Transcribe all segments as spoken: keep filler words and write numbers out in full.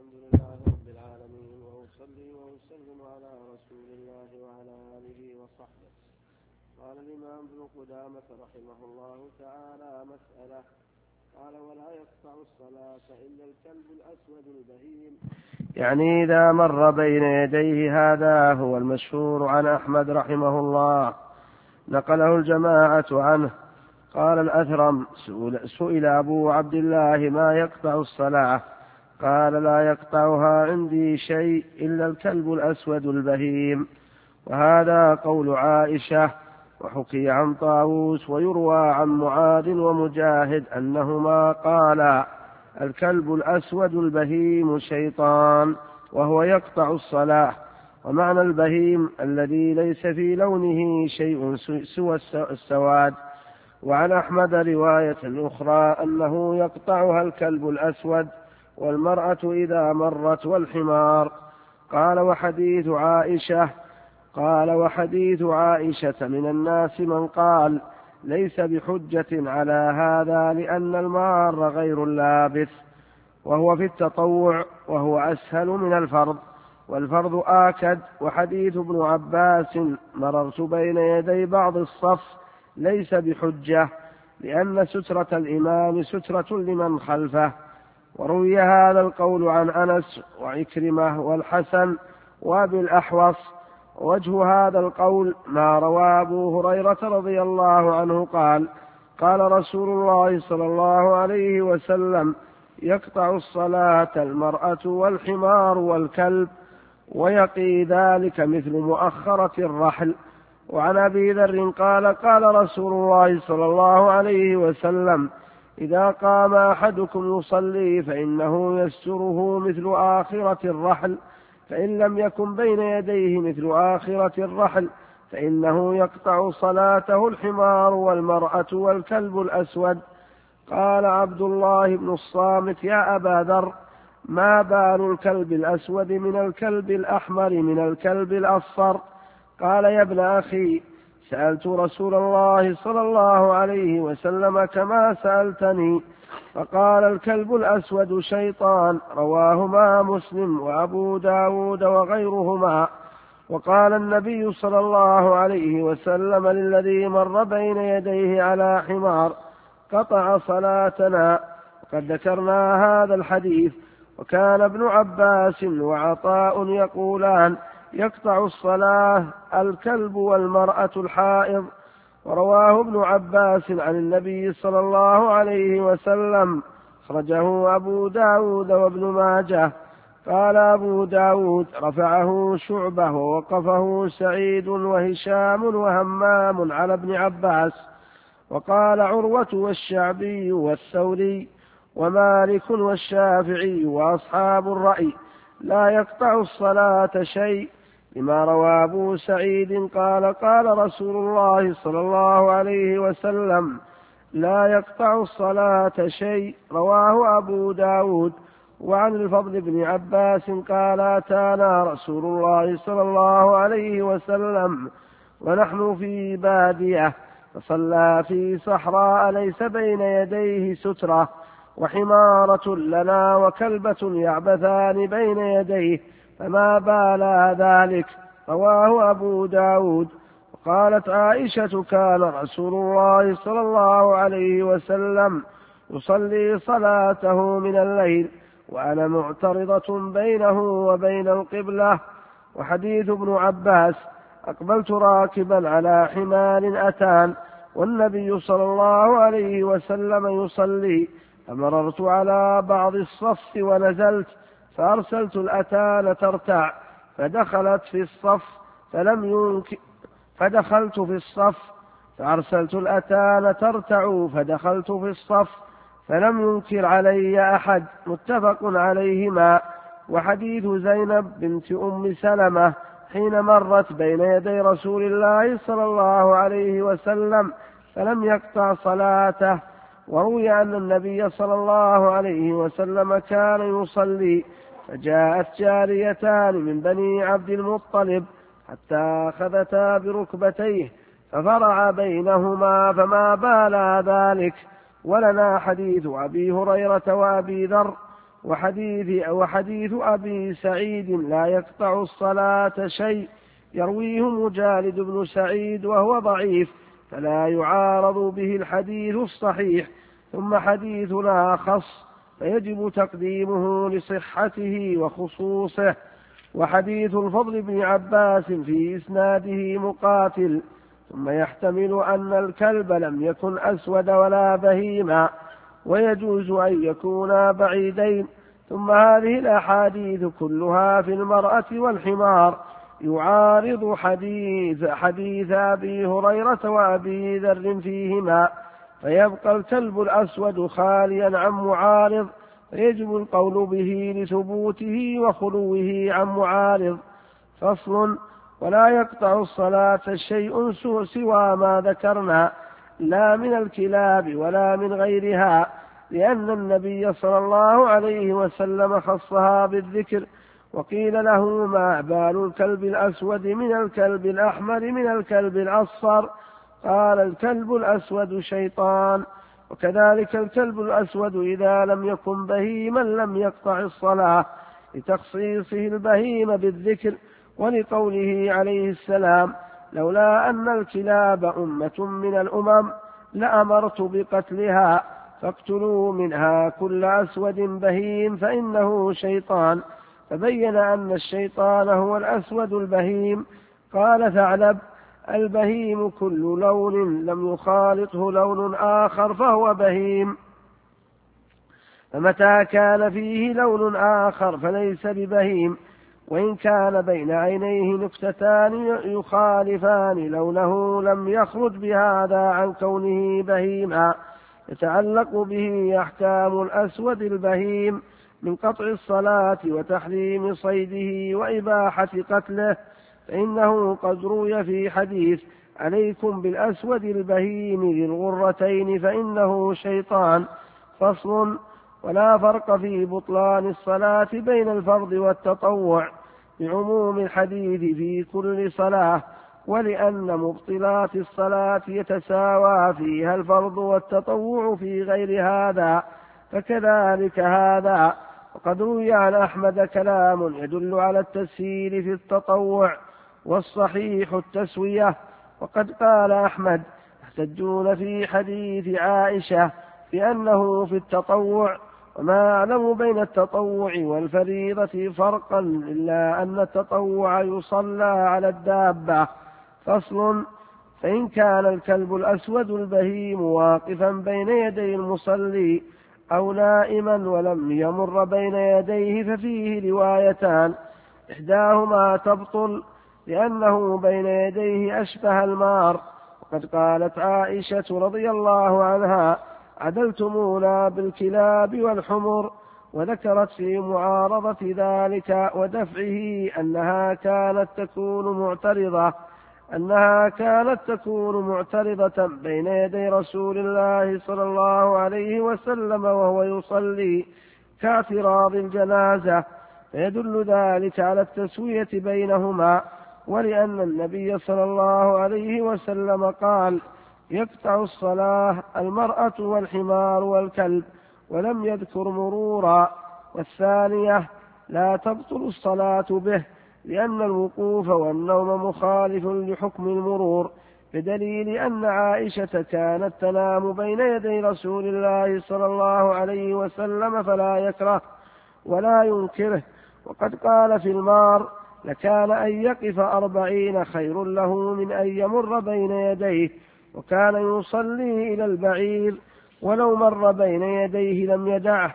الحمد لله رب العالمين، وأصلي وأسلم على رسول الله وعلى آله وصحبه. قال الإمام ابن قدامة رحمه الله تعالى: مسألة. قال: ولا يقطع الصلاة إلا الكلب الأسود البهيم، يعني إذا مر بين يديه. هذا هو المشهور عن أحمد رحمه الله، نقله الجماعة عنه. قال الأثرم: سئل أبو عبد الله: ما يقطع الصلاة؟ قال: لا يقطعها عندي شيء إلا الكلب الأسود البهيم. وهذا قول عائشة، وحكي عن طاووس، ويروى عن معاذ ومجاهد أنهما قالا: الكلب الأسود البهيم شيطان، وهو يقطع الصلاة. ومعنى البهيم الذي ليس في لونه شيء سوى السواد. وعن أحمد رواية أخرى أنه يقطعها الكلب الأسود، والمرأة إذا مرت، والحمار. قال: وحديث عائشة قال وحديث عائشة من الناس من قال: ليس بحجة على هذا، لأن المار غير اللابث، وهو في التطوع، وهو أسهل من الفرض، والفرض آكد. وحديث ابن عباس: مررت بين يدي بعض الصف، ليس بحجة، لأن سترة الإمام سترة لمن خلفه. وروي هذا القول عن أنس وعكرمة والحسن وأبي الأحوص. وجه هذا القول ما روى أبو هريرة رضي الله عنه قال: قال رسول الله صلى الله عليه وسلم: يقطع الصلاة المرأة والحمار والكلب، ويقي ذلك مثل مؤخرة الرحل. وعن أبي ذر قال: قال رسول الله صلى الله عليه وسلم: إذا قام أحدكم يصلي فإنه يستره مثل آخرة الرحل، فإن لم يكن بين يديه مثل آخرة الرحل فإنه يقطع صلاته الحمار والمرأة والكلب الأسود. قال عبد الله بن الصامت: يا أبا ذر، ما بال الكلب الأسود من الكلب الأحمر من الكلب الأصفر؟ قال: يا ابن أخي، سألت رسول الله صلى الله عليه وسلم كما سألتني، فقال: الكلب الأسود شيطان. رواهما مسلم وأبو داود وغيرهما. وقال النبي صلى الله عليه وسلم للذي مر بين يديه على حمار: قطع صلاتنا. وقد ذكرنا هذا الحديث. وكان ابن عباس وعطاء يقولان: يقطع الصلاة الكلب والمرأة الحائض. ورواه ابن عباس عن النبي صلى الله عليه وسلم، أخرجه أبو داود وابن ماجه. قال أبو داود: رفعه شعبة، ووقفه سعيد وهشام وهمام على ابن عباس. وقال عروة والشعبي والثوري ومالك والشافعي وأصحاب الرأي: لا يقطع الصلاة شيء، لما روى أبو سعيد قال: قال رسول الله صلى الله عليه وسلم: لا يقطع الصلاة شيء. رواه أبو داود. وعن الفضل بن عباس قال: أتانا رسول الله صلى الله عليه وسلم ونحن في بادية، فصلى في صحراء ليس بين يديه سترة، وحمارة لنا وكلبة يعبثان بين يديه، فما بال ذلك. رواه أبو داود. وقالت عائشة: كان رسول الله صلى الله عليه وسلم يصلي صلاته من الليل وأنا معترضة بينه وبين القبلة. وحديث ابن عباس: أقبلت راكبا على حمار أتان، والنبي صلى الله عليه وسلم يصلي، فمررت على بعض الصف ونزلت، فأرسلت الأتان ترتع، فدخلت في الصف فلم ينك فدخلت في الصف فأرسلت الأتان ترتع فدخلت في الصف فلم ينكر علي أحد. متفق عليهما. وحديث زينب بنت أم سلمة حين مرت بين يدي رسول الله صلى الله عليه وسلم فلم يقطع صلاته. وروي أن النبي صلى الله عليه وسلم كان يصلي، فجاءت جاريتان من بني عبد المطلب حتى أخذتا بركبتيه ففرع بينهما، فما بال ذلك. ولنا حديث أبي هريرة وأبي ذر. وحديث, وحديث أبي سعيد لا يقطع الصلاة شيء يرويه مجالد بن سعيد وهو ضعيف فلا يعارض به الحديث الصحيح. ثم حديثنا خص فيجب تقديمه لصحته وخصوصه. وحديث الفضل بن عباس في إسناده مقاتل، ثم يحتمل أن الكلب لم يكن أسود ولا بهيما، ويجوز أن يكونا بعيدين. ثم هذه الأحاديث كلها في المرأة والحمار يعارض حديث, حديث أبي هريرة وأبي ذر فيهما، فيبقى الكلب الأسود خاليا عن معارض، فيجب القول به لثبوته وخلوه عن معارض. فصل: ولا يقطع الصلاة شيء سوى ما ذكرنا، لا من الكلاب ولا من غيرها، لأن النبي صلى الله عليه وسلم خصها بالذكر. وقيل له: ما بال الكلب الأسود من الكلب الأحمر من الكلب الأصفر؟ قال: الكلب الأسود شيطان. وكذلك الكلب الأسود إذا لم يكن بهيما لم يقطع الصلاة، لتخصيصه البهيم بالذكر، ولقوله عليه السلام: لولا أن الكلاب أمة من الأمم لأمرت بقتلها، فاقتلوا منها كل أسود بهيم فإنه شيطان. فبين أن الشيطان هو الأسود البهيم. قال ثعلب: البهيم كل لون لم يخالطه لون آخر فهو بهيم، فمتى كان فيه لون آخر فليس ببهيم، وإن كان بين عينيه نكتتان يخالفان لونه لم يخرج بهذا عن كونه بهيما. يتعلق به أحكام الأسود البهيم من قطع الصلاة وتحريم صيده وإباحة قتله، فإنه قد روي في حديث: عليكم بالأسود البهيم ذي الغرتين فإنه شيطان. فصل: ولا فرق في بطلان الصلاة بين الفرض والتطوع بعموم الحديث في كل صلاة، ولأن مبطلات الصلاة يتساوى فيها الفرض والتطوع في غير هذا، فكذلك هذا. وقد روي عن أحمد كلام يدل على التسهيل في التطوع، والصحيح التسوية. وقد قال أحمد: يحتجون في حديث عائشة بأنه في التطوع، وما أعلم بين التطوع والفريضة فرقا إلا أن التطوع يصلى على الدابة. فصل: فإن كان الكلب الأسود البهيم واقفا بين يدي المصلي أو نائما ولم يمر بين يديه ففيه روايتان، إحداهما تبطل لأنه بين يديه أشبه المار. وقد قالت عائشة رضي الله عنها: عدلتمونا بالكلاب والحمر، وذكرت في معارضة ذلك ودفعه أنها كانت تكون معترضة أنها كانت تكون معترضة بين يدي رسول الله صلى الله عليه وسلم وهو يصلي كاعتراض الجنازة، فيدل ذلك على التسوية بينهما. ولأن النبي صلى الله عليه وسلم قال: يقطع الصلاة المرأة والحمار والكلب، ولم يذكر مرورا. والثانية: لا تبطل الصلاة به، لأن الوقوف والنوم مخالف لحكم المرور، بدليل أن عائشة كانت تنام بين يدي رسول الله صلى الله عليه وسلم فلا يكره ولا ينكره. وقد قال في المار: لكان أن يقف أربعين خير له من أن يمر بين يديه، وكان يصلي إلى البعير ولو مر بين يديه لم يدعه،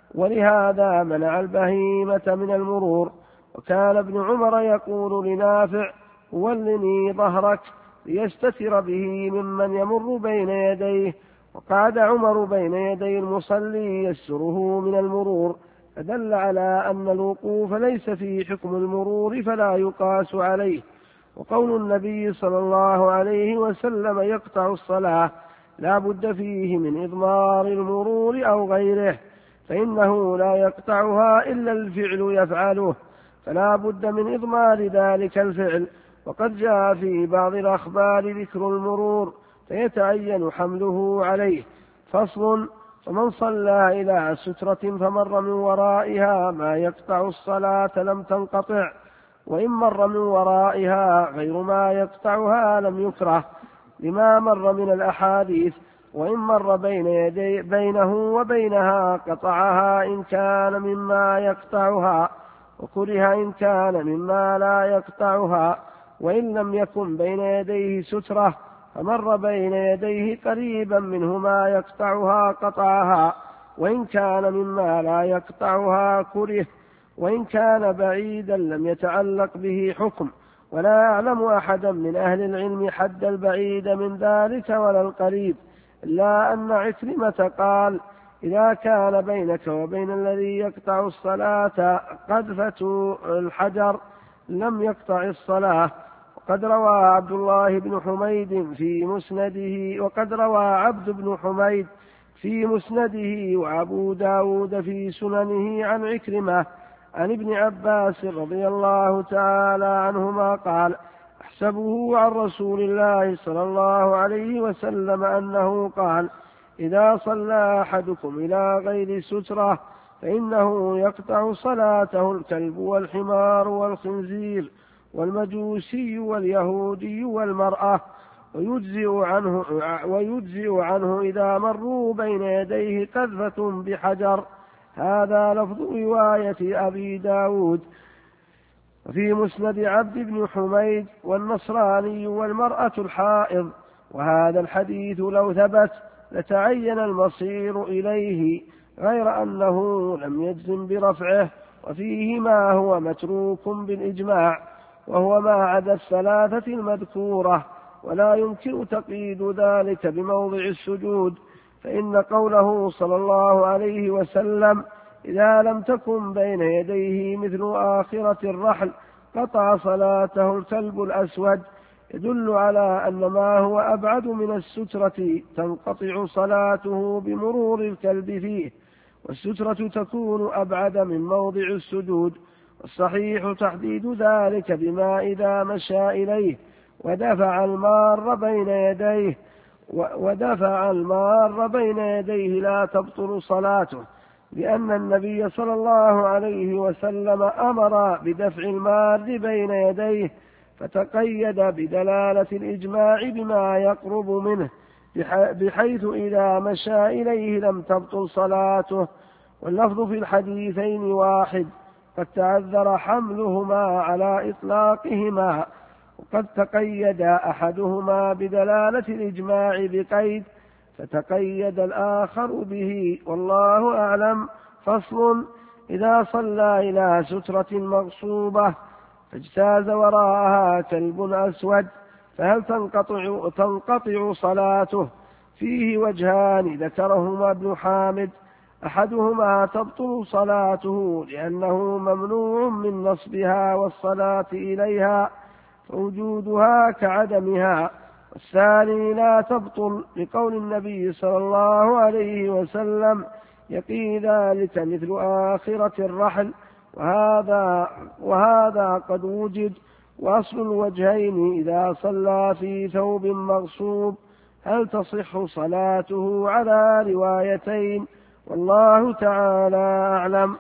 ولهذا منع البهيمة من المرور. وكان ابن عمر يقول لنافع: ولني ظهرك، ليستتر به ممن يمر بين يديه. وقعد عمر بين يدي المصلي يسره من المرور، فدل على أن الوقوف ليس في حكم المرور فلا يقاس عليه. وقول النبي صلى الله عليه وسلم: يقطع الصلاة، لا بد فيه من إضمار المرور أو غيره، فإنه لا يقطعها إلا الفعل يفعله، فلا بد من إضمار ذلك الفعل. وقد جاء في بعض الأخبار ذكر المرور، فيتعين حمله عليه. فصل: ومن صلى إلى سترة فمر من ورائها ما يقطع الصلاة لم تنقطع، وإن مر من ورائها غير ما يقطعها لم يكره لما مر من الأحاديث، وإن مر بين يدي بينه وبينها قطعها إن كان مما يقطعها، وكره إن كان مما لا يقطعها. وإن لم يكن بين يديه سترة فمر بين يديه قريبا منه ما يقطعها قطعها، وإن كان مما لا يقطعها كره، وإن كان بعيدا لم يتعلق به حكم. ولا أعلم أحدا من أهل العلم حد البعيد من ذلك ولا القريب، إلا أن عكرمة قال: إذا كان بينك وبين الذي يقطع الصلاة قذفة الحجر لم يقطع الصلاة. وقد روى عبد الله بن حميد في مسنده وقد روى عبد بن حميد في مسنده وأبو داود في سننه عن عكرمة عن ابن عباس رضي الله تعالى عنهما قال: أحسبه عن رسول الله صلى الله عليه وسلم أنه قال: إذا صلى أحدكم إلى غير سترة فإنه يقطع صلاته الكلب والحمار والخنزير والمجوسي واليهودي والمرأة، ويجزئ عنه, ويجزئ عنه إذا مروا بين يديه قذفة بحجر. هذا لفظ رواية أبي داود. وفي مسند عبد بن حميد: والنصراني والمرأة الحائض. وهذا الحديث لو ثبت لتعين المصير إليه، غير أنه لم يجزم برفعه، وفيه ما هو متروك بالإجماع، وهو ما عدا الثلاثة المذكورة، ولا يمكن تقييد ذلك بموضع السجود، فإن قوله صلى الله عليه وسلم: إذا لم تكن بين يديه مثل آخرة الرحل قطع صلاته الكلب الأسود، يدل على أن ما هو أبعد من السترة تنقطع صلاته بمرور الكلب فيه، والسترة تكون أبعد من موضع السجود. والصحيح تحديد ذلك بما إذا مشى إليه ودفع المار بين يديه ودفع المار بين يديه لا تبطل صلاته، لأن النبي صلى الله عليه وسلم أمر بدفع المار بين يديه، فتقيد بدلالة الإجماع بما يقرب منه، بحيث إذا مشى إليه لم تبطل صلاته. واللفظ في الحديثين واحد، قد تعذر حملهما على إطلاقهما، وقد تقيد أحدهما بدلالة الإجماع بقيد فتقيد الآخر به، والله أعلم. فصل: إذا صلى إلى سترة مغصوبة فاجتاز وراءها كلب أسود فهل تنقطع, تنقطع صلاته؟ فيه وجهان ذكرهما ابن حامد: أحدهما تبطل صلاته لأنه ممنوع من نصبها والصلاة إليها فوجودها كعدمها، والثاني لا تبطل لقول النبي صلى الله عليه وسلم: يقي ذلك مثل آخرة الرحل، وهذا, وهذا قد وجد. وأصل الوجهين: إذا صلى في ثوب مغصوب هل تصح صلاته؟ على روايتين، والله تعالى أعلم.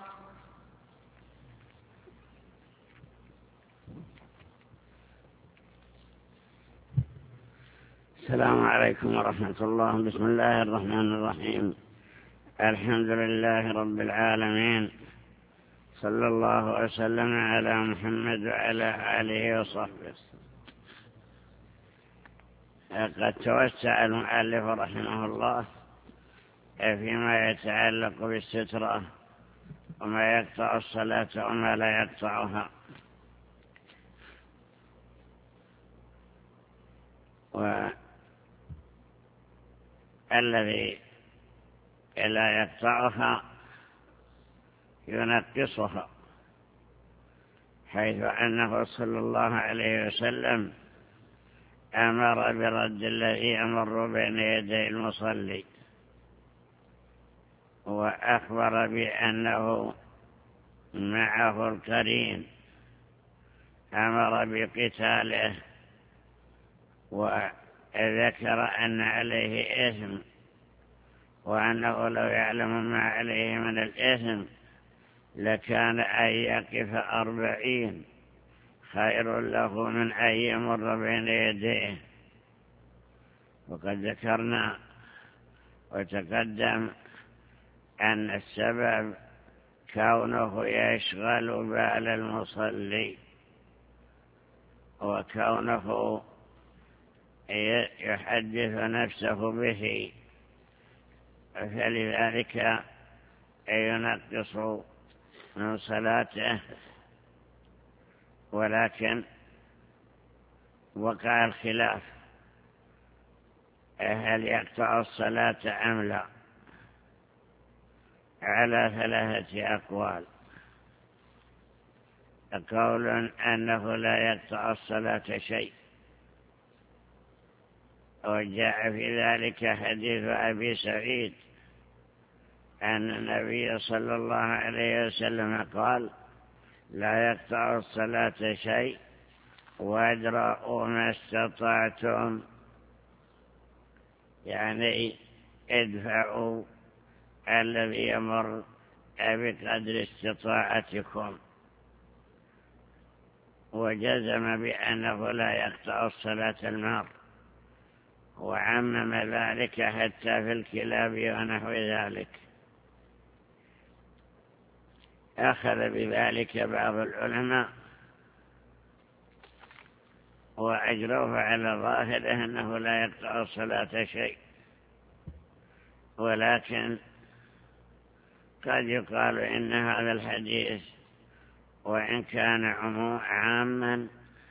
السلام عليكم ورحمة الله. بسم الله الرحمن الرحيم. الحمد لله رب العالمين، صلى الله وسلم على محمد وعلى آله وصحبه. قد توسع المؤلف رحمه الله فيما يتعلق بالسترة وما يقطع الصلاة وما لا يقطعها. والذي لا يقطعها ينقصها، حيث أنه صلى الله عليه وسلم أمر برد الذي أمر بين يدي المصلي، وأخبر بأنه معه القرين أمر بقتاله، وذكر أن عليه إثم وأنه لو يعلم ما عليه من الإثم لكان أن يقف أربعين خير له من أن يمر بين يديه. وقد ذكرنا وتقدم أن السبب كونه يشغل بال المصلي وكونه يحدث نفسه به، فلذلك ينقص من صلاته. ولكن وقع الخلاف هل يقطع الصلاة أم لا، على ثلاثة أقوال. قول أنه لا يقطع الصلاة شيء، وجاء في ذلك حديث أبي سعيد أن النبي صلى الله عليه وسلم قال: لا يقطع الصلاة شيء وادرأوا ما استطعتم، يعني ادفعوا الذي يمر بقدر استطاعتكم. وجزم بأنه لا يقطع الصلاة المار، وعمم ذلك حتى في الكلاب ونحو ذلك. أخذ بذلك بعض العلماء وأجروه على ظاهره أنه لا يقطع الصلاة شيء، ولكن قد يقال إن هذا الحديث وإن كان عاما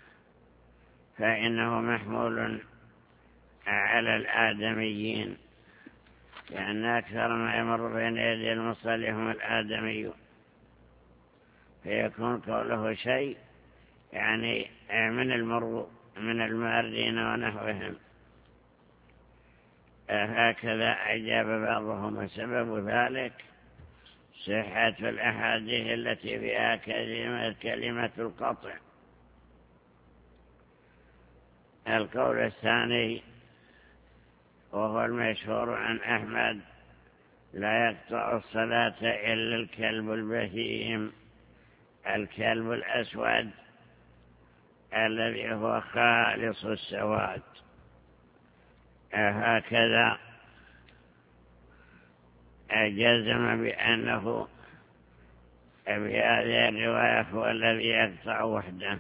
فإنه محمول على الآدميين، لأن أكثر ما يمر بين يدي المصلي هم الآدميون، فيكون قوله شيء يعني من المر من الماردين ونحوهم. هكذا أجاب بعضهم، وسبب ذلك صحة الأحاديث التي فيها كلمة, كلمة القطع. القول الثاني وهو المشهور عن أحمد: لا يقطع الصلاة إلا الكلب البهيم، الكلب الأسود الذي هو خالص السواد. هكذا جزم بأنه بهذه الرواية هو الذي يقطع وحده،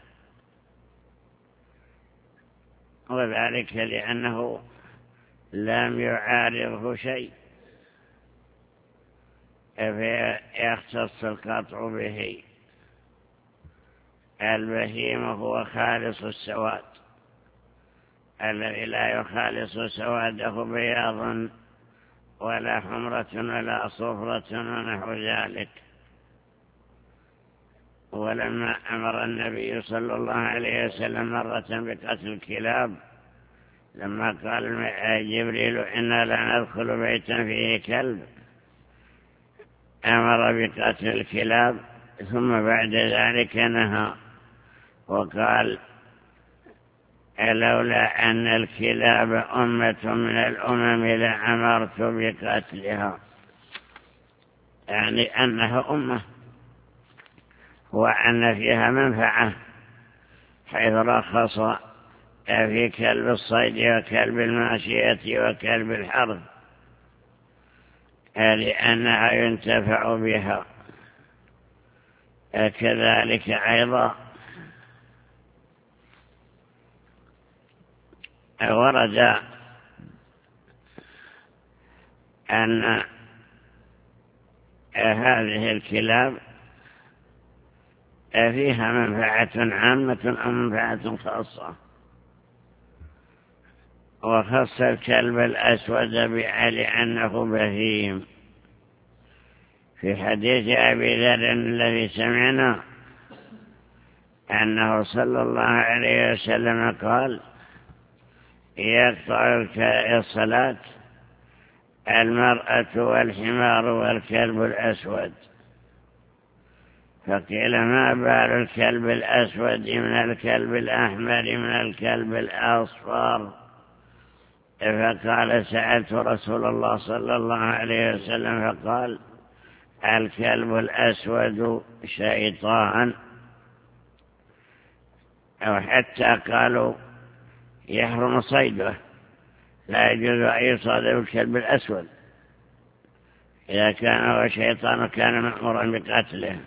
وذلك لأنه لم يعارضه شيء فيختص القطع به. البهيم هو خالص السواد الذي لا يخالص سواده بياض ولا حمرة ولا صفرة ونحو ذلك. ولما أمر النبي صلى الله عليه وسلم مرة بقتل الكلاب، لما قال جبريل: إنا لا ندخل بيتا فيه كلب، أمر بقتل الكلاب، ثم بعد ذلك نهى وقال: لولا أن الكلاب أمة من الأمم لأمرت بقتلها، يعني أنها أمة وأن فيها منفعة، حيث رخص في كلب الصيد وكلب الماشية وكلب الحرث لأنها ينتفع بها. كذلك أيضا ورد أن هذه الكلاب فيها منفعة عامة أو منفعة خاصة، وخص الكلب الأسود لأنه بهيم. في حديث أبي ذر الذي سمعنا أنه صلى الله عليه وسلم قال: يقطع الصلاة المرأة والحمار والكلب الأسود. فقيل: ما بال الكلب الأسود من الكلب الأحمر من الكلب الأصفر؟ فقال سألت رسول الله صلى الله عليه وسلم فقال الكلب الأسود شيطان، أو حتى قالوا يحرم صيده، لا يجوز أن يصاد بالكلب الأسود، إذا كان هو شيطان كان مأمورا بقتله.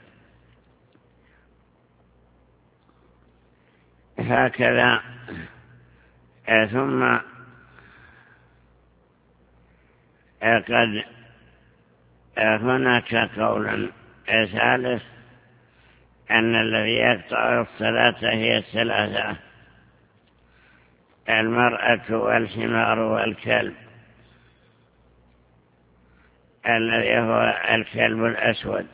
هكذا. ثم قد هناك قول ثالث أن الذي يقطع الصلاة هي الثلاثة: المرأة والحمار والكلب، الذي هو الكلب الأسود.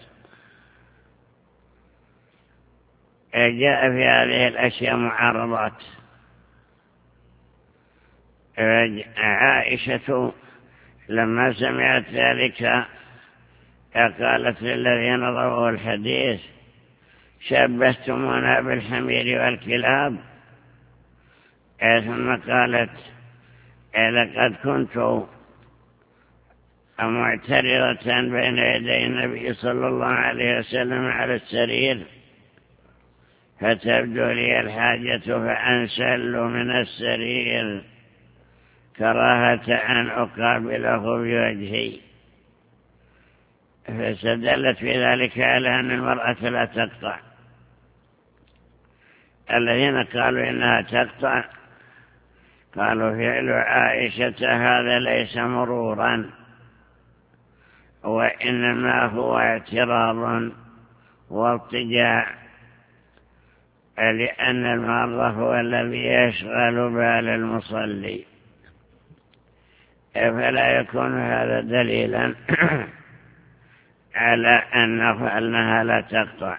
جاء في هذه الأشياء معارضات. عائشة لما سمعت ذلك قالت للذين رووا الحديث شبهتمونا بالحمير والكلاب، ثم قالت لقد كنت معترضة بين يدي النبي صلى الله عليه وسلم على السرير، فتبدو لي الحاجة فأنسل من السرير كراهة أن أقابله بوجهي. فاستدلت في ذلك على أن المرأة لا تقطع. الذين قالوا إنها تقطع قالوا فعل عائشة هذا ليس مرورا، وإنما هو اعتراض واضطجاع، لأن المرض هو الذي يشغل بال المصلي، فلا يكون هذا دليلا على أنها لا تقطع.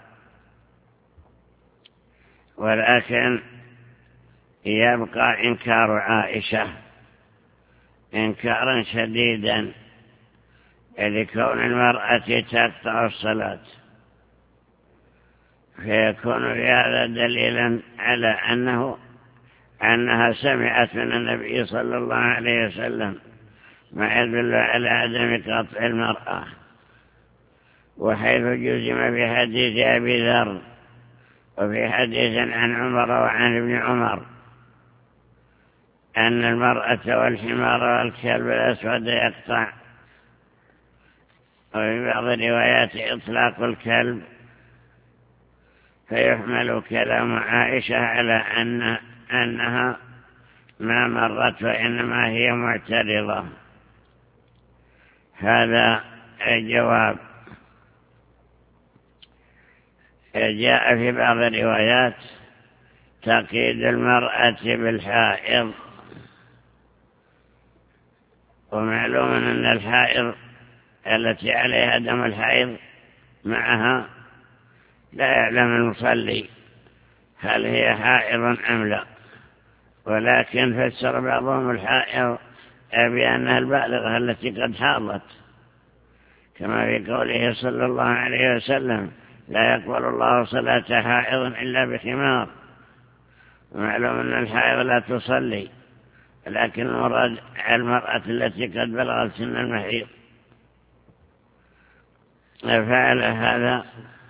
ولكن يبقى إنكار عائشة إنكارا شديدا لكون المرأة تقطع الصلاة، فيكون هذا دليلا على أنه أنها سمعت من النبي صلى الله عليه وسلم ما يدل على عدم قطع المرأة. وحيث جزم في حديث أبي ذر وفي حديث عن عمر وعن ابن عمر أن المرأة والحمار والكلب الأسود يقطع، وفي بعض الروايات إطلاق الكلب، فيحمل كلام عائشة على أن أنها ما مرت وإنما هي معترضة. هذا الجواب. جاء في بعض الروايات تقييد المرأة بالحائض، ومعلوم أن الحائض التي عليها دم الحائض معها لا يعلم المصلي هل هي حائض أم لا، ولكن فسر بعضهم الحائض بأنها البالغة التي قد حاضت، كما في قوله صلى الله عليه وسلم لا يقبل الله صلاة حائض إلا بخمار. ومعلوم أن الحائض لا تصلي، لكن المراد المرأة التي قد بلغت سن المحيض. فعل هذا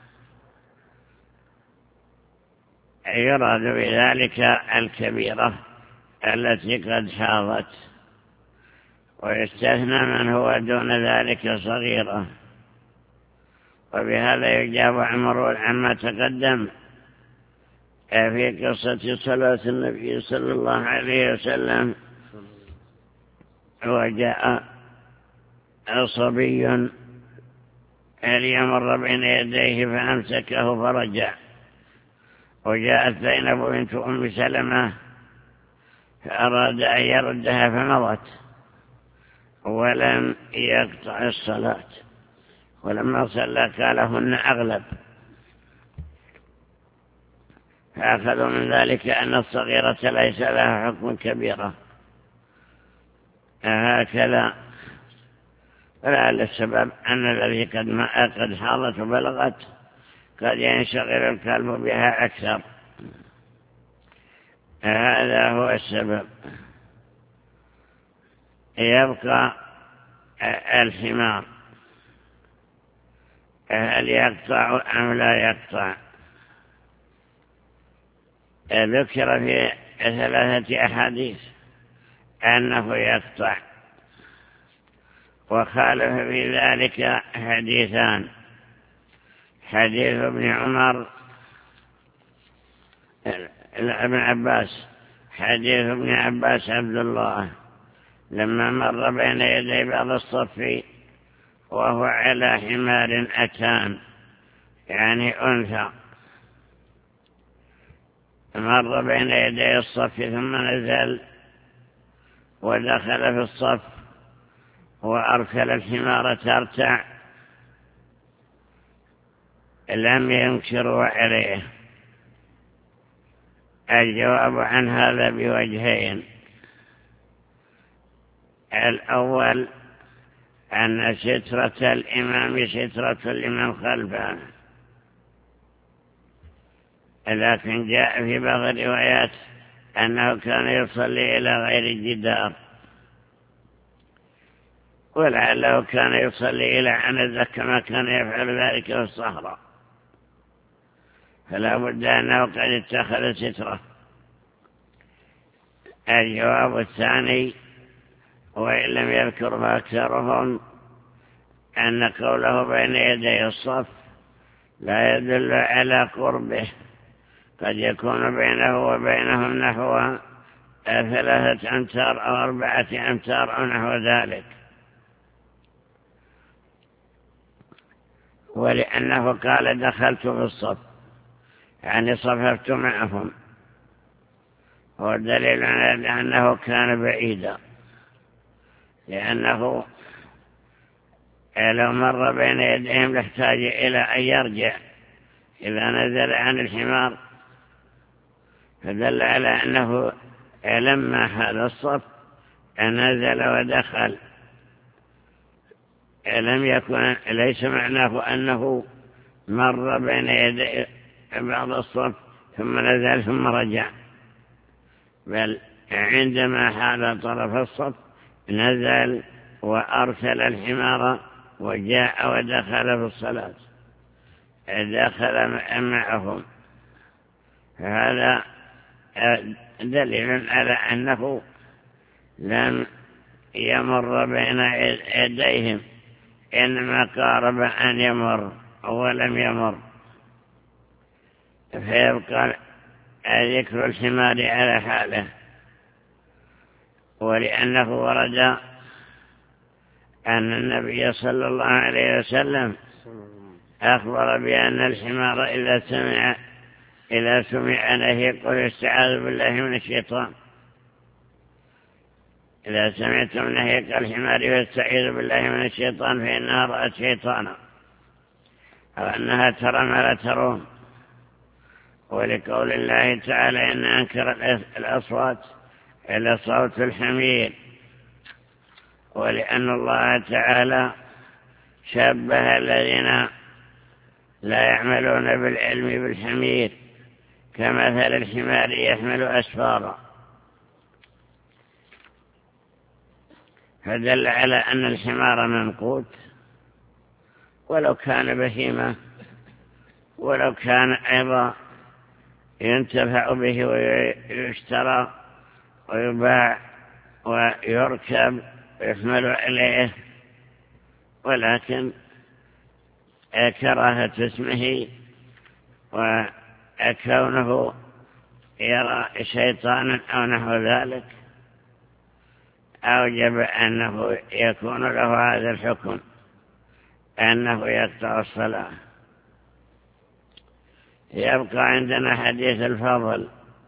يراد بذلك الكبيرة التي قد حاضت، ويستثنى من هو دون ذلك صغيرة. وبهذا يجاب عمر عما تقدم في قصة صلاة النبي صلى الله عليه وسلم. وجاء صبي ليمر بين يديه فأمسكه فرجع، وجاءت زينب بنت أم سلمة فأراد أن يردها فمضت ولم يقطع الصلاة، ولما صلى قالهن أغلب، فأخذوا من ذلك أن الصغيرة ليس لها حكم كبيرة. هكذا. فلعل السبب أن الذي قد قد حاضت وبلغت قد ينشغل الكلب بها أكثر، هذا هو السبب. يبقى الحمار، هل يقطع أم لا يقطع؟ ذكر في ثلاثة أحاديث أنه يقطع، وخالف في ذلك حديثان: حديث ابن عمر ابن عباس حديث ابن عباس عبد الله لما مر بين يدي بعض الصف وهو على حمار أتان، يعني أنثى، مر بين يدي الصف ثم نزل ودخل في الصف وأرسل الحمار ترتع، لم ينكروا عليه. الجواب عن هذا بوجهين: الأول أن سترة الإمام سترة لمن خلفه، لكن جاء في بعض الروايات أنه كان يصلي إلى غير الجدار، ولعله كان يصلي إلى عنزة كما كان يفعل ذلك في الصحراء، فلا بد أنه قد اتخذ سترة. الجواب الثاني، وإن لم يذكر أكثرهم، أن قوله بين يدي الصف لا يدل على قربه، قد يكون بينه وبينهم نحو ثلاثة أمتار أو أربعة أمتار أو نحو ذلك، ولأنه قال دخلت في الصف يعني صففت معهم، هو دليل على أنه كان بعيدا، لأنه لو مر بين يديهم لاحتاج إلى أن يرجع إذا نزل عن الحمار، فدل على أنه لما هذا الصف نزل ودخل، لم يكن ليس معناه أنه مر بين يدي بعض الصف ثم نزل ثم رجع، بل عندما حال طرف الصف نزل وأرسل الحمار وجاء ودخل في الصلاة، دخل معهم. هذا دليل على أنه لم يمر بين يديهم، إنما قارب أن يمر ولم يمر، فيبقى ذكر الحمار على حاله. ولأنه ورد أن النبي صلى الله عليه وسلم أخبر بأن الحمار إذا سمع إذا سمع نهيق يستعاذ بالله من الشيطان، إذا سمعتم نهيق الحمار يستعيذ بالله من الشيطان فإنها رأت شيطانا، أو أنها ترى ما لا ترون. ولقول الله تعالى إن أنكر الأصوات إلى صوت الحمير، ولأن الله تعالى شبه الذين لا يعملون بالعلم بالحمير كمثل الحمار يحمل أسفارا، فدل على أن الحمار منقوت، ولو كان بهيمة، ولو كان أيضا ينتفع به ويشترى ويباع ويركب ويحمل إليه، ولكن كراهة اسمه وكونه يرى شيطانا أو نحو ذلك أوجب أنه يكون له هذا الحكم، أنه يقطع الصلاة. يبقى عندنا حديث الفضل.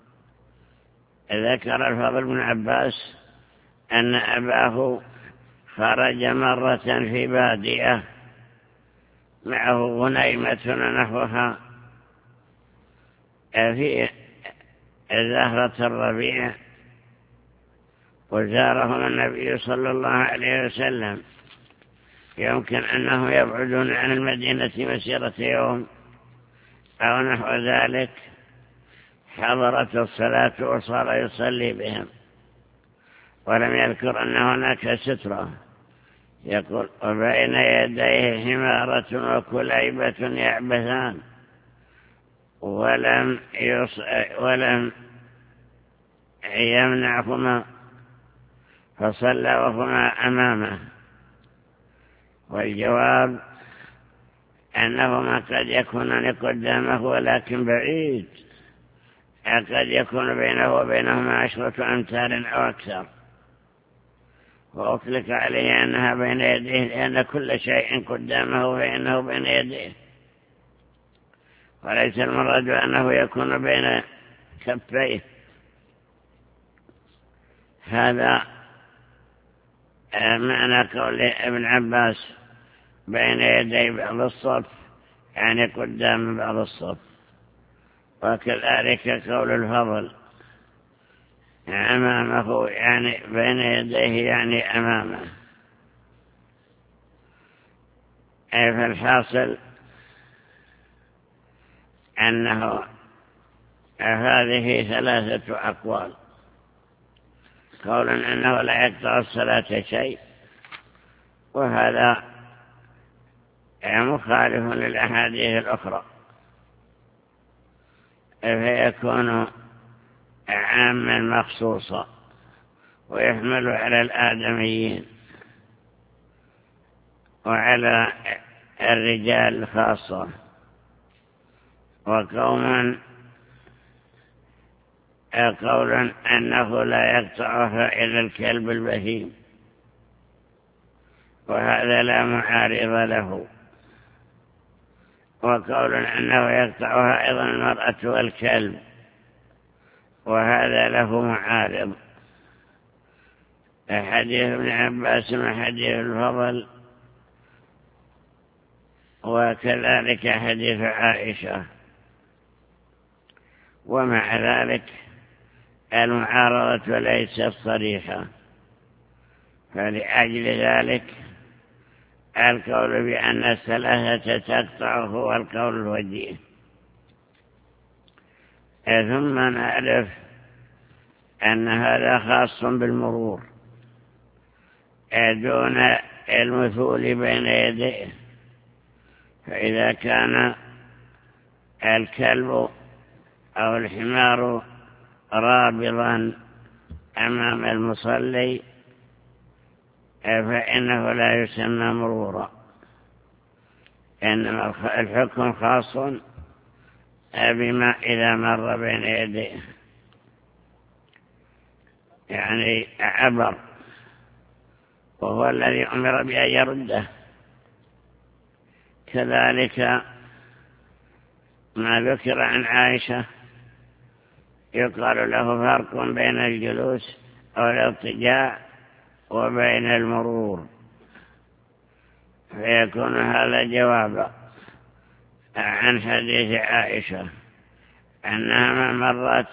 ذكر الفضل بن عباس أن أباه خرج مرة في بادية معه غنيمة نحوها في زهرة الربيع، وزارهم النبي صلى الله عليه وسلم، يمكن أنه يبعدون عن المدينة مسيرة يوم أو نحو ذلك، حضرت الصلاة وصار يصلي بهم، ولم يذكر أن هناك سترة. يقول وبين يديه حمارة وكليبة يعبثان ولم, يص... ولم يمنعهما فصلى وهما أمامه. والجواب أنهما قد يكونان قدامه ولكن بعيد، قد يكون بينه وبينهما عشرة أمتار أو أكثر، وأطلق عليه أنها بين يديه لأن كل شيء قدامه فإنه بين يديه، وليس المراد أنه يكون بين كفيه. هذا معنى قول ابن عباس بين يدي بعض الصف، يعني قدام بعض الصف. وكذلك قول الفضل أمامه، يعني بين يديه يعني أمامه. أي فالحاصل أنه هذه ثلاثة أقوال: قول أنه لا يقطع الصلاة شيء، وهذا مخالف للأحاديث الأخرى، فيكون عاما مخصوصا ويحمل على الآدميين وعلى الرجال خاصة. وقوما قولا أنه لا يقطعها إلا الكلب البهيم، وهذا لا معارض له. وقول أنه يقطعها أيضا المرأة والكلب، وهذا له معارض، حديث ابن عباس وحديث الفضل، وكذلك حديث عائشة. ومع ذلك المعارضة ليست صريحة، فلأجل ذلك القول بأن الثلاثة تقطع هو القول الوجيه. ثم نعرف أن هذا خاص بالمرور دون المثول بين يديه. فإذا كان الكلب أو الحمار رابضا أمام المصلي فإنه لا يسمى مرورا، إنما الحكم خاص بما إذا مر بين يديه، يعني عبر، وهو الذي أمر بأن يرده. كذلك ما ذكر عن عائشة يقال له فرق بين الجلوس أو الاضطجاع وبين المرور، فيكون هذا جوابا عن حديث عائشة أنها ما مرت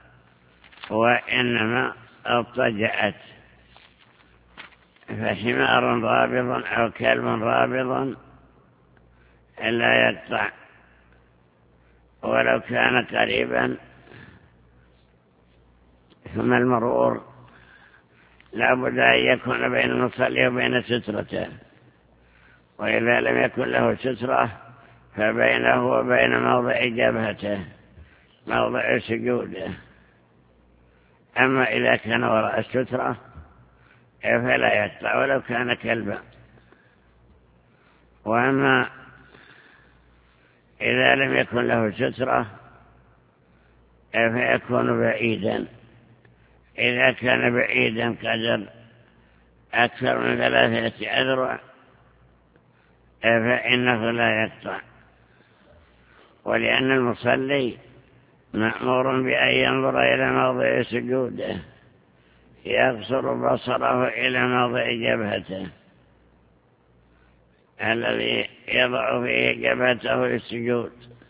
وإنما اضطجعت. فحمار رابض أو كلب رابض لا يقطع ولو كان قريبا. ثم المرور لا بد أن يكون بين المصلي وبين سترته، وإذا لم يكن له سترة فبينه وبين موضع جبهته موضع سجوده. أما إذا كان وراء السترة فلا يقطع ولو كان كلبا. وأما إذا لم يكن له سترة فيكون بعيدا. إذا كان بعيدا قدر أكثر من ثلاثة أذرع فإنه لا يقطع، ولأن المصلي مأمور بأن ينظر إلى موضع سجوده، يقصر بصره إلى موضع جبهته الذي يضع فيه جبهته للسجود،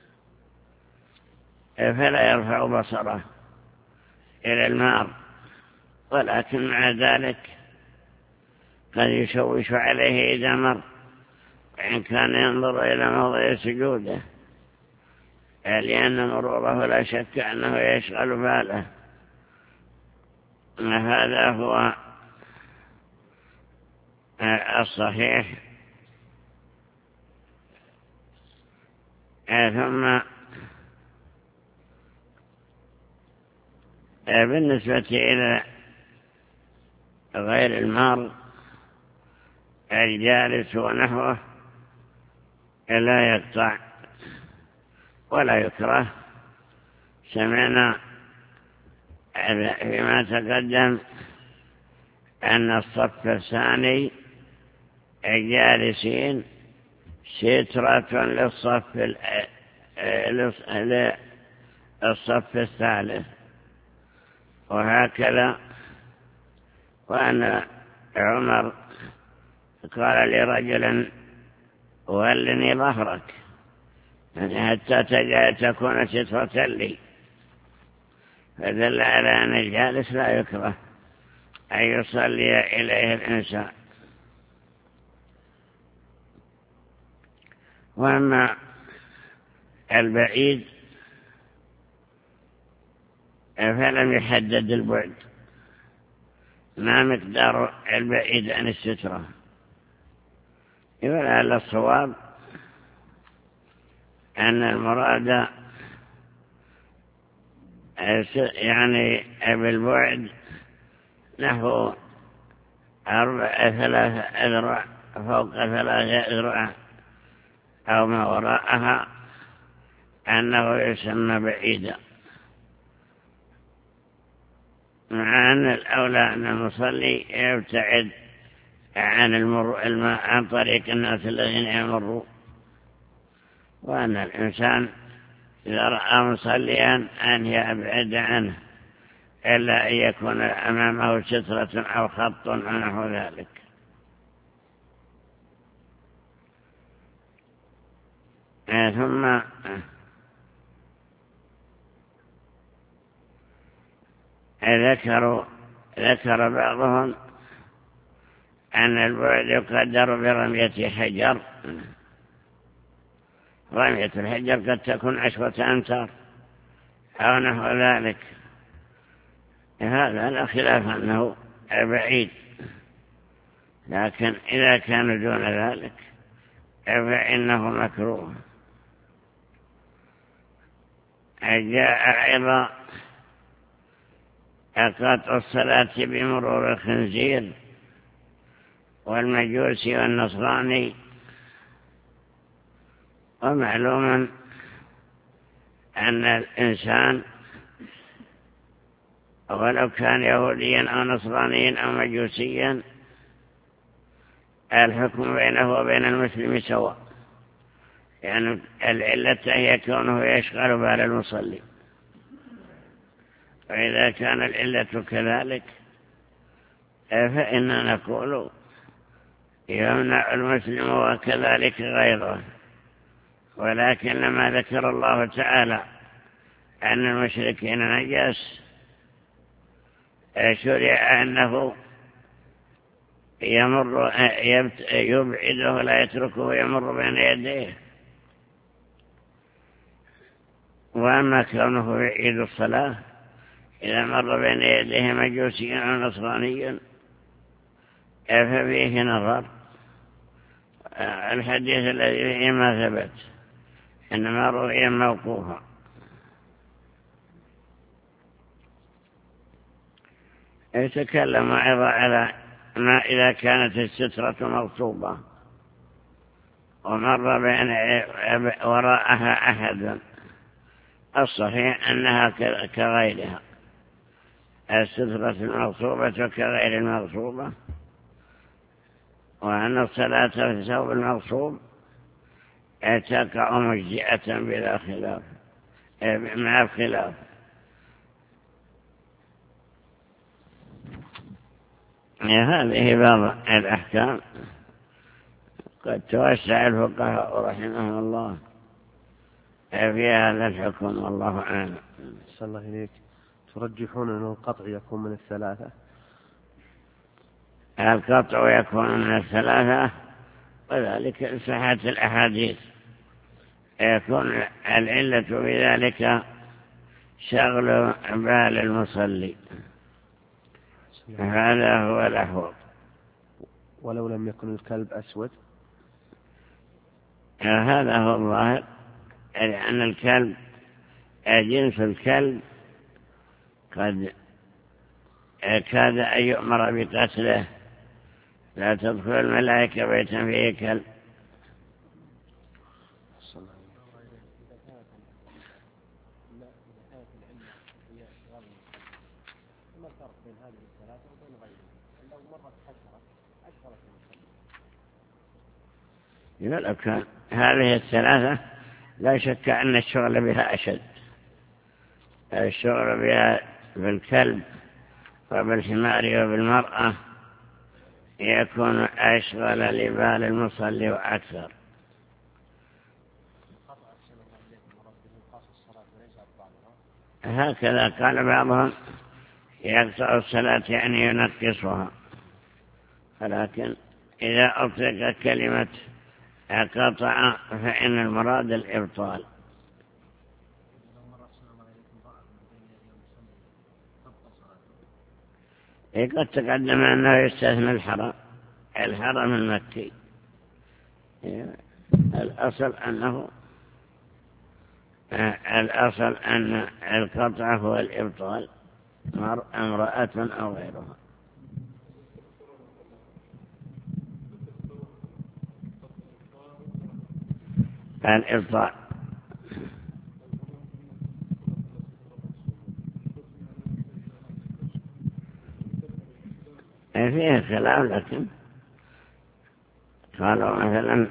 فلا يرفع بصره إلى الماء. ولكن مع ذلك قد يشوش عليه إذا مر، وإن كان ينظر إلى موضع سجوده، لأن مروره لا شك أنه يشغل باله. هذا هو الصحيح. ثم بالنسبة إلى غير المار الجالس ونحوه لا يقطع ولا يكره. سمعنا فيما تقدم أن الصف الثاني الجالسين سترة للصف للصف الثالث، وهكذا. وأن عمر قال لرجل ولني ظهرك حتى تكون سترة لي، فدل على أن الجالس لا يكره أن يصلي إليه الإنسان. وأما البعيد فلم يحدد البعد، ما مقدار البعيد عن السترة. يقول على الصواب أن المراد يعني بالبعد نحو أربع ثلاثة أذرع فوق ثلاثة أذرع أو ما وراءها، أنه يسمى بعيدا، مع أن الأولى أن المصلي يبتعد عن المر عن طريق الناس الذين يمروا، وأن الإنسان إذا رأى مصليا أن يبعد عنه إلا أن يكون أمامه سترة أو خط أو نحو ذلك. ثم ذكروا ذكر بعضهم أن البعد يقدر برمية حجر. رمية الحجر قد تكون عشرة أمتار أو نحو ذلك، هذا لا خلاف أنه بعيد، لكن إذا كان دون ذلك فإنه مكروه. جاء أيضا قطع الصلاة بمرور الخنزير والمجوسي والنصراني. ومعلوم أن الإنسان ولو كان يهوديا أو نصرانيا أو مجوسيا الحكم بينه وبين المسلم سواء، يعني العلة هي كونه يشغل بال المصلي. وإذا كان العلة كذلك فإننا نقول يمنع المسلم وكذلك غيره. ولكن لما ذكر الله تعالى أن المشركين نجس شرع أنه يمر يبعده لا يتركه يمر بين يديه. وأما كونه يعيد الصلاة إذا مر بين يديه مجوسي أو نصراني ففيه نظر. الحديث الذي فيه ما ثبت إنما رؤيا موقوفا. يتكلم أيضا على ما إذا كانت السترة مغصوبة ومر بين وراءها أحد. الصحيح أنها كغيرها، السترة المغصوبة كغير المغصوبة، وأن الصلاة في الثوب المغصوب تقع مجزئة بلا خلاف مع الخلاف. هذه بعض الأحكام قد توسع الفقهاء رحمهم الله في هذا الحكم، والله أعلم. صلى الله عليك. ترجحون أن القطع يكون من الثلاثة؟ القطع يكون من الثلاثة، وذلك صحة الأحاديث يكون العلة بذلك شغل بال المصلي، هذا هو الأحوط. ولو لم يكن الكلب أسود؟ هذا هو الظاهر، لأن الكلب جنس الكلب قد كاد أن يؤمر بقتله. لا تدخل الملائكة بيتا فيه كلب. إذا لو كان هذه الثلاثة لا شك أن الشغل بها أشد. الشغل بها بالكلب وبالحمار وبالمرأة يكون أشغل لبال المصلي وأكثر. هكذا قال بعضهم يقطع الصلاة يعني ينقصها، ولكن إذا أطلق كلمة قطع فإن المراد الإبطال. قد تقدم أنه يستثنى الحرم الحرم المكي. الأصل أنه الأصل أن القطع هو الإبطال، امرأة أو غيرها. الإبطال فيه خلاف، لكن قالوا مثلا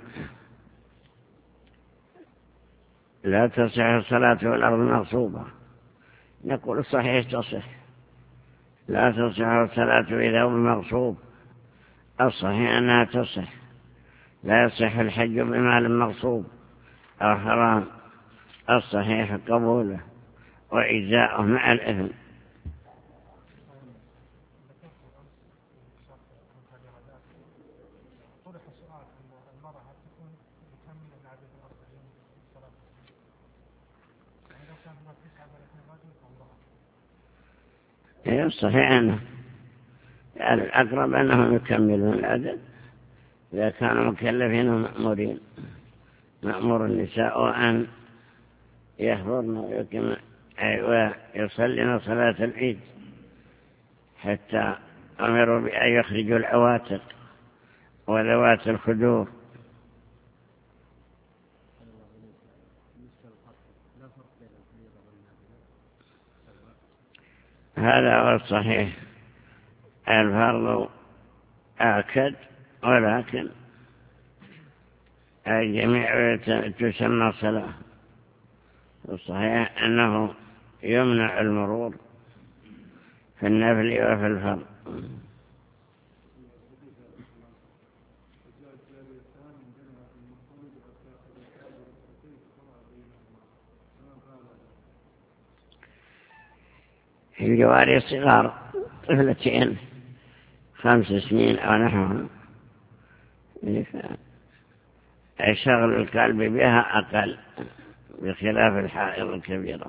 لا تصح الصلاة والأرض مغصوبة، نقول صحيح تصح. لا تصح الصلاة إذا هو مغصوب، الصحيح أنها تصح. لا يصح الحج بمال مغصوب أو حرام، الصحيح قبوله وإجزاؤه مع الإثم. هي الصحيح أنه يعني الأقرب أنهم يكملون العدد إذا كانوا مكلفين ومأمورين. مأمور النساء أن يحضرن ويصلين صلاة العيد، حتى أمروا بأن يخرجوا العواتق وذوات الخدور. هذا هو الصحيح، الفرض آكد، ولكن الجميع تسمى صلاة. الصحيح أنه يمنع المرور في النفل وفي الفرض. في الجواري الصغار طفلتين خمس سنين أو نحوها، شغل الكلب بها أقل بخلاف الحائض الكبيرة.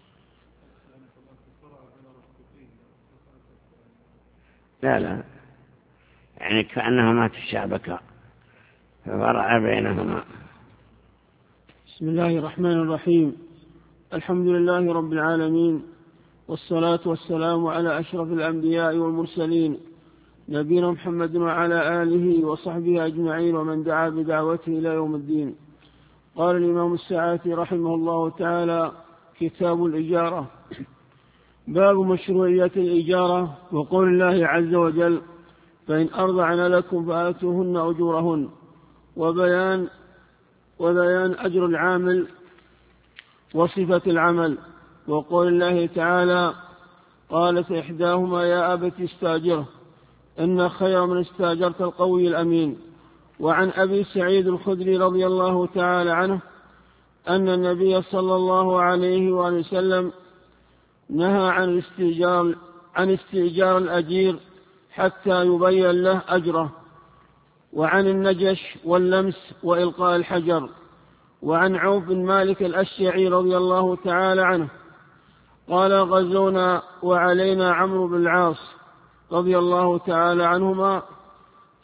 لا لا يعني كأنهما تشابكا ففرع بينهما. بسم الله الرحمن الرحيم. الحمد لله رب العالمين، والصلاة والسلام على أشرف الأنبياء والمرسلين، نبينا محمد وعلى آله وصحبه أجمعين ومن دعا بدعوته إلى يوم الدين. قال الإمام السعاتي رحمه الله تعالى: كتاب الإجارة. باب مشروعية الإجارة وقول الله عز وجل: فإن أرضعن لكم فآتوهن أجورهن، وبيان وبيان أجر العامل وصفة العمل، وقول الله تعالى: قالت إحداهما يا أبت استاجره إن خير من استاجرت القوي الأمين. وعن أبي سعيد الخدري رضي الله تعالى عنه أن النبي صلى الله عليه وسلم نهى عن استئجار عن استئجار الأجير حتى يبين له أجره، وعن النجش واللمس وإلقاء الحجر. وعن عوف بن مالك الأشعري رضي الله تعالى عنه قال: غزونا وعلينا عمرو بن العاص رضي الله تعالى عنهما،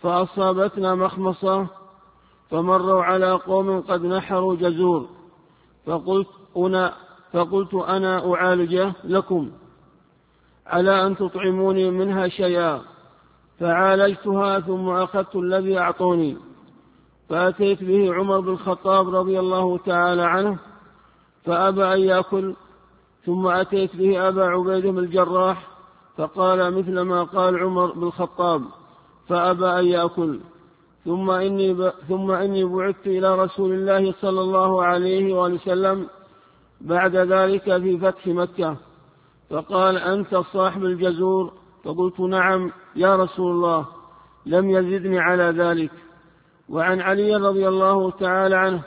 فأصابتنا مخمصة فمروا على قوم قد نحروا جزور فقلت أنا, فقلت أنا أعالج لكم على أن تطعموني منها شيئا، فعالجتها ثم أخذت الذي أعطوني فأتيت به عمر بن الخطاب رضي الله تعالى عنه فأبى أن يأكل، ثم أتيت به أبا عبيدة بن الجراح فقال مثل ما قال عمر بن الخطاب فأبى أن يأكل. ثم إني, ب... ثم إني بعثت إلى رسول الله صلى الله عليه وسلم بعد ذلك في فتح مكة فقال أنت صاحب الجزور؟ فقلت نعم يا رسول الله، لم يزدني على ذلك. وعن علي رضي الله تعالى عنه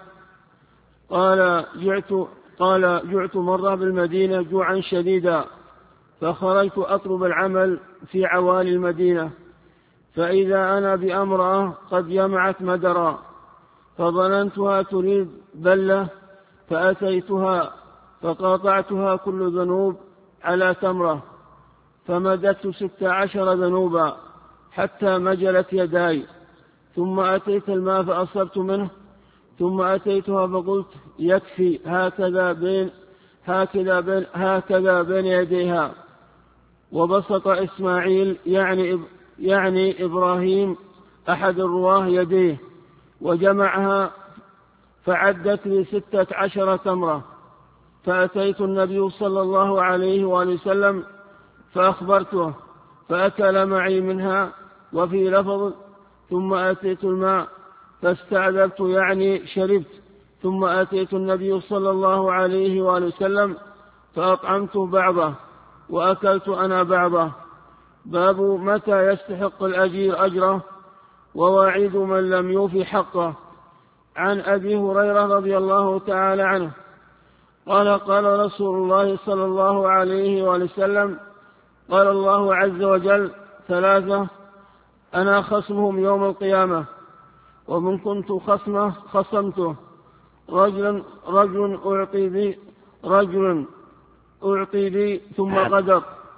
قال جعت, قال جعت مرة بالمدينة جوعا شديدا فخرجت أطلب العمل في عوالي المدينة فإذا أنا بأمرأة قد جمعت مدرا فظننتها تريد بلة فأتيتها فقاطعتها كل ذنوب على تمرة فمددت ست عشر ذنوبا حتى مجلت يداي، ثم أتيت الماء فأصبت منه، ثم أتيتها فقلت يكفي هكذا بين هكذا بين, هكذا بين يديها. وبسط إسماعيل يعني, يعني إبراهيم أحد الرواه يديه وجمعها فعدت لي ستة عشر تمرة. فأتيت النبي صلى الله عليه وسلم فأخبرته فأكل معي منها. وفي لفظ ثم أتيت الماء فاستعذبت يعني شربت، ثم أتيت النبي صلى الله عليه وسلم فأطعمت بعضه وأكلت أنا بعضه. باب متى يستحق الأجير أجره وواعيد من لم يوفي حقه. عن أبي هريرة رضي الله تعالى عنه قال قال رسول الله صلى الله عليه وسلم قال الله عز وجل ثلاثة أنا خصمهم يوم القيامة ومن كنت خصمه خصمته رجل, رجل أعطي بي رجل أعطي بي ثم غدر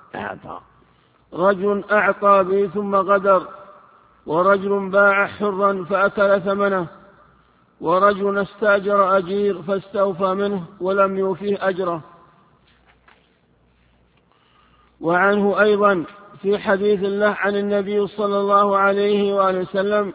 رجل أعطى بي ثم غدر ورجل باع حرا فأكل ثمنه ورجل استاجر أجير فاستوفى منه ولم يوفيه أجره. وعنه أيضا في حديث الله عن النبي صلى الله عليه وآله وسلم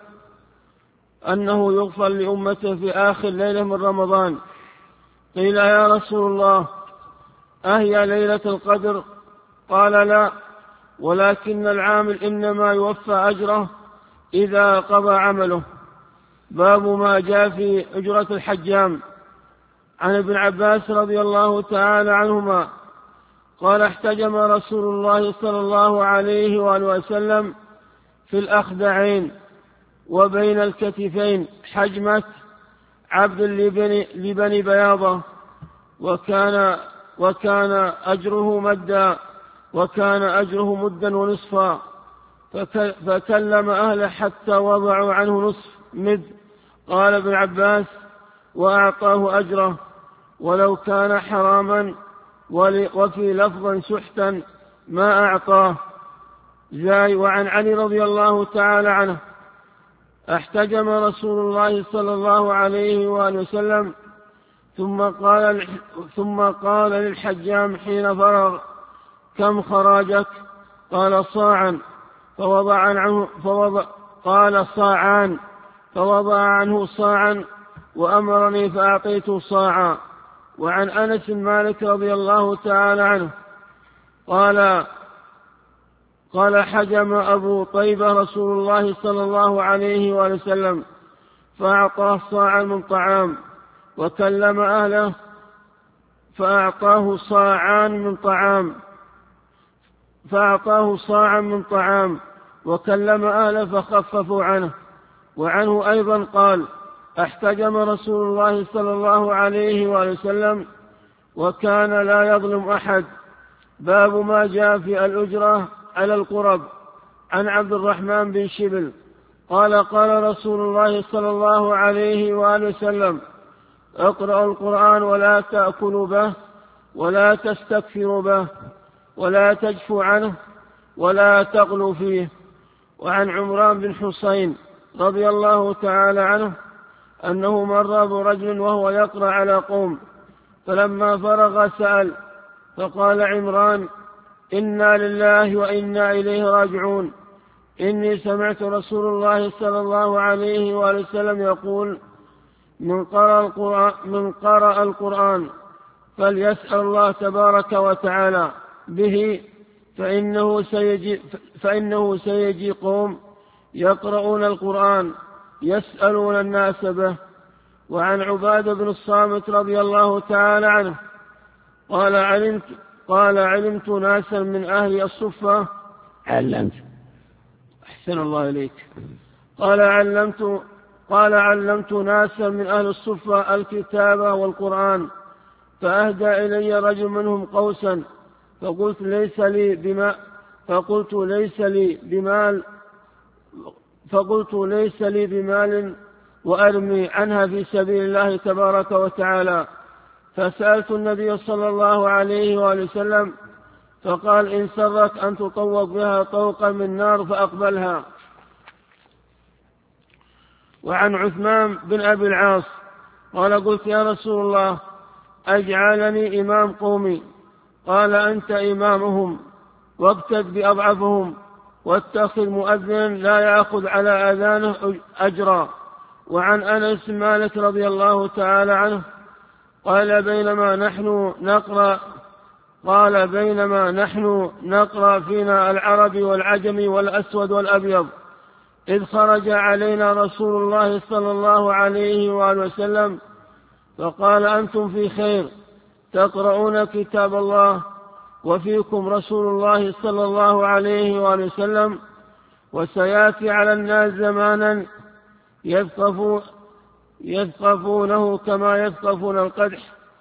أنه يغفر لأمته في آخر ليلة من رمضان. قيل يا رسول الله أهي ليلة القدر؟ قال لا، ولكن العامل إنما يوفى أجره إذا قضى عمله. باب ما جاء في أجرة الحجام. عن ابن عباس رضي الله تعالى عنهما قال احتجم رسول الله صلى الله عليه وآله وسلم في الأخدعين وبين الكتفين حجمة عبد لبني, لبني بياضة وكان, وكان أجره مدا وكان أجره مدا ونصفا فكلم أهله حتى وضعوا عنه نصف مد. قال ابن عباس وأعطاه أجره ولو كان حراما وفي لفظا سحتا ما أعطاه زاي. وعن علي رضي الله تعالى عنه احتجم رسول الله صلى الله عليه وآله وسلم ثم قال, ثم قال للحجام حين فرغ كم خراجك؟ قال صاعا فوضع عنه فوضع قال صاعان فوضع عنه صاعا وأمرني فأعطيته صاعا. وعن أنس مالك رضي الله تعالى عنه قال قال حجم أبو طيبة رسول الله صلى الله عليه وسلم فأعطاه صاعا من طعام وكلم أهله فأعطاه صاعان من طعام فأعطاه صاعا من طعام وكلم أهله فخففوا عنه. وعنه أيضا قال احتجم رسول الله صلى الله عليه وسلم وكان لا يظلم أحد. باب ما جاء في الأجرة على القرب. عن عبد الرحمن بن شبل قال قال رسول الله صلى الله عليه وآله وسلم اقرأوا القرآن ولا تأكلوا به ولا تستكثروا به ولا تجفوا عنه ولا تغلوا فيه وعن عمران بن حسين رضي الله تعالى عنه أنه مر برجل وهو يقرأ على قوم، فلما فرغ سأل فقال عمران: إنا لله وإنا إليه راجعون، إني سمعت رسول الله صلى الله عليه وسلم يقول: من قرأ القرآن, من قرأ القرآن فليسأل الله تبارك وتعالى به، فإنه سيجي, فإنه سيجي قوم يقرؤون القرآن يسألون الناس به. وعن عبادة بن الصامت رضي الله تعالى عنه قال علمت, قال علمت ناسا من أهل الصفة علمت أحسن الله إليك قال علمت قال علمت ناسا من أهل الصفة الكتاب والقرآن، فأهدى إلي رجل منهم قوسا، فقلت ليس لي بما فقلت ليس لي بمال فقلت ليس لي بمال وأرمي عنها في سبيل الله تبارك وتعالى، فسألت النبي صلى الله عليه وآله وسلم فقال: إن سرك أن تطوق بها طوقا من نار فأقبلها. وعن عثمان بن أبي العاص قال: قلت يا رسول الله أجعلني إمام قومي؟ قال: أنت إمامهم، واقتد بأضعفهم، واتخذ مؤذنا لا يأخذ على أذانه أجرا. وعن أنس مالك رضي الله تعالى عنه قال: بينما نحن نقرأ قال بينما نحن نقرأ فينا العرب والعجم والأسود والأبيض، إذ خرج علينا رسول الله صلى الله عليه وآله وسلم فقال: أنتم في خير، تقرؤون كتاب الله، وفيكم رسول الله صلى الله عليه وآله وسلم، وسيأتي على الناس زمانا يثقفونه كما يثقفون القدح،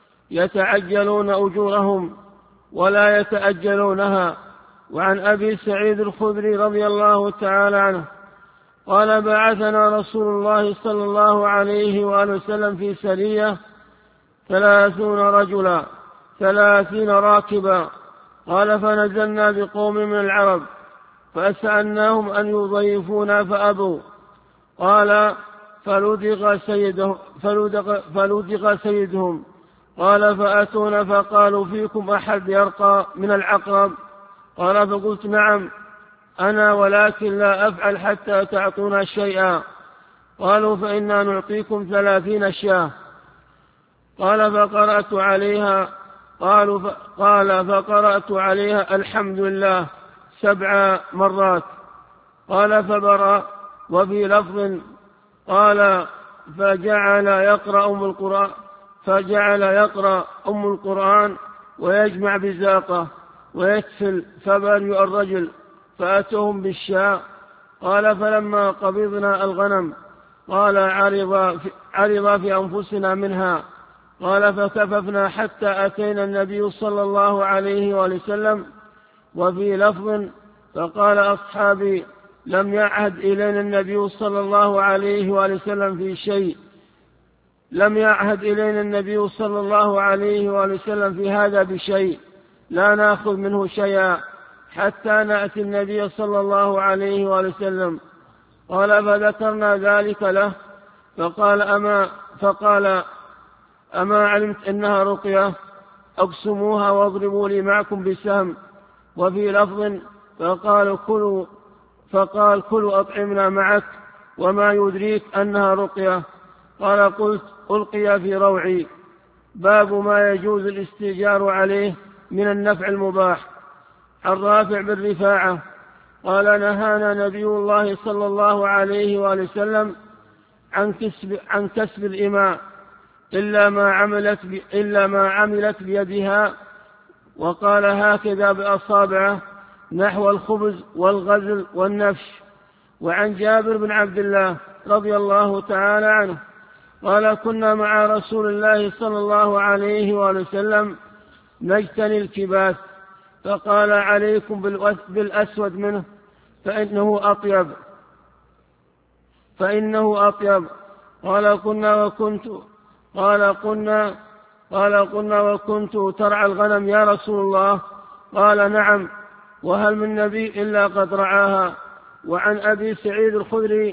يتعجلون أجورهم ولا يتأجلونها. وعن أبي سعيد الخدري رضي الله تعالى عنه قال: بعثنا رسول الله صلى الله عليه وآله وسلم في سرية ثلاثون رجلا ثلاثين راكبا، قال: فنزلنا بقوم من العرب فأسألناهم أن يضيفونا فأبوا، قال: فلدغ سيدهم, فلدغ فلدغ سيدهم قال: فأتونا فقالوا: فيكم أحد يرقى من العقرب؟ قال: فقلت: نعم أنا، ولكن لا أفعل حتى تعطونا شيئا. قالوا: فإنا نعطيكم ثلاثين شاة. قال: فقرأت عليها قالوا ف... قال فقرأت عليها الحمد لله سبع مرات. قال: فبرأ. وفي لفظ قال: فجعل يقرأ أم القرآن فجعل يقرأ أم القرآن ويجمع بزاقه ويكفل، فبرئ الرجل فأتوهم بالشاء. قال: فلما قبضنا الغنم قال: عرض في, عرض في أنفسنا منها. قال: فكففنا حتى أتينا النبي صلى الله عليه وسلم. وفي لفظ فقال أصحابي: لم يعهد إلينا النبي صلى الله عليه وسلم في شيء لم يعهد إلينا النبي صلى الله عليه وسلم في هذا بشيء، لا نأخذ منه شيئا حتى نأتي النبي صلى الله عليه وسلم. قال: فذكرنا ذلك له، فقال: أما فقال أما علمت أنها رقية؟ أقسموها واضربوا لي معكم بسهم. وفي لفظ فقال: كلوا فقال كلوا أطعمنا معك، وما يدريك أنها رقية؟ قال: قلت: ألقي في روعي. باب ما يجوز الاستئجار عليه من النفع المباح. عن رافع بن رفاعة قال: نهانا نبي الله صلى الله عليه وآله وسلم عن كسب, عن كسب الإماء إلا ما عملت, إلا ما عملت بيدها، وقال هكذا بأصابعه، نحو الخبز والغزل والنفش. وعن جابر بن عبد الله رضي الله تعالى عنه قال: كنا مع رسول الله صلى الله عليه وآله وسلم نجتني الكباث، فقال: عليكم بالأسود منه فإنه أطيب فإنه أطيب. قال: كنا وكنت قال قلنا قال قلنا وكنت ترعى الغنم يا رسول الله؟ قال: نعم، وهل من نبي إلا قد رعاها؟ وعن أبي سعيد الخدري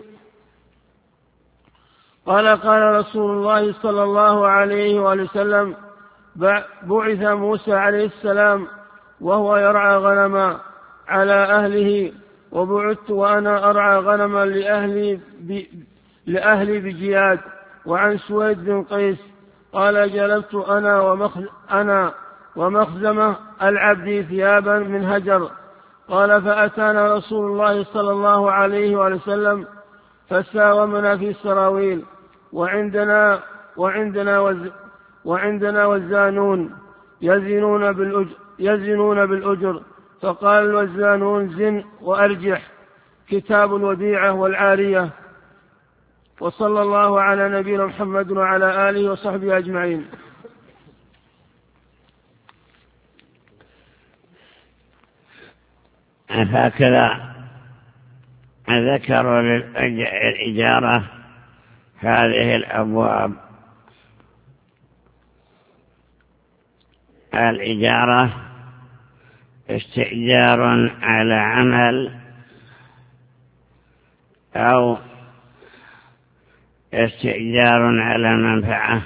قال قال رسول الله صلى الله عليه وسلم بعث موسى عليه السلام وهو يرعى غنما على أهله وبعثت وأنا أرعى غنما لأهلي, لأهلي بجياد. وعن سويد بن قيس قال جلبت أنا, ومخ أنا ومخزمة العبد ثيابا من هجر. قال فأتانا رسول الله صلى الله عليه وسلم فساومنا في السراويل وعندنا, وعندنا, وز وعندنا وزانون يزنون بالأجر, يزنون بالأجر. فقال الوزانون زن وأرجح كتاب الوديعة والعارية. وصلى الله على نبينا محمد وعلى آله وصحبه أجمعين. هكذا ذكروا للإجارة هذه الأبواب. الإجارة استئجار على عمل أو استئجار على منفعة،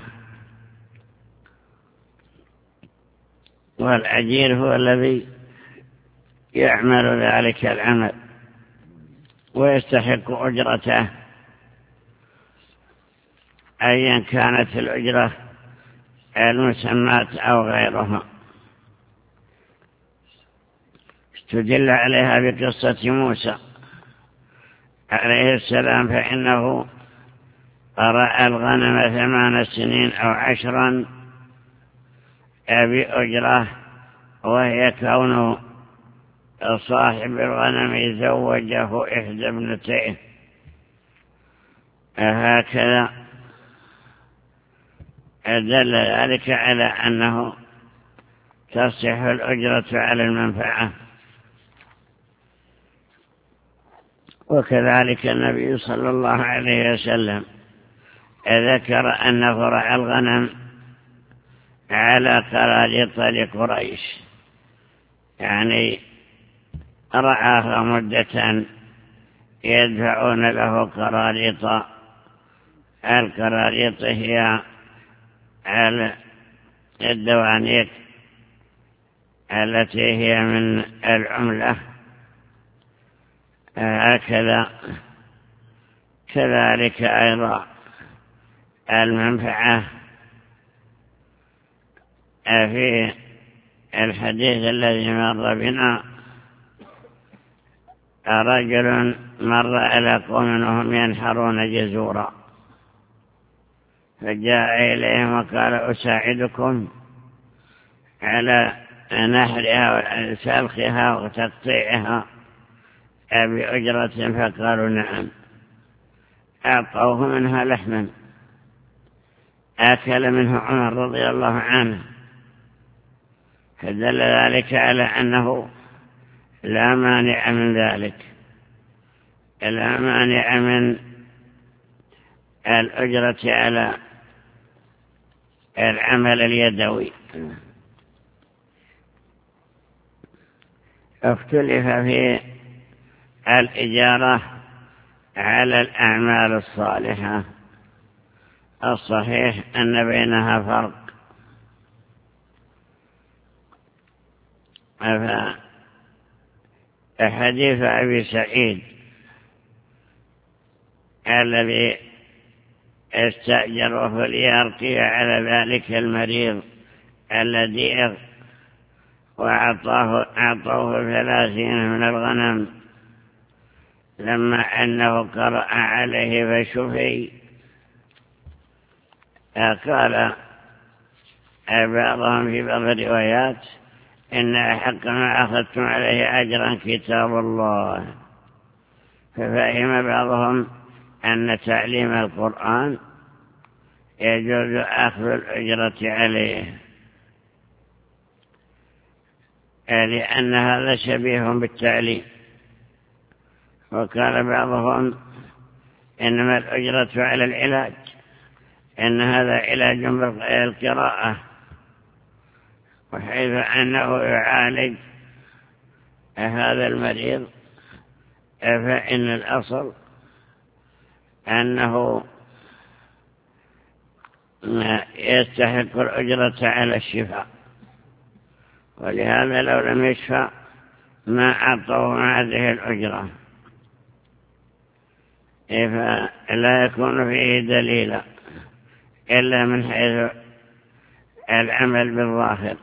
والأجير هو الذي يعمل ذلك العمل ويستحق أجرته أيا كانت الأجرة المسمات أو غيرها. استدل عليها بقصة موسى عليه السلام، فإنه رعى الغنم ثمان سنين أو عشرا بأجرة، وهي كون صاحب الغنم زوجه إحدى ابنتيه. هكذا دل ذلك على أنه تصح الأجرة على المنفعة. وكذلك النبي صلى الله عليه وسلم ذكر أنه رعى الغنم على قراريط لقريش، يعني رعاها مدة يدفعون له قراريط. القراريط هي الدوانيق التي هي من العملة. هكذا كذلك أيضا المنفعة. في الحديث الذي مر بنا رجل مر على قوم وهم ينحرون جزورا، فجاء إليهم وقال أساعدكم على نحرها وسلخها وتقطيعها بأجرة؟ فقالوا نعم. أعطوه منها لحما، أكل منه عمر رضي الله عنه، فدل ذلك على أنه لا مانع من ذلك، لا مانع من الأجرة على العمل اليدوي. اختلف في الإجارة على الأعمال الصالحة. الصحيح أن بينها فرق. فحديث أبي سعيد الذي استأجره ليرقي على ذلك المريض الذي وأعطاه أعطوه ثلاثين من الغنم، لما أنه قرأ عليه فشفي، قال بعضهم في بعض الروايات إن أحق ما أخذتم عليه أجرا كتاب الله. ففهم بعضهم أن تعليم القرآن يجوز أخذ الأجرة عليه، لأن هذا شبيه بالتعليم. وقال بعضهم إنما الأجرة على العلاج، إن هذا علاج بالقراءة، وحيث أنه يعالج هذا المريض فإن الأصل أنه يستحق الأجرة على الشفاء، ولهذا لو لم يشفى ما أعطوه هذه الأجرة، فلا يكون فيه دليل إلا من حيث العمل بالظاهر.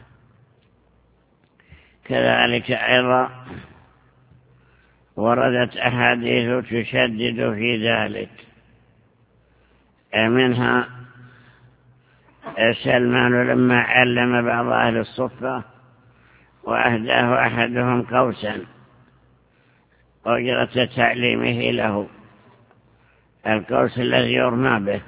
كذلك أيضا وردت أحاديث تشدد في ذلك، منها سلمان لما علم بعض أهل الصفة وأهداه أحدهم قوسا أجرة تعليمه له، القوس الذي يرمى به،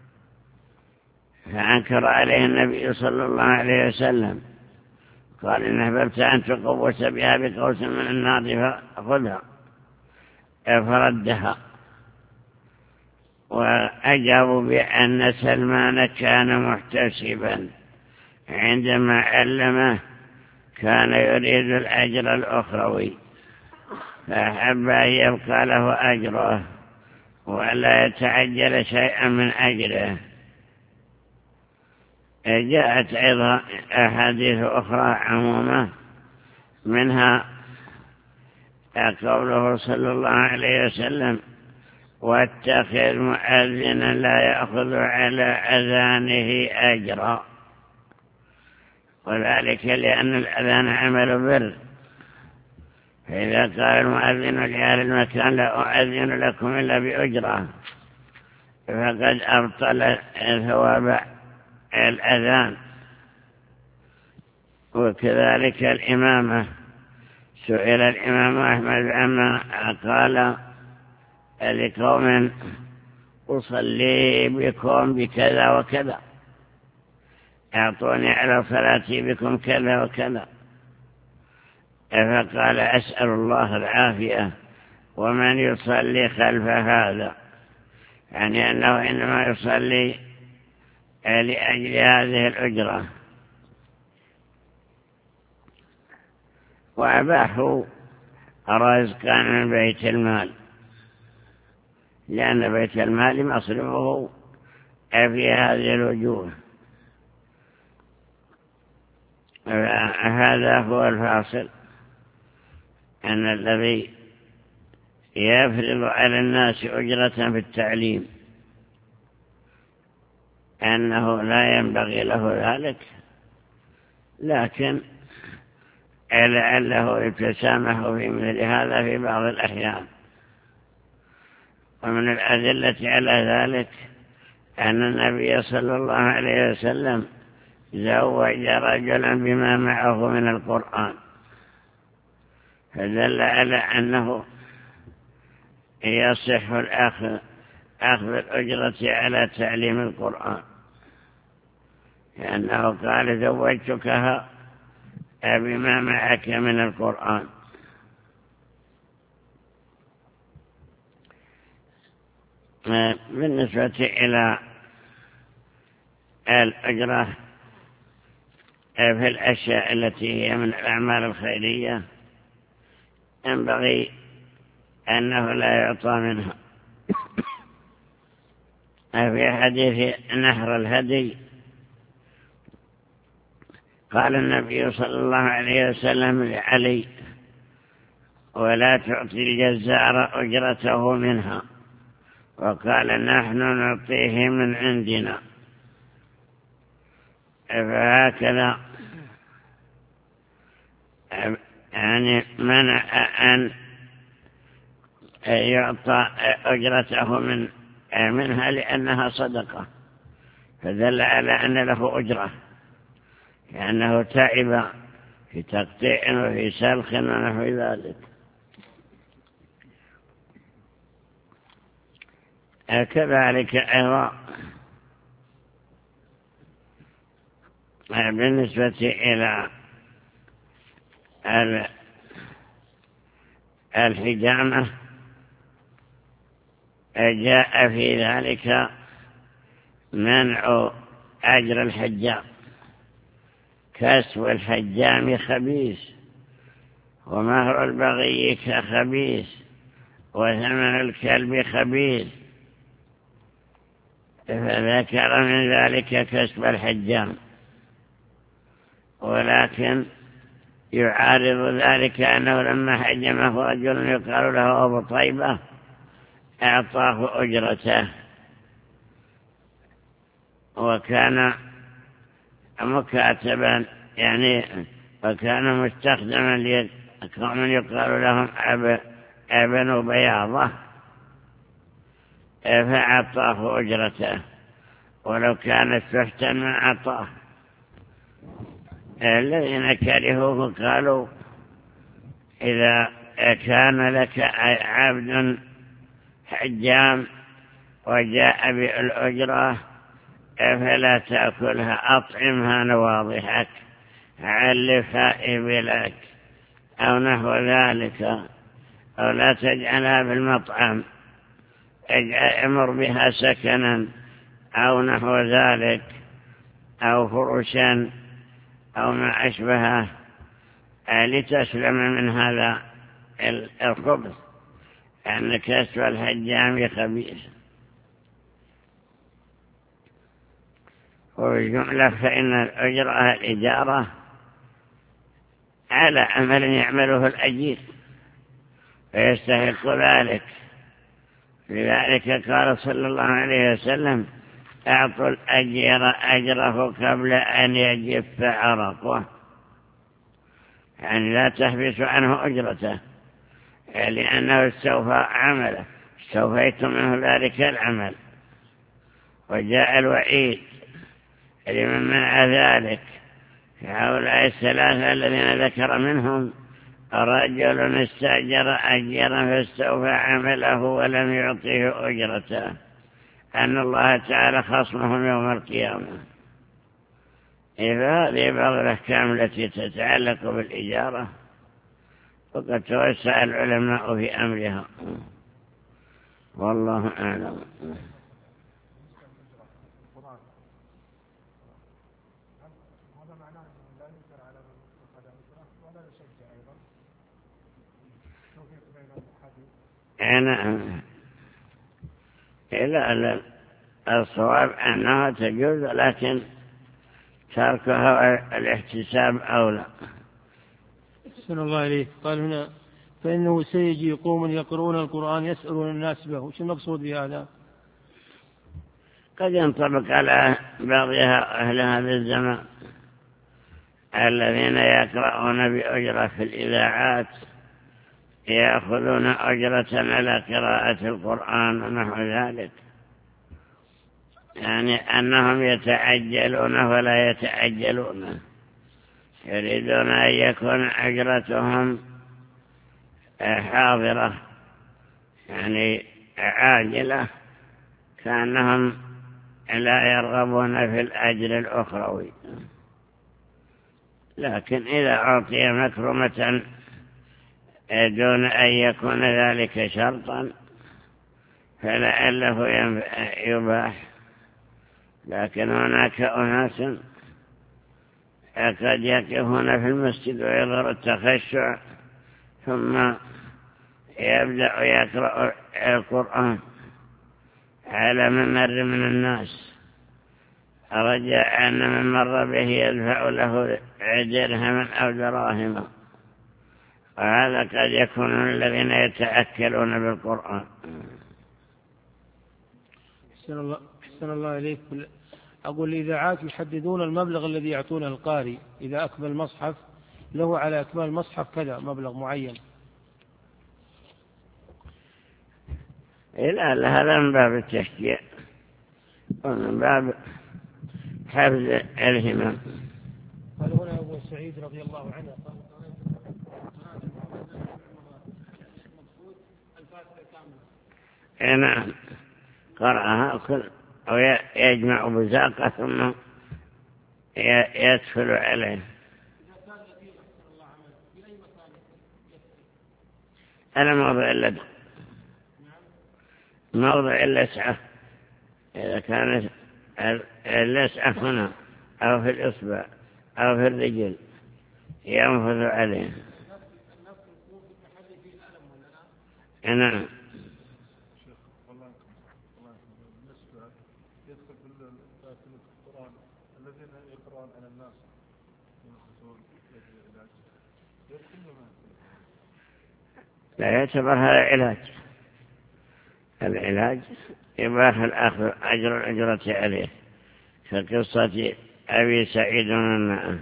فأنكر عليه النبي صلى الله عليه وسلم، قال إن أحببت أن تقوس بها بقوس من النار فخذها، فردها. وأجابوا بأن سلمان كان محتسبا عندما علمه، كان يريد الأجر الأخروي، فأحب أن يبقى له أجره ولا يتعجل شيئا من أجره. جاءت أيضا أحاديث أخرى عمومة، منها قوله صلى الله عليه وسلم: واتخذ مؤذنا لا يأخذ على أذانه أجرا، وذلك لأن الأذان عمل بر، فإذا قال المؤذن لأهل المكان لا أؤذن لكم إلا بأجرة فقد أبطل ثواب الأذان. وكذلك الإمامة، سئل الإمام أحمد عما قال لقوم: أصلي بكم بكذا وكذا، أعطوني على صلاتي بكم كذا وكذا، فقال: أسأل الله العافية، ومن يصلي خلف هذا، يعني أنه إنما يصلي لأجل هذه الأجرة. وأباحوا رزقا من بيت المال، لأن بيت المال مصرفه في هذه الوجوه. هذا هو الفاصل، أن الذي يفرض على الناس أجرة في التعليم أنه لا ينبغي له ذلك، لكن لعله يتسامح في مثل هذا في بعض الأحيان. ومن الأدلة على ذلك أن النبي صلى الله عليه وسلم زوج رجلا بما معه من القرآن، فدل على أنه يصح الأخذ أخذ الأجرة على تعليم القرآن، لأنه قال: زوجتكها بما معك من القرآن. بالنسبة إلى الأجرة في الأشياء التي هي من الأعمال الخيرية ينبغي أنه لا يعطى منها. في حديث نحر الهدي قال النبي صلى الله عليه وسلم لعلي: ولا تعطي الجزار أجرته منها، وقال: نحن نعطيه من عندنا. فهكذا يعني منع أن يعطى أجرته من منها لأنها صدقة، فدل على أن له أجرة، لأنه تعب في تقطيع وفي سلخ ونحو ذلك. كذلك أيضا بالنسبة إلى الحجامة جاء في ذلك منع أجر الحجام، كسب الحجام خبيث ومهر البغي كخبيث، وثمن الكلب خبيث، فذكر من ذلك كسب الحجام، ولكن يعارض ذلك أنه لما حجمه رجل يقال له أبو طيبة أعطاه أجرته، وكان مكاتبا يعني وكان مستخدما لقوم يقال لهم ابن بياضة، فأعطاه أجرته، ولو كانت سحتا ما أعطاه. الذين كرهوه قالوا إذا كان لك عبد حجام وجاء بالأجرة فلا تأكلها، أطعمها نواضحك، علفها إبلك أو نحو ذلك، أو لا تجعلها في المطعم، امر بها سكنا أو نحو ذلك، أو فرشا أو ما أشبهه، لتسلم من هذا الخبث، أن كسب الحجام خبيث. وبالجملة فإن الأجرة الإجارة على عمل يعمله الأجير فيستحق ذلك. لذلك قال صلى الله عليه وسلم: أعطوا الأجير أجره قبل أن يجف عرقه، يعني لا تحبس عنه أجرته، لأنه استوفى عمله، استوفيت منه ذلك العمل. وجاء الوعيد لمن منع ذلك، هؤلاء الثلاثة الذين ذكر منهم: رجل استأجر أجيرا فاستوفى عمله ولم يعطيه أجرته، أن الله تعالى خصمهم يوم القيامة. إذا هذه بعض الأحكام التي تتعلق بالإجارة، وقد توسع العلماء في أمرها، والله أعلم. نعم، إلى الصواب أنها تجوز، لكن تركها الاحتساب أولى. أحسن الله عليك. قال هنا: فإنه سيجي قوم يقرؤون القرآن يسألون الناس به. وش المقصود بهذا؟ قد ينطبق على بعض أهل هذا الزمان الذين يقرؤون بأجرة في الإذاعات، يأخذون أجرة على قراءة القرآن ونحو ذلك، يعني أنهم يتعجلون ولا يتعجلون، يريدون أن يكون أجرتهم حاضرة، يعني عاجلة، كأنهم لا يرغبون في الأجر الأخروي. لكن إذا أعطي مكرمة دون أن يكون ذلك شرطا فلعله يباح. لكن هناك أناس قد يقفون في المسجد ويظهر التخشع، ثم يبدأ يقرأ القرآن على ممر من الناس، رجاء أن من مر به يدفع له درهما أو دراهما، وهذا قد يكون من الذين يتأكلون بالقرآن. أحسن الله, أحسن الله إليك. أقول الإذاعات يحددون المبلغ الذي يعطونه القارئ، إذا أكمل مصحف له على أكمل مصحف كذا مبلغ معين. إلا هذا من باب التشجيع ومن باب حفظ الهمم. قال هنا أبو سعيد رضي الله عنه قال: نعم، قرأها كل أو يجمع بزاقة ثم يدخل عليه. أنا موضع اللدغ، موضع اللسعة، إذا كانت اللسعة هنا أو في الإصبع أو في الرجل ينفذ عليه. نعم، السلطان على الناس ينفذون العلاج لا يعتبر هذا علاج. العلاج يباح الأخذ أجر الأجرة عليه كقصة أبي سعيد النائم.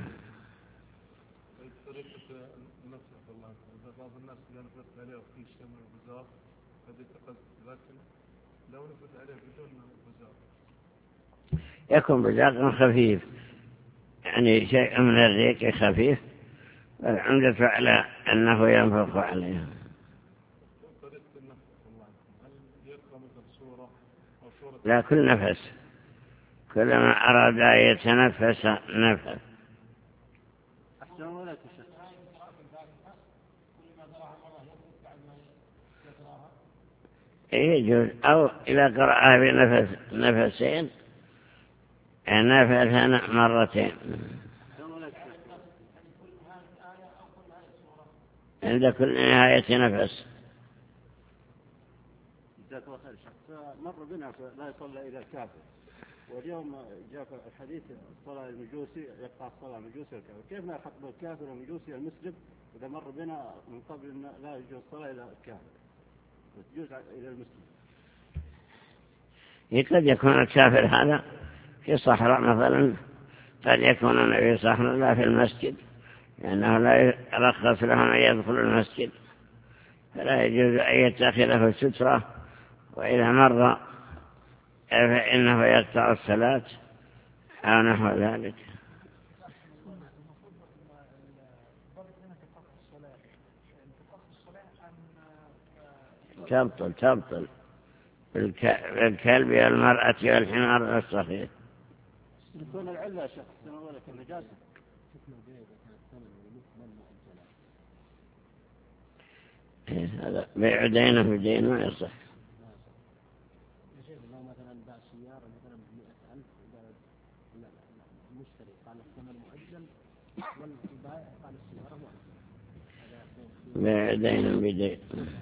طريقة نفسك الله بعض الناس إذا نفذت عليه وفي شمع وبزار قد يتقصد، لكن لو نفذت عليه بدون بزار يكون بزاق خفيف، يعني شيء من الريق خفيف، والعمدة على أنه ينفخ عليه. طريقة النفس الله هل يقرأ مثل صورة أو صورة؟ لا، كل نفس، كلما أراد أن يتنفس نفس. أحسن ولا تشك. يجوز، أو إذا قرأها بنفس نفسين نفث مرتين عند كل نهاية نفس. جزاك الله خير. شخص مر بنا لا يصلى إلى الكافر، واليوم جاء الحديث الصلاة المجوسي يقطع الصلاة المجوسي والكافر، كيف نخطب الكافر والمجوسي المسلم إذا مر بنا من قبل أن لا يجوز الصلاة إلى الكافر وتجوز إلى المسلم؟ قد يكون الكافر هذا في صحراء مثلا، قد يكون النبي صلى الله عليه وسلم في المسجد لأنه لا يرخص لهم أن يدخلوا المسجد، فلا يجوز أن يتخذه سترة، وإذا مر فإنه يقطع الصلاة أو نحو ذلك. تبطل تبطل بالكلب والمرأة والحمار والصغير. يكون العلة شخص ولك النجاسة. هذا بيع دينه بدين ما يصح. مثلا باع سيارة مثلا بمئة ألف، المشتري قال الثمن مؤجل والبائع قال السيارة مؤجل. بيع دينه بدين.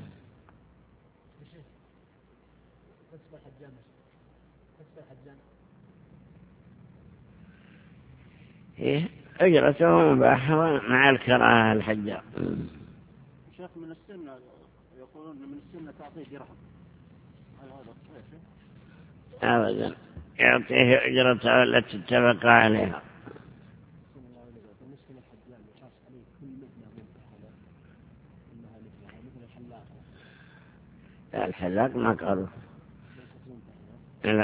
إيه أجرته مباحة مع الكراهة الحجار. شيخ من السنة يقولون من السنة تعطيه درهم، هل هذا صحيح؟ أبدا، يعطيه أجرته التي اتفق عليها. الحلاق ما قالوا لا،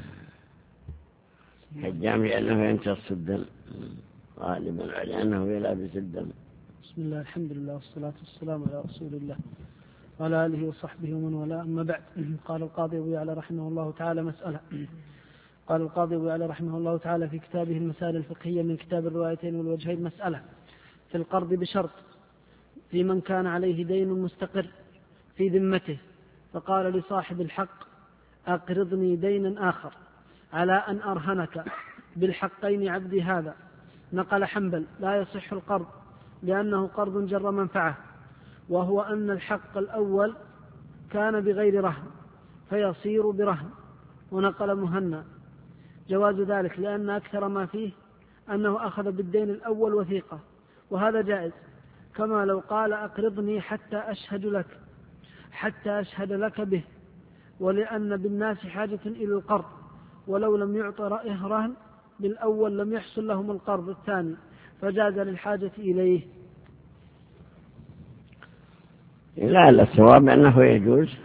حجام لأنه يمتص الدم غالبا، لأنه يلابس الدم. بسم الله، الحمد لله والصلاة والسلام على رسول الله وعلى آله وصحبه ومن والاه، أما بعد. قال القاضي أبو يعلى رحمه الله تعالى مسألة قال القاضي أبو يعلى رحمه الله تعالى في كتابه المسائل الفقهية من كتاب الروايتين والوجهين مسألة في القرض بشرط في من كان عليه دين مستقر في ذمته، فقال لصاحب الحق أقرضني دينا آخر على أن أرهنك بالحقين عبدي هذا. نقل حنبل لا يصح القرض لأنه قرض جر منفعة، وهو أن الحق الأول كان بغير رهن فيصير برهن. ونقل مهنا جواز ذلك لأن أكثر ما فيه أنه أخذ بالدين الأول وثيقة، وهذا جائز، كما لو قال أقرضني حتى أشهد لك حتى أشهد لك به، ولأن بالناس حاجة إلى القرض، ولو لم يعط رأيه رهن بالأول لم يحصل لهم القرض الثاني، فجاز للحاجة إليه. لا، الصواب أنه يجوز،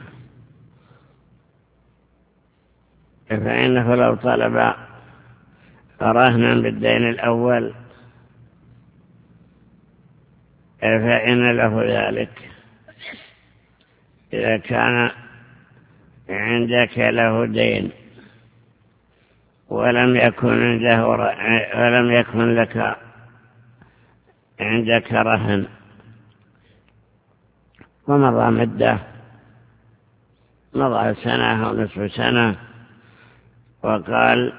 فإنه لو طلب رهنا بالدين الأول فإن له ذلك. إذا كان عندك له دين ولم يكن عنده ولم يكن لك عندك رهن ومضى مدة، مضى سنة أو نصف سنة، وقال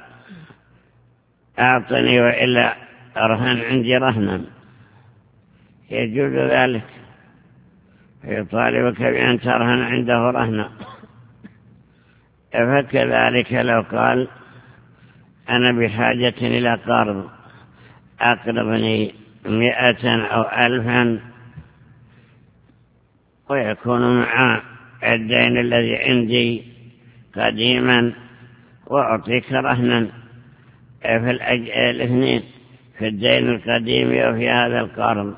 أعطني وإلا أرهن عندي رهنا، يجوز ذلك، يطالبك بأن ترهن عنده رهنا. فكذلك لو قال أنا بحاجة إلى قرض أقرضني مئة أو ألفا، ويكون مع الدين الذي عندي قديما وأعطيك رهنا في الاثنين، في الدين القديم وفي هذا القرض،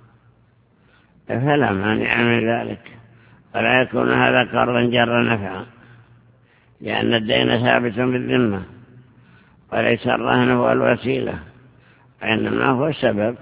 فلا مانع من ذلك، ولا يكون هذا قرضا جر نفعا، لأن الدين ثابت بالذمة وليس الرهن هو الوسيلة، إنما هو السبب.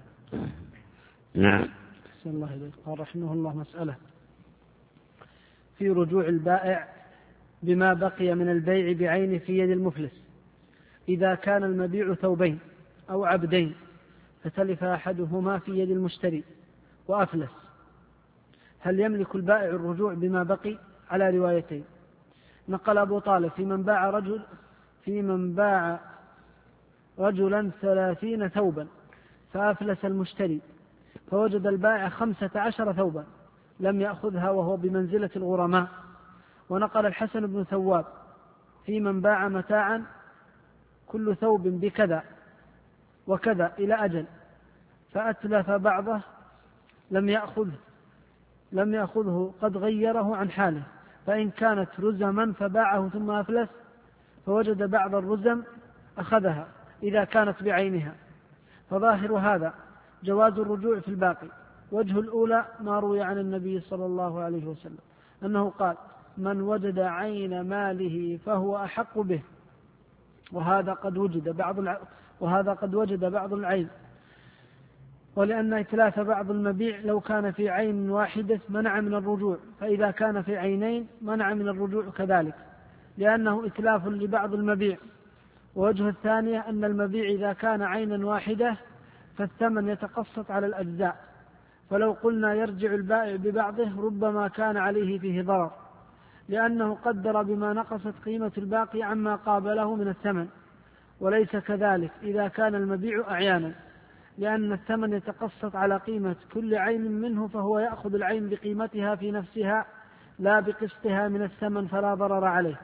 نعم. الله إليك. قال رحمه الله: مسألة في رجوع البائع بما بقي من البيع بعينه في يد المفلس، إذا كان المبيع ثوبين أو عبدين فتلف أحدهما في يد المشتري وأفلس، هل يملك البائع الرجوع بما بقي؟ على روايتين. نقل أبو طالب في من باع رجل في من باع رجلا ثلاثين ثوبا فأفلس المشتري فوجد البائع خمسة عشر ثوبا لم يأخذها وهو بمنزلة الغرماء. ونقل الحسن بن ثواب في من باع متاعا كل ثوب بكذا وكذا إلى أجل فأتلف بعضه لم يأخذ لم يأخذه قد غيره عن حاله، فإن كانت رزما فباعه ثم أفلس فوجد بعض الرزم أخذها إذا كانت بعينها، فظاهر هذا جواز الرجوع في الباقي. وجه الأولى ما روي عن النبي صلى الله عليه وسلم أنه قال: من وجد عين ماله فهو أحق به، وهذا قد وجد بعض الع... وهذا قد وجد بعض العين، ولأن إتلاف بعض المبيع لو كان في عين واحدة منع من الرجوع، فإذا كان في عينين منع من الرجوع كذلك، لأنه إتلاف لبعض المبيع. ووجه الثانية أن المبيع إذا كان عينا واحدة فالثمن يتقسط على الأجزاء، فلو قلنا يرجع البائع ببعضه ربما كان عليه فيه ضرر، لأنه قدر بما نقصت قيمة الباقي عما قابله من الثمن، وليس كذلك إذا كان المبيع أعيانا، لأن الثمن يتقسط على قيمة كل عين منه، فهو يأخذ العين بقيمتها في نفسها لا بقسطها من الثمن، فلا ضرر عليه.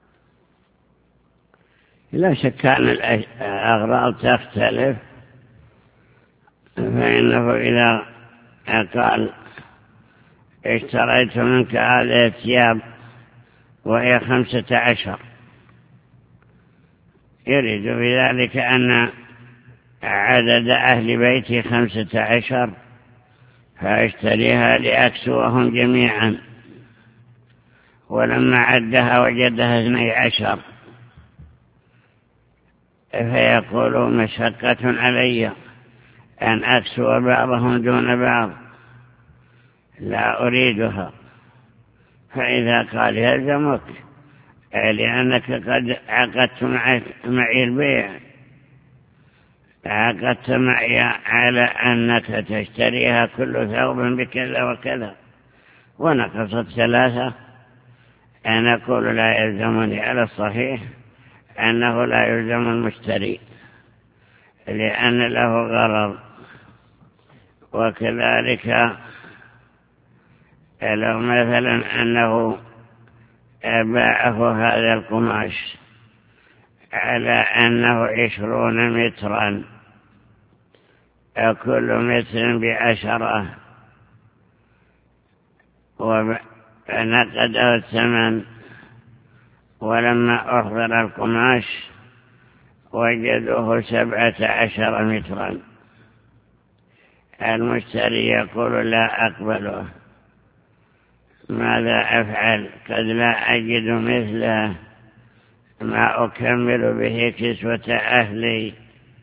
لا شك أن الأغراض تختلف، فإنه إذا قال: اشتريت منك هذه الثياب وهي خمسة عشر، يريد بذلك أن عدد أهل بيتي خمسة عشر، فاشتريها لأكسوهم جميعا، ولما عدها وجدها اثني عشر، فيقول: مشقة علي أن أكسو بعضهم دون بعض، لا أريدها. فإذا قال: يلزمك لأنك قد عقدت معي البيع، عقدت معي على أنك تشتريها كل ثوب بكذا وكذا ونقصت ثلاثة، أنا أقول لا يلزمني على الصحيح أنه لا يلزم المشتري، لأن له غرض. وكذلك لو مثلا أنه باعه هذا القماش على أنه عشرون مترا، كل متر بعشرة، ونقده الثمن، ولما أحضر القماش وجدوه سبعة عشر مترا، المشتري يقول: لا أقبله، ماذا أفعل؟ قد لا أجد مثله ما أكمل به كسوة أهلي،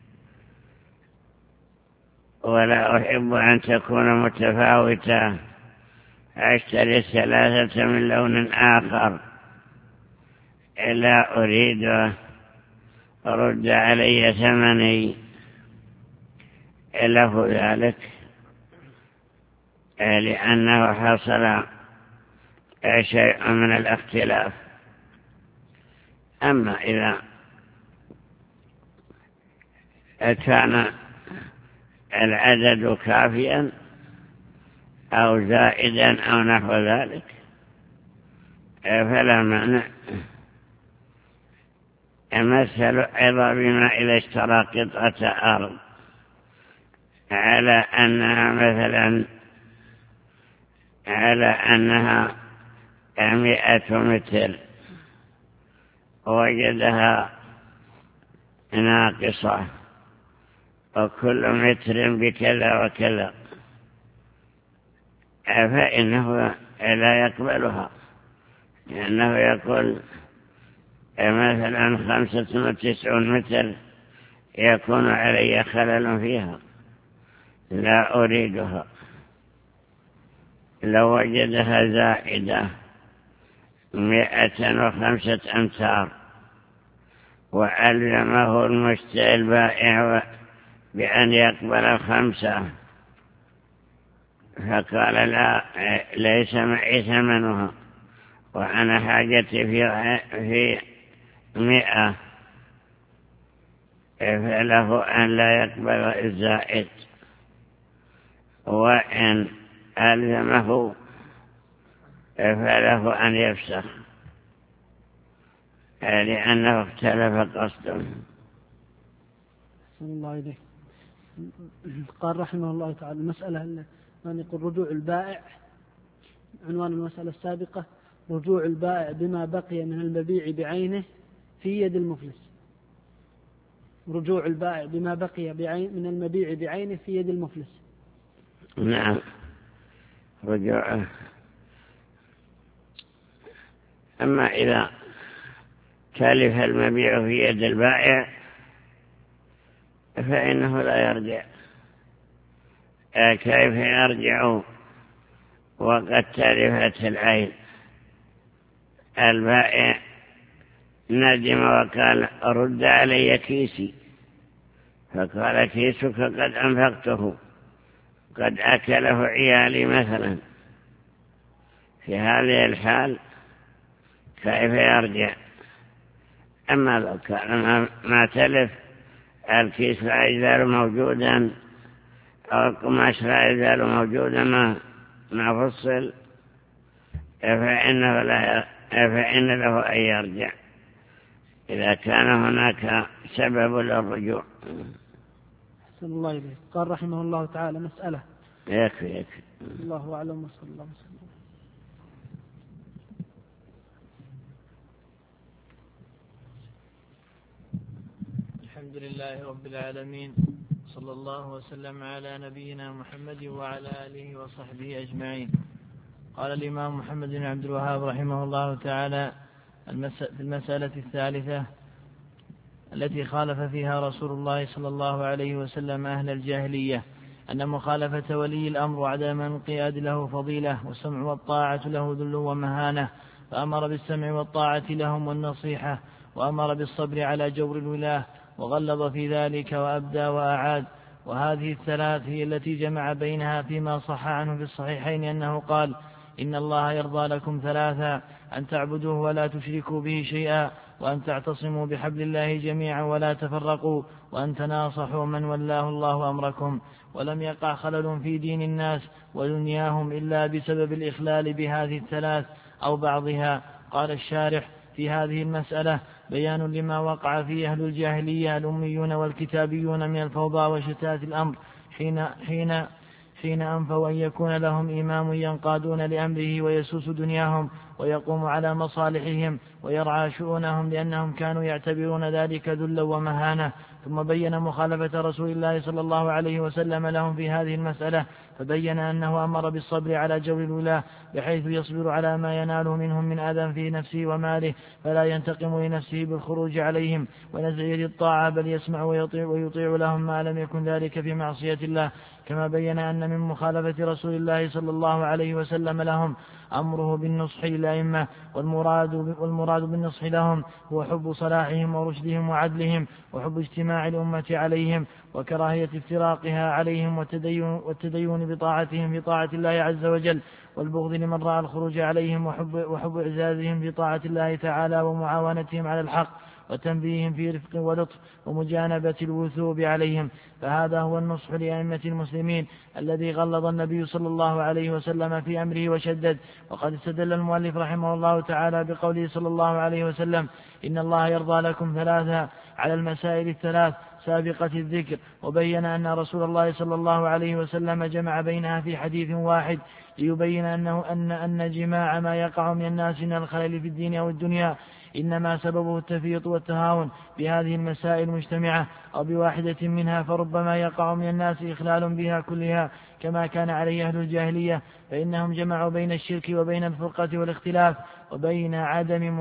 ولا أحب أن تكون متفاوتة، أشتري الثلاثة من لون آخر، لا أريد، رد علي ثمني، له ذلك، لأنه حصل شيء من الاختلاف. أما إذا كان العدد كافيا أو زائدا أو نحو ذلك فلا مانع. مثل عظام ما إذا اشترى قطعة أرض على أنها مثلا على أنها مئة متر وجدها ناقصة وكل متر بكذا وكذا فإنه لا يقبلها، لأنه يقول مثلا خمسة وتسعون متر يكون علي خلل فيها لا أريدها. لو وجدها زائدة مئة وخمسة أمتار وألزمه المشتري البائع بأن يقبل الخمسة فقال لا ليس معي ثمنها وأنا حاجتي في في مئة، فله أن لا يقبل الزائد، وإن ألزمه فله أن يفسخ لأنه اختلف قصده. أحسن الله إليك. قال رحمه الله تعالى المسألة أن يقول رجوع البائع، عنوان المسألة السابقة رجوع البائع بما بقي من المبيع بعينه في يد المفلس. رجوع البائع بما بقي بعين من المبيع بعينه في يد المفلس. نعم رجوعه. أما إذا تلف المبيع في يد البائع فإنه لا يرجع. كيف يرجع وقد تلفت العين؟ البائع ندم وقال رد علي كيسي، فقال كيسك قد أنفقته قد أكله عيالي مثلا. في هذه الحال كيف يرجع؟ أما لو كان ما تلف الكيس لا يزال موجودا أو القماش لا يزال موجودا ما ما فصل فإنه لا فإن له أن يرجع إذا كان هناك سبب للرجوع. أحسن الله إليك. قال رحمه الله تعالى مسألة. يكفي يكفي. الله أعلم وصلى الله وسلم. الحمد لله رب العالمين، صلى الله وسلم على نبينا محمد وعلى آله وصحبه أجمعين. قال الإمام محمد بن عبد الوهاب رحمه الله تعالى في المسألة الثالثة التي خالف فيها رسول الله صلى الله عليه وسلم أهل الجاهلية، أن مخالفة ولي الأمر وعدم الانقياد له فضيلة، والسمع والطاعة له ذل ومهانة، فأمر بالسمع والطاعة لهم والنصيحة، وأمر بالصبر على جور الولاة، وغلظ في ذلك وأبدى وأعاد. وهذه الثلاث هي التي جمع بينها فيما صح عنه في الصحيحين أنه قال: إن الله يرضى لكم ثلاثا: أن تعبدوه ولا تشركوا به شيئا، وأن تعتصموا بحبل الله جميعا ولا تفرقوا، وأن تناصحوا من ولاه الله أمركم. ولم يقع خلل في دين الناس ودنياهم إلا بسبب الإخلال بهذه الثلاث أو بعضها. قال الشارح في هذه المسألة: بيان لما وقع فيه أهل الجاهلية الأميون والكتابيون من الفوضى وشتات الأمر حين حين حين أنفوا أن يكون لهم إمام ينقادون لأمره ويسوس دنياهم ويقوم على مصالحهم ويرعى شؤونهم، لأنهم كانوا يعتبرون ذلك ذلا ومهانة. ثم بين مخالفة رسول الله صلى الله عليه وسلم لهم في هذه المسألة، فبين أنه أمر بالصبر على جور الولاة، بحيث يصبر على ما يناله منهم من أذى في نفسه وماله، فلا ينتقم لنفسه بالخروج عليهم ونزع يد الطاعة، بل يسمع ويطيع, ويطيع لهم ما لم يكن ذلك في معصية الله. كما بين أن من مخالفة رسول الله صلى الله عليه وسلم لهم أمره بالنصح للأئمة، والمراد, والمراد بالنصح لهم هو حب صلاحهم ورشدهم وعدلهم، وحب اجتماع الأمة عليهم وكراهية افتراقها عليهم، والتدين, والتدين بطاعتهم في طاعة الله عز وجل، والبغض لمن رأى الخروج عليهم، وحب, وحب إعزازهم في طاعة الله تعالى ومعاونتهم على الحق، وتنبيههم في رفق ولطف ومجانبة الوثوب عليهم. فهذا هو النصح لأئمة المسلمين الذي غلظ النبي صلى الله عليه وسلم في أمره وشدد. وقد استدل المؤلف رحمه الله تعالى بقوله صلى الله عليه وسلم: إن الله يرضى لكم ثلاثا على المسائل الثلاث: سابقة الذكر، وبين أن رسول الله صلى الله عليه وسلم جمع بينها في حديث واحد ليبين أنه أن أن جماع ما يقع من الناس من الخلل في الدين أو الدنيا إنما سببه التفريط والتهاون بهذه المسائل المجتمعة أو بواحدة منها، فربما يقع من الناس إخلال بها كلها كما كان عليه أهل الجاهلية، فإنهم جمعوا بين الشرك وبين الفرقة والاختلاف وبين عدم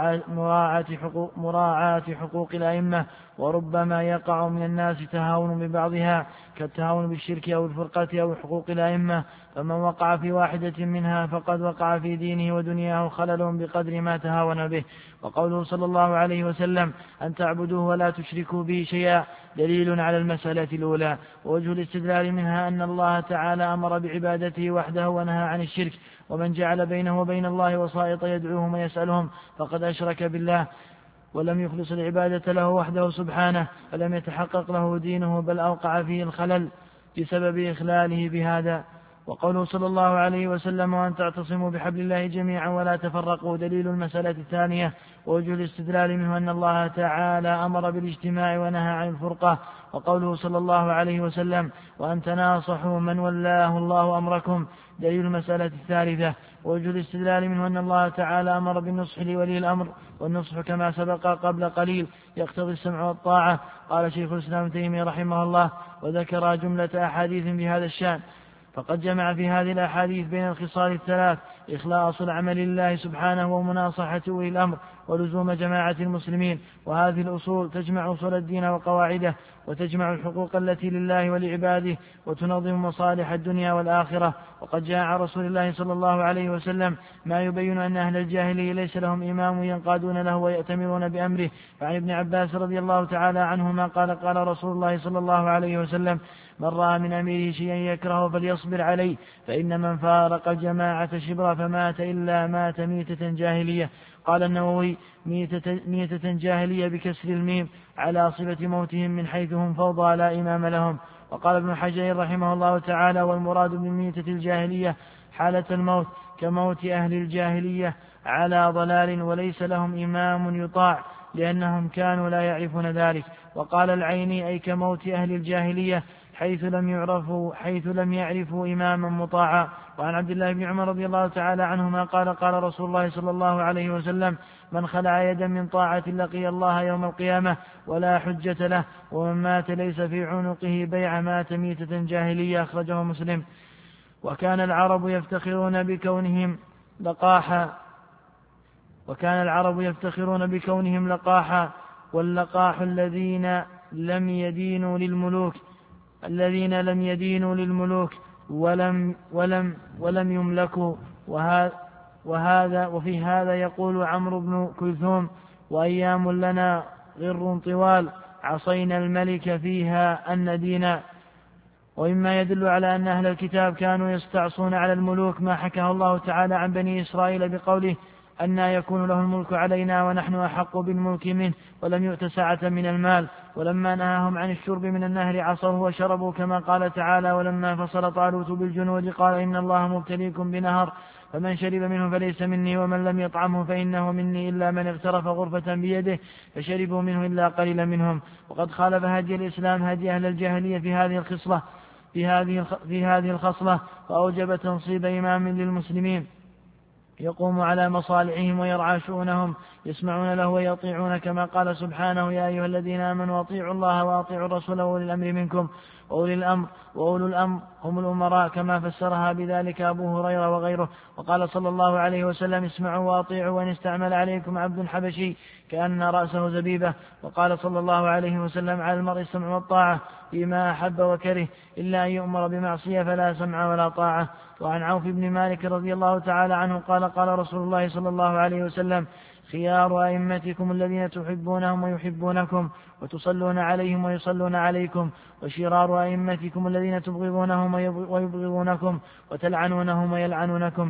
مراعاة حقوق, مراعاة حقوق الأئمة، وربما يقع من الناس تهاون ببعضها كالتهاون بالشرك أو الفرقة أو حقوق الأئمة، فمن وقع في واحدة منها فقد وقع في دينه ودنياه خلل بقدر ما تهاون به. وقوله صلى الله عليه وسلم أن تعبدوه ولا تشركوا به شيئا دليل على المسألة الأولى، ووجه الاستدلال منها أن الله تعالى أمر بعبادته وحده ونهى عن الشرك، ومن جعل بينه وبين الله وسائط يدعوهم ويسألهم فقد أشرك بالله ولم يخلص العبادة له وحده سبحانه، فلم يتحقق له دينه بل أوقع فيه الخلل بسبب إخلاله بهذا. وقوله صلى الله عليه وسلم وأن تعتصموا بحبل الله جميعا ولا تفرقوا دليل المسألة الثانية، ووجه الاستدلال منه أن الله تعالى أمر بالاجتماع ونهى عن الفرقة، وقوله صلى الله عليه وسلم وأن تناصحوا من ولاه الله أمركم دليل المسألة الثالثة، ووجه الاستدلال منه أن الله تعالى أمر بالنصح لولي الأمر، والنصح كما سبق قبل قليل يقتضي السمع والطاعة. قال شيخ الإسلام ابن تيمية رحمه الله وذكر جملة أحاديث بهذا الشأن، فقد جمع في هذه الأحاديث بين الخصال الثلاث إخلاص العمل لله سبحانه ومناصحة أولي الأمر ولزوم جماعة المسلمين، وهذه الأصول تجمع أصول الدين وقواعده، وتجمع الحقوق التي لله ولعباده، وتنظم مصالح الدنيا والآخرة. وقد جاء عن رسول الله صلى الله عليه وسلم ما يبين أن أهل الجاهلية ليس لهم إمام ينقادون له ويأتمرون بأمره، فعن ابن عباس رضي الله تعالى عنهما قال قال رسول الله صلى الله عليه وسلم من رأى من أميره شيئا يكره فليصبر عليه، فإن من فارق الجماعة شبرا فمات إلا مات ميتة جاهلية. قال النووي ميتة, ميتة جاهلية بكسر الميم على صفة موتهم من حيث هم فوضى لا إمام لهم. وقال ابن حجر رحمه الله تعالى والمراد بميتة الجاهلية حالة الموت كموت أهل الجاهلية على ضلال وليس لهم إمام يطاع لأنهم كانوا لا يعرفون ذلك. وقال العيني أي كموت أهل الجاهلية حيث لم يعرفوا حيث لم يعرفوا إماما مطاعا. وعن عبد الله بن عمر رضي الله تعالى عنهما قال قال رسول الله صلى الله عليه وسلم من خلع يدا من طاعة لقي الله يوم القيامة ولا حجة له، ومن مات ليس في عنقه بيع مات ميتة جاهلية. أخرجه مسلم. وكان العرب يفتخرون بكونهم لقاحا وكان العرب يفتخرون بكونهم لقاحا واللقاح الذين لم يدينوا للملوك الذين لم يدينوا للملوك ولم ولم ولم يملكوا. وهذا وفي هذا يقول عمرو بن كلثوم وأيام لنا غر طوال عصينا الملك فيها أن دينا. وإما يدل على أن أهل الكتاب كانوا يستعصون على الملوك ما حكاه الله تعالى عن بني إسرائيل بقوله أن يكون له الملك علينا ونحن أحق بالملك منه ولم يؤت سعة من المال. ولما نهاهم عن الشرب من النهر عصوه وشربوا كما قال تعالى ولما فصل طالوت بالجنود قال إن الله مبتليكم بنهر فمن شرب منه فليس مني ومن لم يطعمه فإنه مني إلا من اغترف غرفة بيده فشربوا منه إلا قليلا منهم. وقد خالف هدي الإسلام هدي أهل الجاهلية في هذه الخصلة في هذه في هذه الخصلة فأوجب تنصيب إمام للمسلمين يقوم على مصالحهم ويرعى شؤونهم يسمعون له ويطيعون كما قال سبحانه يا أيها الذين آمنوا أطيعوا الله وأطيعوا الرسول وأولي الأمر منكم. وأولي الأمر وأولو الأمر هم الأمراء كما فسرها بذلك أبو هريرة وغيره. وقال صلى الله عليه وسلم اسمعوا وأطيعوا وإن استعمل عليكم عبد حبشي كأن رأسه زبيبة. وقال صلى الله عليه وسلم على المرء السمع والطاعة فيما أحب وكره إلا أن يؤمر بمعصية فلا سمع ولا طاعة. وعن عوف بن مالك رضي الله تعالى عنه قال قال رسول الله صلى الله عليه وسلم خيار أئمتكم الذين تحبونهم ويحبونكم وتصلون عليهم ويصلون عليكم وشرار أئمتكم الذين تبغضونهم ويبغضونكم وتلعنونهم ويلعنونكم.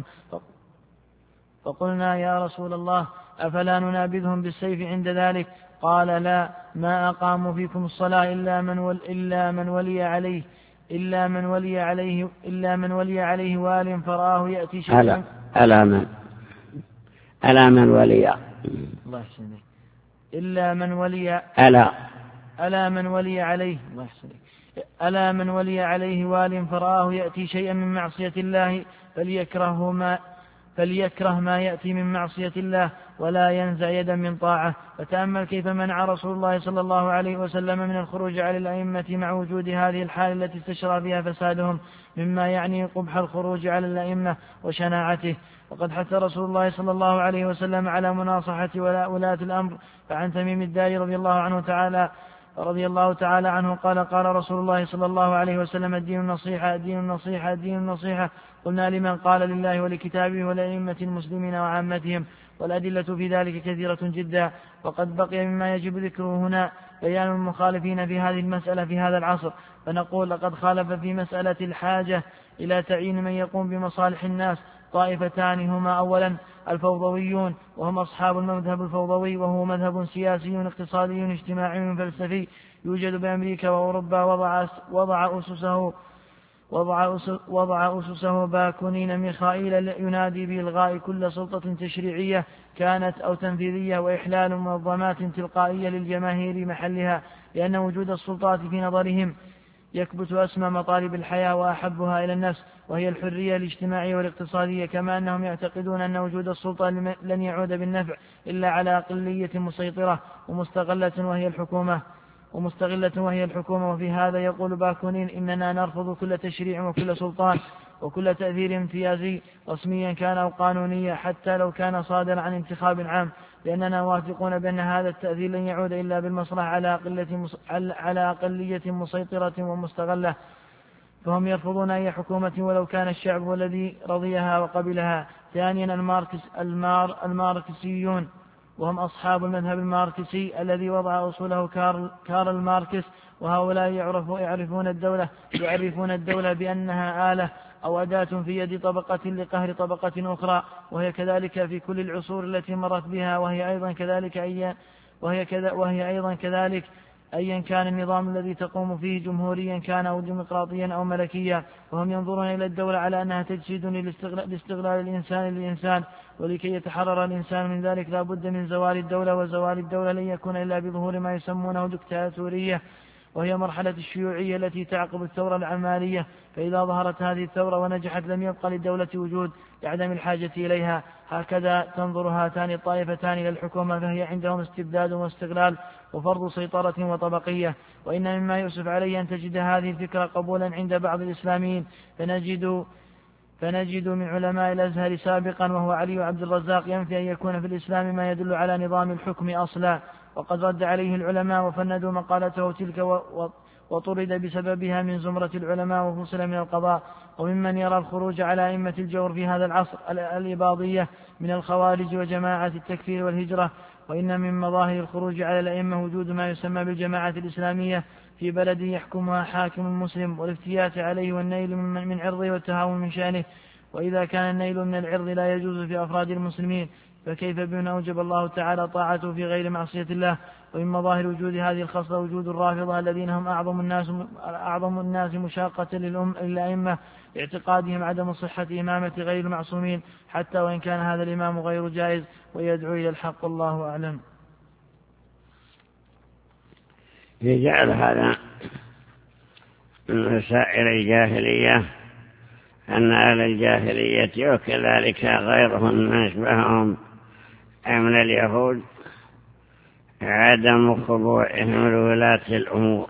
فقلنا يا رسول الله أفلا ننابذهم بالسيف عند ذلك؟ قال لا ما أقاموا فيكم الصلاة إلا من ول إلا من ولي عليه إلا من ولي عليه إلا من ولي عليه وال فرآه يأتي شيئا ألا ألا من ألا من ولي الله يحسنك إلا من ولي ألا ألا من ولي عليه الله يحسنك ألا من ولي عليه وال فرآه يأتي شيئا من معصية الله فليكره ما فليكره ما يأتي من معصية الله ولا ينزع يدا من طاعة. فتأمل كيف منع رسول الله صلى الله عليه وسلم من الخروج على الأئمة مع وجود هذه الحال التي استشرى فيها فسادهم، مما يعني قبح الخروج على الأئمة وشناعته. وقد حث رسول الله صلى الله عليه وسلم على مناصحة ولاة الأمر. فعن تميم الداري رضي الله عنه تعالى رضي الله تعالى عنه قال قال رسول الله صلى الله عليه وسلم الدين النصيحة الدين النصيحة الدين النصيحة. قلنا لمن؟ قال لله ولكتابه ولأئمة المسلمين وعامتهم، والأدلة في ذلك كثيرة جدا. وقد بقي مما يجب ذكره هنا بيان المخالفين في هذه المسألة في هذا العصر. فنقول لقد خالف في مسألة الحاجة إلى تعيين من يقوم بمصالح الناس طائفتان، هما أولا الفوضويون وهم أصحاب المذهب الفوضوي، وهو مذهب سياسي اقتصادي اجتماعي فلسفي يوجد بأمريكا وأوروبا، وضع وضع أسسه وضع وضع أسسه باكونين ميخائيل ينادي بإلغاء كل سلطة تشريعية كانت أو تنفيذية، وإحلال منظمات تلقائية للجماهير محلها، لأن وجود السلطات في نظرهم يكبت أسمى مطالب الحياة وأحبها إلى النفس، وهي الحرية الاجتماعية والاقتصادية. كما أنهم يعتقدون أن وجود السلطة لن يعود بالنفع إلا على أقلية مسيطرة ومستغلة وهي الحكومة ومستغلة وهي الحكومة. وفي هذا يقول باكونين إننا نرفض كل تشريع وكل سلطان وكل تأثير امتيازي رسميا كان أو قانونيا حتى لو كان صادرا عن انتخاب عام، لأننا واثقون بأن هذا التأثير لن يعود إلا بالمصلحة على أقلية على أقلية مسيطرة ومستغلة. فهم يرفضون أي حكومة ولو كان الشعب هو الذي رضيها وقبلها. ثانيا الماركس المار الماركسيون وهم أصحاب المذهب الماركسي الذي وضع أصوله كارل, كارل ماركس، وهؤلاء يعرفون يعرفون الدولة يعرفون الدولة بأنها آلة أو أداة في يد طبقة لقهر طبقة أخرى، وهي كذلك في كل العصور التي مرت بها، وهي أيضا كذلك أي وهي كذا وهي أيضا كذلك أيا كان النظام الذي تقوم فيه جمهوريا كان أو ديمقراطيا أو ملكيا. وهم ينظرون إلى الدولة على أنها تجسيد لاستغلال الإنسان للإنسان، ولكي يتحرر الإنسان من ذلك لا بد من زوال الدولة، وزوال الدولة لن يكون إلا بظهور ما يسمونه دكتاتورية، وهي مرحلة الشيوعية التي تعقب الثورة العمالية. فإذا ظهرت هذه الثورة ونجحت لم يبقى للدولة وجود لعدم الحاجة إليها. هكذا تنظر هاتان الطائفتان إلى الحكومة، فهي عندهم استبداد واستغلال وفرض سيطرة وطبقية. وإن مما يؤسف عليه أن تجد هذه الفكرة قبولا عند بعض الإسلاميين، فنجد فنجد من علماء الأزهر سابقا وهو علي عبد الرزاق ينفي أن يكون في الإسلام ما يدل على نظام الحكم أصلا، وقد رد عليه العلماء وفندوا مقالته تلك وطرد بسببها من زمرة العلماء وفصل من القضاء. وممن يرى الخروج على أئمة الجور في هذا العصر الإباضية من الخوارج وجماعة التكفير والهجرة. وإن من مظاهر الخروج على الأئمة وجود ما يسمى بالجماعة الإسلامية في بلد يحكمها حاكم مسلم، والافتيات عليه والنيل من عرضه والتهاون من شأنه. وإذا كان النيل من العرض لا يجوز في أفراد المسلمين، فكيف بمن أوجب الله تعالى طاعته في غير معصية الله؟ ومن مظاهر وجود هذه الخصلة وجود الرافضة الذين هم أعظم الناس أعظم الناس مشاقة للأئمة، اعتقادهم عدم صحة إمامة غير المعصومين حتى وإن كان هذا الإمام غير جائز ويدعو إلى الحق، الله أعلم. يجعل هذا من مسائل الجاهلية أن أهل الجاهلية وكذلك غيرهم من أشبههم من اليهود عدم خضوعهم لولاة الأمور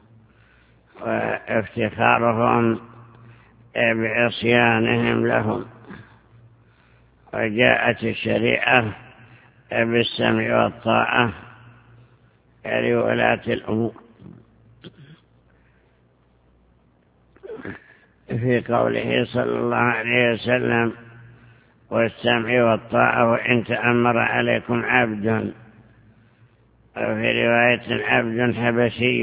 وافتخارهم بعصيانهم لهم. وجاءت الشريعة بالسمع والطاعة لولاة الأمور في قوله صلى الله عليه وسلم والسمع والطاعة وإن تأمر عليكم عبد، وفي رواية عبد حبشي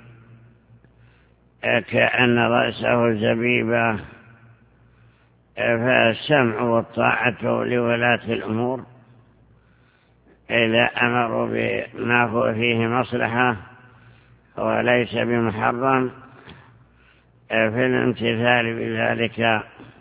كأن رأسه زبيبة. فالسمع والطاعة لولاة الأمور إذا أمروا بما هو فيه مصلحة وليس بمحرم في الامتثال بذلك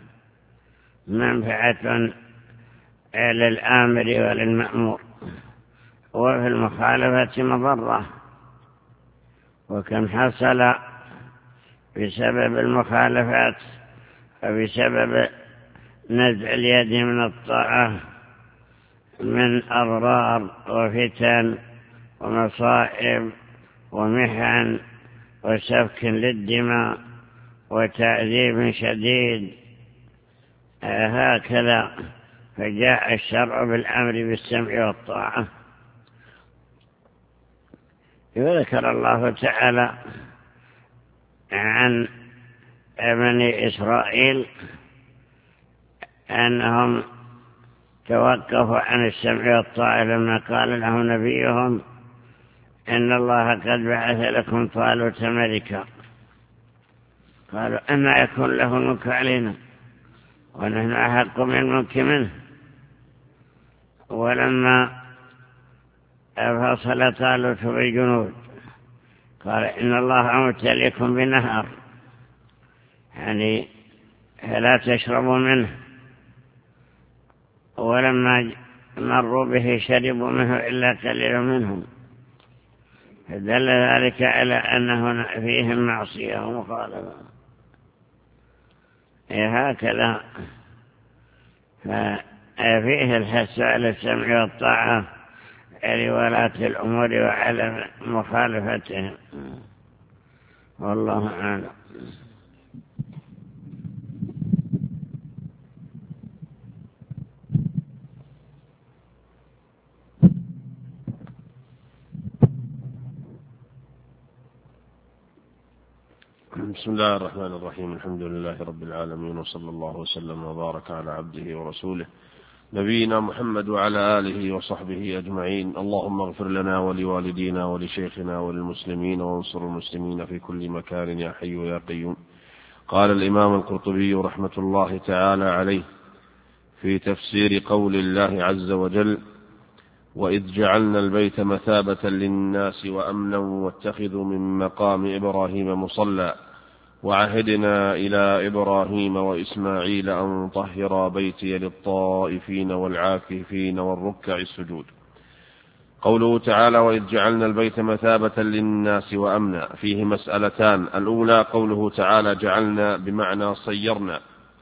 منفعة للآمر وللمأمور، وفي المخالفة مضرة وكم حصل بسبب المخالفات وبسبب نزع اليد من الطاعة من أضرار وفتن ومصائب ومحن وسفك للدماء وتعذيب شديد. هكذا فجاء الشرع بالأمر بالسمع والطاعة. وذكر الله تعالى عن بني إسرائيل أنهم توقفوا عن السمع والطاعة لما قال لهم نبيهم إن الله قد بعث لكم طالوت ملكا. قالوا أما يكون له الملك علينا ونحن أحق من الملك منه. ولما فصل طالوت بالجنود قال إن الله مبتليكم بنهر، يعني لا تشربوا منه. ولما مروا به شربوا منه إلا قليل منهم، فدل ذلك على أنه فيهم معصية ومخالفة. هكذا ففيه الحث على السمع والطاعة لولاة الأمور وعلى مخالفتهم، والله أعلم. بسم الله الرحمن الرحيم. الحمد لله رب العالمين، وصلى الله وسلم وبارك على عبده ورسوله نبينا محمد وعلى آله وصحبه أجمعين. اللهم اغفر لنا ولوالدينا ولشيخنا وللمسلمين وانصر المسلمين في كل مكان يا حي يا قيوم. قال الإمام القرطبي رحمة الله تعالى عليه في تفسير قول الله عز وجل: وإذ جعلنا البيت مثابة للناس وأمنا واتخذوا من مقام إبراهيم مصلى وعهدنا إلى إبراهيم وإسماعيل أن طهرا بيتي للطائفين والعاكفين والركع السجود. قوله تعالى: وإذ جعلنا البيت مثابة للناس وأمنا، فيه مسألتان. الأولى قوله تعالى جعلنا بمعنى صيرنا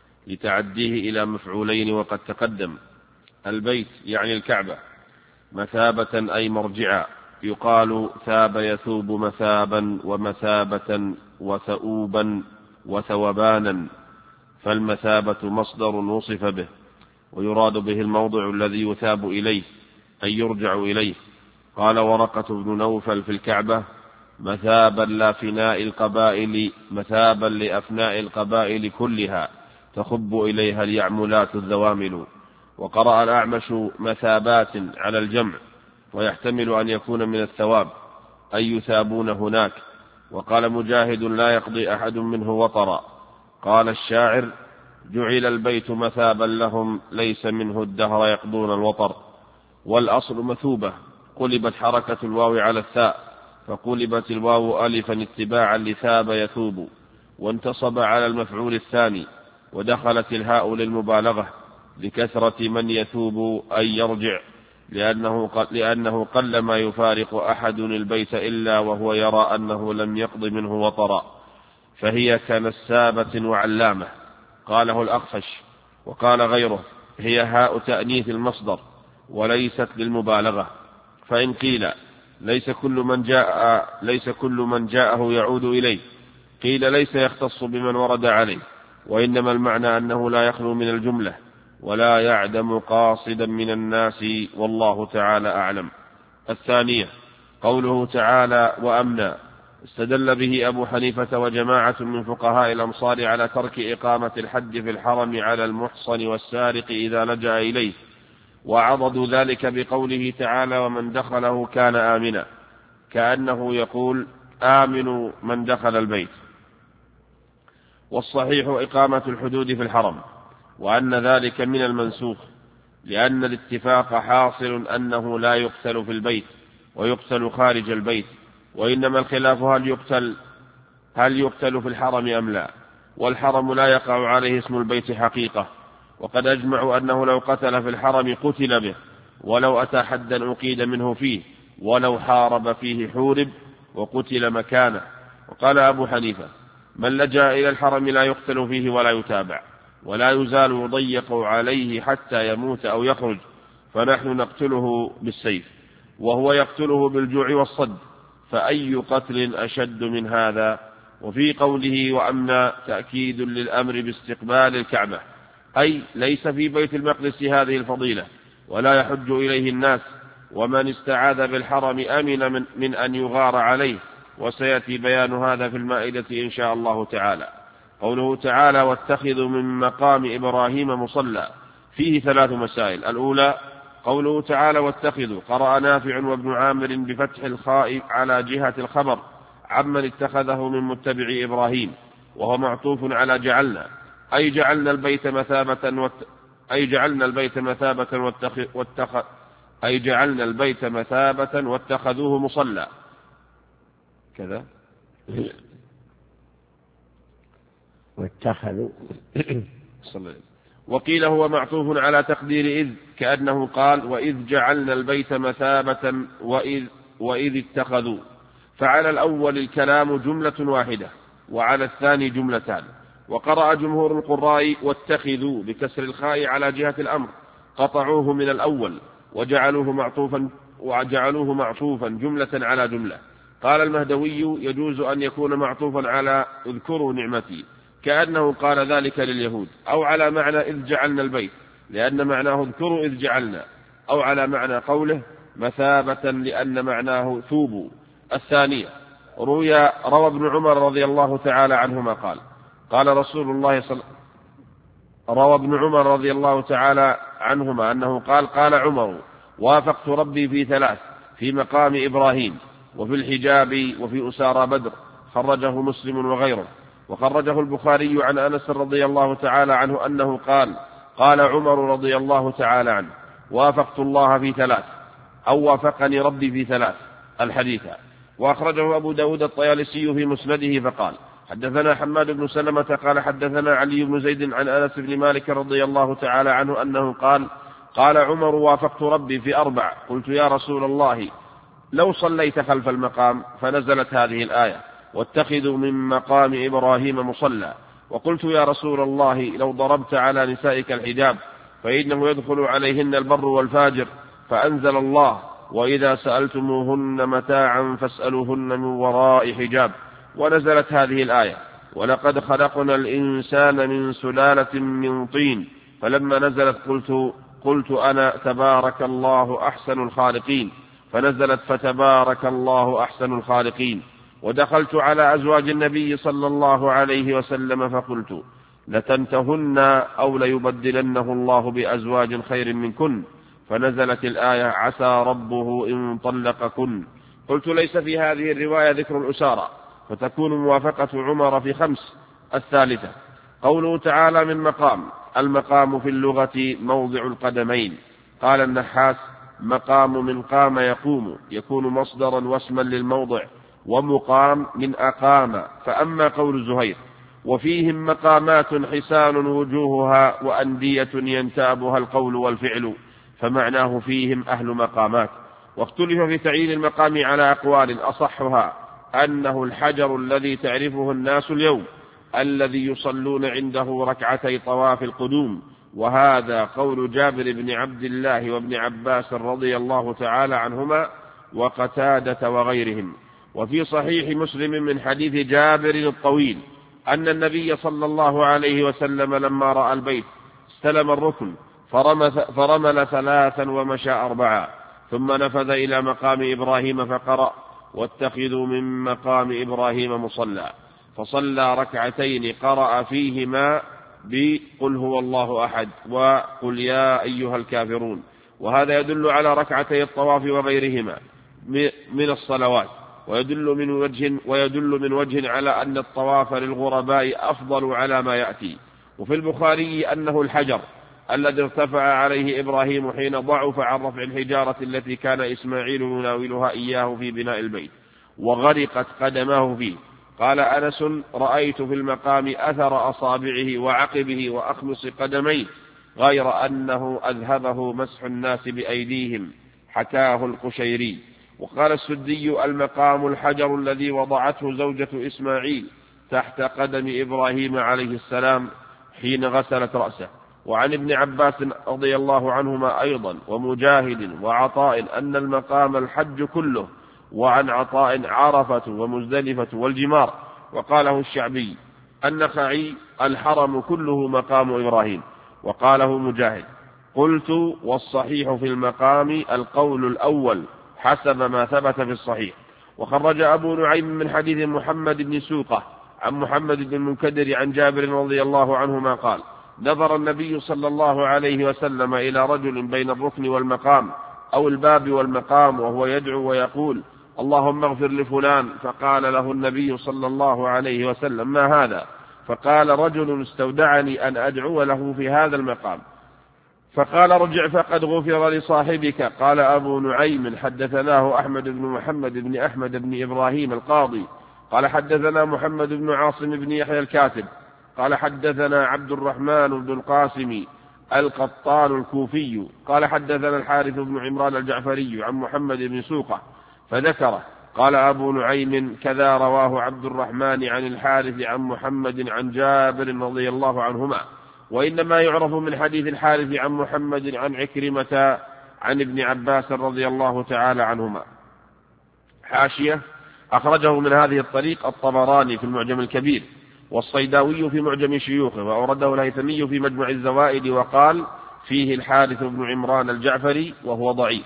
لتعديه إلى مفعولين وقد تقدم. البيت يعني الكعبة، مثابة أي مرجعا، يقال ثاب يثوب مثابا ومثابة وثؤوبا وثوبانا، فالمثابة مصدر وصف به، ويراد به الموضع الذي يثاب إليه أي يرجع إليه. قال ورقة بن نوفل في الكعبة: مثابا لافناء القبائل، مثابا لأفناء القبائل كلها تخب إليها اليعملات الذوامل. وقرأ الأعمش مثابات على الجمع، ويحتمل أن يكون من الثواب أي يثابون هناك. وقال مجاهد: لا يقضي أحد منه وطرا. قال الشاعر: جعل البيت مثابا لهم ليس منه الدهر يقضون الوطر. والأصل مثوبة، قلبت حركة الواو على الثاء فقلبت الواو ألفا اتباعا لثاب يثوب، وانتصب على المفعول الثاني، ودخلت الهاء للمبالغة لكثرة من يثوب أي يرجع، لأنه, لأنه قل ما يفارق أحد البيت إلا وهو يرى أنه لم يقض منه وطرا، فهي كنسابة وعلامة. قاله الأخفش. وقال غيره: هي هاء تأنيث المصدر وليست للمبالغة. فإن قيل ليس كل من جاء ليس كل من جاءه يعود إليه، قيل ليس يختص بمن ورد عليه، وإنما المعنى أنه لا يخلو من الجملة ولا يعدم قاصدا من الناس، والله تعالى أعلم. الثانية قوله تعالى وأمنا، استدل به أبو حنيفة وجماعة من فقهاء الأمصار على ترك إقامة الحج في الحرم على المحصن والسارق إذا لجأ إليه، وعضدوا ذلك بقوله تعالى ومن دخله كان آمنا، كأنه يقول آمنوا من دخل البيت. والصحيح إقامة الحدود في الحرم، وأن ذلك من المنسوخ، لأن الاتفاق حاصل أنه لا يقتل في البيت ويقتل خارج البيت، وإنما الخلاف هل يقتل, هل يقتل في الحرم أم لا. والحرم لا يقع عليه اسم البيت حقيقة، وقد أجمعوا أنه لو قتل في الحرم قتل به، ولو أتى حدا أقيد منه فيه، ولو حارب فيه حورب، وقتل مكانه. وقال أبو حنيفة: من لجأ إلى الحرم لا يقتل فيه ولا يتابع ولا يزال يضيق عليه حتى يموت أو يخرج، فنحن نقتله بالسيف وهو يقتله بالجوع والصد، فأي قتل أشد من هذا؟ وفي قوله وأمنا تأكيد للأمر باستقبال الكعبة، أي ليس في بيت المقدس هذه الفضيلة ولا يحج إليه الناس، ومن استعاذ بالحرم أمن من, من أن يغار عليه، وسيأتي بيان هذا في المائدة إن شاء الله تعالى. قوله تعالى واتخذوا من مقام إبراهيم مصلى، فيه ثلاث مسائل. الأولى قوله تعالى واتخذوا، قرأ نافع وابن عامر بفتح الخاء على جهة الخبر عمن اتخذه من متبع إبراهيم، وهو معطوف على جعلنا، أي جعلنا البيت مثابة وات... أي جعلنا البيت مثابة واتخ... واتخ... أي جعلنا البيت مثابة واتخذوه مصلى كذا واتخذوا. وقيل هو معطوف على تقدير إذ، كأنه قال وإذ جعلنا البيت مثابة وإذ, وإذ اتخذوا، فعلى الأول الكلام جملة واحدة وعلى الثاني جملتان. وقرأ جمهور القراء واتخذوا بكسر الخاء على جهة الأمر، قطعوه من الأول وجعلوه معطوفا, وجعلوه معطوفا جملة على جملة. قال المهدوي يجوز أن يكون معطوفا على اذكروا نعمتي، كأنه قال ذلك لليهود، أو على معنى إذ جعلنا البيت لأن معناه اذكروا إذ جعلنا، أو على معنى قوله مثابة لأن معناه ثوبوا. الثانية روى, روى ابن عمر رضي الله تعالى عنهما قال قال رسول الله صلى روى ابن عمر رضي الله تعالى عنهما أنه قال قال عمر وافقت ربي في ثلاث، في مقام إبراهيم وفي الحجاب وفي أسارى بدر، خرجه مسلم وغيره. وخرجه البخاري عن أنس رضي الله تعالى عنه أنه قال قال عمر رضي الله تعالى عنه وافقت الله في ثلاث، أو وافقني ربي في ثلاث الحديث. وأخرجه أبو داود الطيالسي في مسنده فقال حدثنا حماد بن سلمة قال حدثنا علي بن زيد عن أنس بن مالك رضي الله تعالى عنه أنه قال قال عمر وافقت ربي في أربع، قلت يا رسول الله لو صليت خلف المقام، فنزلت هذه الآية واتخذوا من مقام إبراهيم مصلى. وقلت يا رسول الله لو ضربت على نسائك الحجاب فإنه يدخل عليهن البر والفاجر، فأنزل الله وإذا سألتموهن متاعا فاسألوهن من وراء حجاب، ونزلت هذه الآية ولقد خلقنا الإنسان من سلالة من طين، فلما نزلت قلت, قلت أنا تبارك الله أحسن الخالقين، فنزلت فتبارك الله أحسن الخالقين. ودخلت على أزواج النبي صلى الله عليه وسلم فقلت لتنتهن أو ليبدلنه الله بأزواج خير منكن، فنزلت الآية عسى ربه إن طلقكن. قلت ليس في هذه الرواية ذكر الأسارة، فتكون موافقة عمر في خمس. الثالثة قوله تعالى من مقام، المقام في اللغة موضع القدمين. قال النحاس مقام من قام يقوم، يكون مصدرا واسما للموضع، ومقام من أقام. فأما قول زهير وفيهم مقامات حسان وجوهها وأندية ينتابها القول والفعل، فمعناه فيهم أهل مقامات. واختلف في تعيين المقام على أقوال، أصحها أنه الحجر الذي تعرفه الناس اليوم الذي يصلون عنده ركعتي طواف القدوم، وهذا قول جابر بن عبد الله وابن عباس رضي الله تعالى عنهما وقتادة وغيرهم. وفي صحيح مسلم من حديث جابر الطويل أن النبي صلى الله عليه وسلم لما رأى البيت استلم الركن فرمل ثلاثا ومشى أربعا، ثم نفذ إلى مقام إبراهيم فقرأ واتخذوا من مقام إبراهيم مصلى، فصلى ركعتين قرأ فيهما بقل هو الله أحد وقل يا أيها الكافرون. وهذا يدل على ركعتي الطواف وغيرهما من الصلوات، ويدل من وجه, ويدل من وجه على أن الطواف للغرباء أفضل على ما يأتي. وفي البخاري أنه الحجر الذي ارتفع عليه إبراهيم حين ضعف عن رفع الحجارة التي كان إسماعيل يناولها إياه في بناء البيت وغرقت قدماه فيه. قال أنس رأيت في المقام أثر أصابعه وعقبه وأخمص قدميه، غير أنه أذهبه مسح الناس بأيديهم، حكاه القشيري. وقال السدي: المقام الحجر الذي وضعته زوجة إسماعيل تحت قدم إبراهيم عليه السلام حين غسلت رأسه. وعن ابن عباس رضي الله عنهما أيضا ومجاهد وعطاء أن المقام الحج كله. وعن عطاء: عرفة ومزدلفة والجمار. وقاله الشعبي: النخعي: الحرم كله مقام إبراهيم. وقاله مجاهد: قلت: والصحيح في المقام القول الأول حسب ما ثبت في الصحيح. وخرج أبو نعيم من حديث محمد بن سوقة عن محمد بن المنكدر عن جابر رضي الله عنهما قال: نظر النبي صلى الله عليه وسلم إلى رجل بين الركن والمقام أو الباب والمقام وهو يدعو ويقول: اللهم اغفر لفلان، فقال له النبي صلى الله عليه وسلم: ما هذا؟ فقال: رجل استودعني أن أدعو له في هذا المقام. فقال: ارجع فقد غفر لصاحبك. قال أبو نعيم: حدثناه أحمد بن محمد بن أحمد بن إبراهيم القاضي قال حدثنا محمد بن عاصم بن يحيى الكاتب قال حدثنا عبد الرحمن بن القاسم القطان الكوفي قال حدثنا الحارث بن عمران الجعفري عن محمد بن سوقة فذكره. قال أبو نعيم: كذا رواه عبد الرحمن عن الحارث عن محمد عن جابر رضي الله عنهما، وإنما يعرف من حديث الحارث عن محمد عن عكرمة عن ابن عباس رضي الله تعالى عنهما. حاشية: أخرجه من هذه الطريق الطبراني في المعجم الكبير، والصيداوي في معجم شيوخه، وأورده الهيثمي في مجمع الزوائد، وقال: فيه الحارث بن عمران الجعفري وهو ضعيف.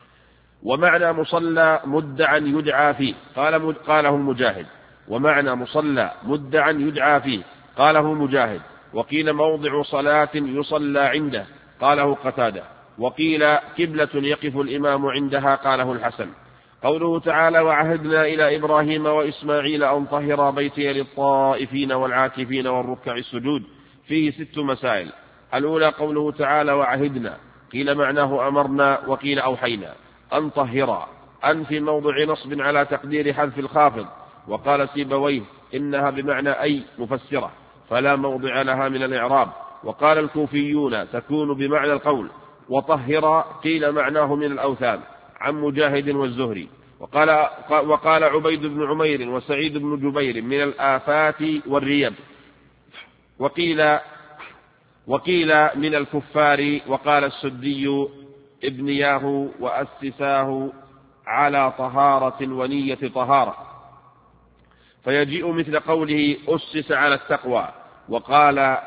ومعنى مصلى مدعا يدعى فيه قال مد... قاله مجاهد. ومعنى مصلى مدعا يدعى فيه قاله مجاهد. وقيل موضع صلاة يصلى عنده قاله قتادة. وقيل قبلة يقف الإمام عندها قاله الحسن. قوله تعالى: وعهدنا إلى إبراهيم وإسماعيل أن طهرا بيتي للطائفين والعاكفين والركع السجود، فيه ست مسائل. الأولى قوله تعالى: وعهدنا، قيل معناه أمرنا، وقيل أوحينا. أن طهرا، أن في موضع نصب على تقدير حذف الخافض، وقال سيبويه: إنها بمعنى أي مفسرة فلا موضع لها من الإعراب. وقال الكوفيون: تكون بمعنى القول. وطهرا قيل معناه من الأوثان، عن مجاهد والزهري. وقال, وقال عبيد بن عمير وسعيد بن جبير: من الآفات والريب. وقيل, وقيل من الكفار. وقال السدي: ابنياه وأسساه على طهارة ونية طهارة، فيجيء مثل قوله: أسس على التقوى. وقال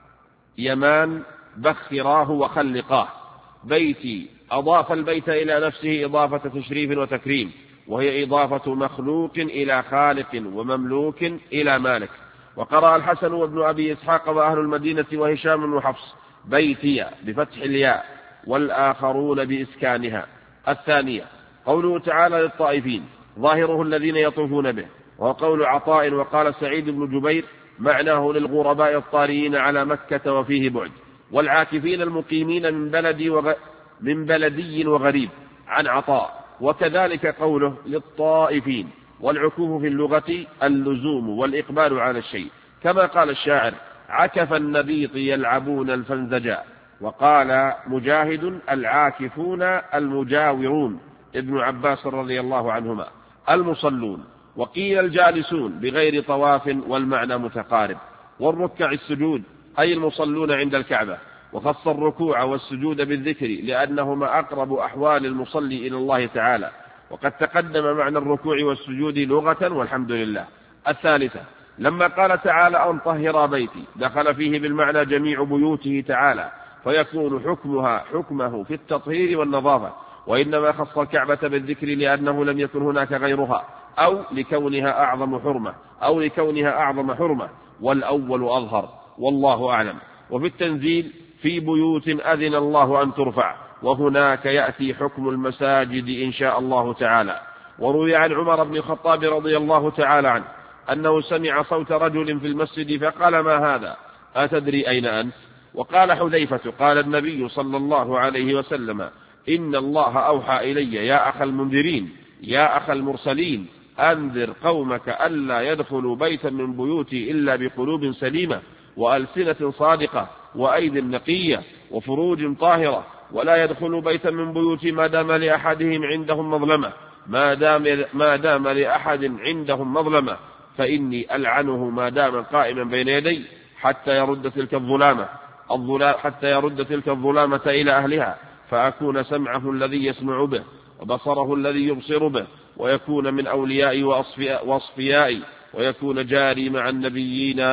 يمان: بخراه وخلقاه. بيتي، أضاف البيت إلى نفسه إضافة تشريف وتكريم، وهي إضافة مخلوق إلى خالق ومملوك إلى مالك. وقرأ الحسن وابن أبي إسحاق وأهل المدينة وهشام وحفص: بيتي بفتح الياء، والآخرون بإسكانها. الثانية قوله تعالى: للطائفين، ظاهره الذين يطوفون به. وقول عطاء وقال سعيد بن جبير: معناه للغرباء الطارئين على مكة وفيه بعد، والعاكفين المقيمين من بلدي وغ... من بلدي وغريب، عن عطاء. وكذلك قوله: للطائفين، والعكوف في اللغة اللزوم والإقبال على الشيء، كما قال الشاعر: عكف النبيط يلعبون الفنزجا. وقال مجاهد: العاكفون المجاورون. ابن عباس رضي الله عنهما: المصلون. وقيل الجالسون بغير طواف، والمعنى متقارب. والركع السجود، أي المصلون عند الكعبة. وخص الركوع والسجود بالذكر لأنهما أقرب أحوال المصلي إلى الله تعالى، وقد تقدم معنى الركوع والسجود لغة، والحمد لله. الثالثة لما قال تعالى: أن طهر بيتي، دخل فيه بالمعنى جميع بيوته تعالى، فيكون حكمها حكمه في التطهير والنظافة، وإنما خص الكعبة بالذكر لأنه لم يكن هناك غيرها، أو لكونها أعظم حرمة أو لكونها أعظم حرمة والأول أظهر، والله أعلم. وفي التنزيل: في بيوت أذن الله أن ترفع، وهناك يأتي حكم المساجد إن شاء الله تعالى. وروي عن عمر بن الخطاب رضي الله تعالى عنه أنه سمع صوت رجل في المسجد فقال: ما هذا؟ أتدري أين أنت؟ وقال حذيفة: قال النبي صلى الله عليه وسلم: إن الله أوحى إلي يا أخ المنذرين يا أخ المرسلين أنذر قومك ألا يدخلوا بيتا من بيوتي إلا بقلوب سليمة وألسنة صادقة وأيد نقية وفروج طاهرة، ولا يدخلوا بيتا من بيوتي ما دام لأحدهم عندهم مظلمة ما دام, ما دام لأحد عندهم مظلمة فإني ألعنه ما دام قائما بين يدي حتى يرد تلك الظلامة حتى يرد تلك الظلامة إلى أهلها، فأكون سمعه الذي يسمع به وبصره الذي يبصر به، ويكون من أوليائي وأصفيائي، ويكون جاري مع النبيين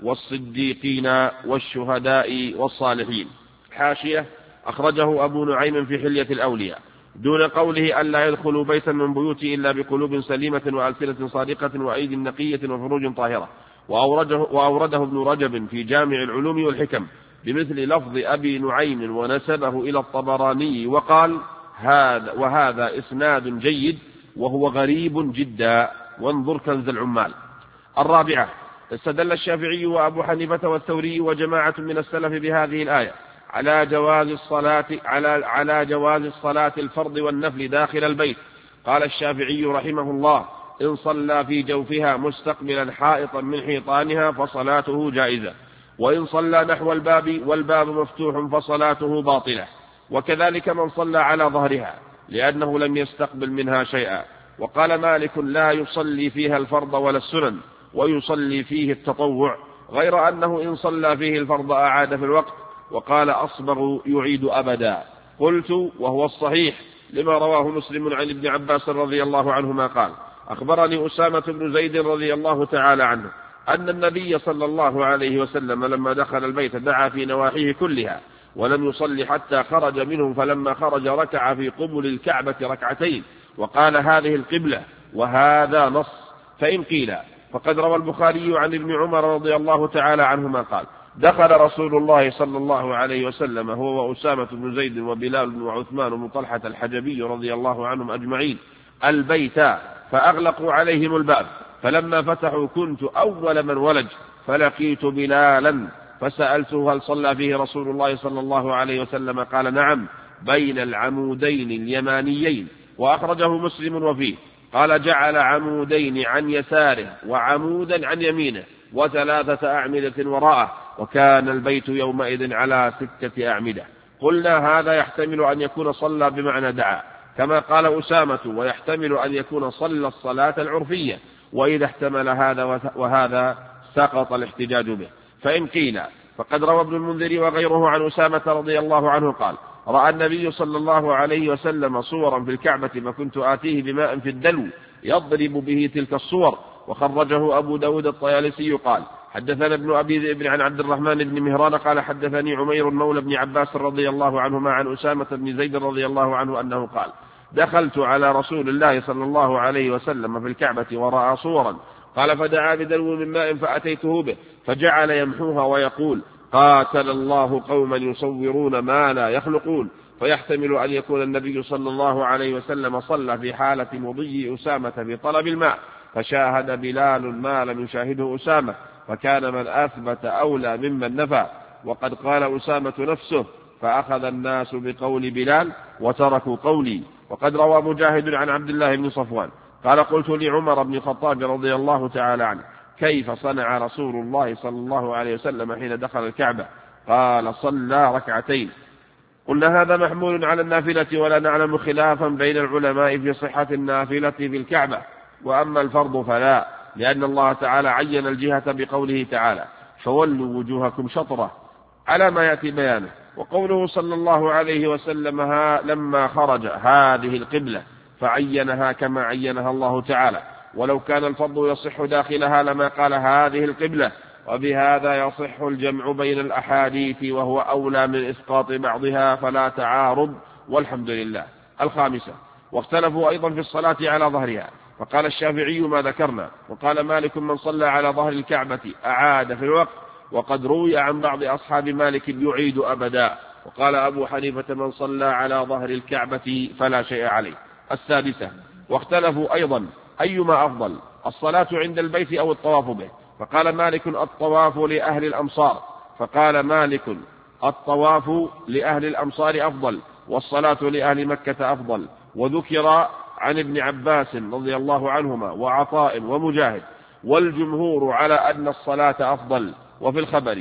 والصديقين والشهداء والصالحين. حاشية: أخرجه أبو نعيم في حلية الأولياء دون قوله ألا يدخلوا بيتا من بيوتي إلا بقلوب سليمة وألسنة صادقة وأيد نقية وفروج طاهرة. وأورده, وأورده ابن رجب في جامع العلوم والحكم بمثل لفظ أبي نعيم ونسبه إلى الطبراني وقال: هذا وهذا إسناد جيد وهو غريب جدا، وانظر كنز العمال. الرابعة: استدل الشافعي وأبو حنيفة والثوري وجماعة من السلف بهذه الآية على جواز الصلاة على على جواز الصلاة الفرض والنفل داخل البيت. قال الشافعي رحمه الله: إن صلى في جوفها مستقبلا حائطا من حيطانها فصلاته جائزة، وإن صلى نحو الباب والباب مفتوح فصلاته باطلة، وكذلك من صلى على ظهرها لأنه لم يستقبل منها شيئا. وقال مالك: لا يصلي فيها الفرض ولا السنن، ويصلي فيه التطوع، غير أنه إن صلى فيه الفرض أعاد في الوقت. وقال أصبغ: يعيد أبدا. قلت: وهو الصحيح لما رواه مسلم عن ابن عباس رضي الله عنهما قال: أخبرني أسامة بن زيد رضي الله تعالى عنه أن النبي صلى الله عليه وسلم لما دخل البيت دعا في نواحيه كلها ولم يصلي حتى خرج منه، فلما خرج ركع في قبل الكعبة ركعتين وقال: هذه القبلة، وهذا نص. فإن قيل فقد روى البخاري عن ابن عمر رضي الله تعالى عنهما قال: دخل رسول الله صلى الله عليه وسلم هو وأسامة بن زيد وبلال وعثمان بن طلحة الحجبي رضي الله عنهم أجمعين البيت فأغلقوا عليهم الباب، فلما فتحوا كنت أول من ولج، فلقيت بلالا فسألته: هل صلى فيه رسول الله صلى الله عليه وسلم؟ قال: نعم، بين العمودين اليمانيين. وأخرجه مسلم وفيه قال: جعل عمودين عن يساره وعمودا عن يمينه وثلاثة أعمدة وراءه، وكان البيت يومئذ على ستة أعمدة. قلنا: هذا يحتمل أن يكون صلى بمعنى دعا كما قال أسامة، ويحتمل أن يكون صلى الصلاة العرفية، وإذا احتمل هذا وهذا سقط الاحتجاج به. فإن قيل فقد روى ابن المنذر وغيره عن أسامة رضي الله عنه قال: رأى النبي صلى الله عليه وسلم صورا في الكعبة فكنت آتيه بماء في الدلو يضرب به تلك الصور. وخرجه أبو داود الطيالسي قال: حدثنا ابن أبي ذئب عن عبد الرحمن بن مهران قال: حدثني عمير مولى بن عباس رضي الله عنهما عن أسامة بن زيد رضي الله عنه أنه قال: دخلت على رسول الله صلى الله عليه وسلم في الكعبة ورأى صورا، قال: فدعا بدلو من ماء فأتيته به فجعل يمحوها ويقول: قاتل الله قوما يصورون ما لا يخلقون. فيحتمل أن يكون النبي صلى الله عليه وسلم صلى في حالة مضي أسامة بطلب الماء، فشاهد بلال ما لم يشاهده أسامة، فكان من أثبت أولى ممن نفى. وقد قال أسامة نفسه: فأخذ الناس بقول بلال وتركوا قولي. وقد روى مجاهد عن عبد الله بن صفوان قال: قلت لعمر بن الخطاب رضي الله تعالى عنه: كيف صنع رسول الله صلى الله عليه وسلم حين دخل الكعبة؟ قال: صلى ركعتين. قلنا: هذا محمول على النافلة، ولا نعلم خلافا بين العلماء في صحة النافلة في الكعبة، وأما الفرض فلا، لأن الله تعالى عين الجهة بقوله تعالى: فولوا وجوهكم شطرة، على ما يأتي بيانه. وقوله صلى الله عليه وسلم لما خرج: هذه القبلة، فعينها كما عينها الله تعالى. ولو كان الفرض يصح داخلها لما قال: هذه القبلة. وبهذا يصح الجمع بين الأحاديث، وهو أولى من إسقاط بعضها، فلا تعارض، والحمد لله. الخامسة: واختلفوا أيضا في الصلاة على ظهرها، فقال الشافعي ما ذكرنا، وقال مالك: من صلى على ظهر الكعبة أعاد في الوقت. وقد روي عن بعض أصحاب مالك يعيد أبدا. وقال أبو حنيفة: من صلى على ظهر الكعبة فلا شيء عليه. السادسة: واختلفوا أيضا أيما أفضل، الصلاة عند البيت أو الطواف به، فقال مالك: الطواف لأهل الأمصار فقال مالك: الطواف لأهل الأمصار أفضل، والصلاة لأهل مكة أفضل. وذكر عن ابن عباس رضي الله عنهما وعطاء ومجاهد، والجمهور على أن الصلاة أفضل. وفي الخبر: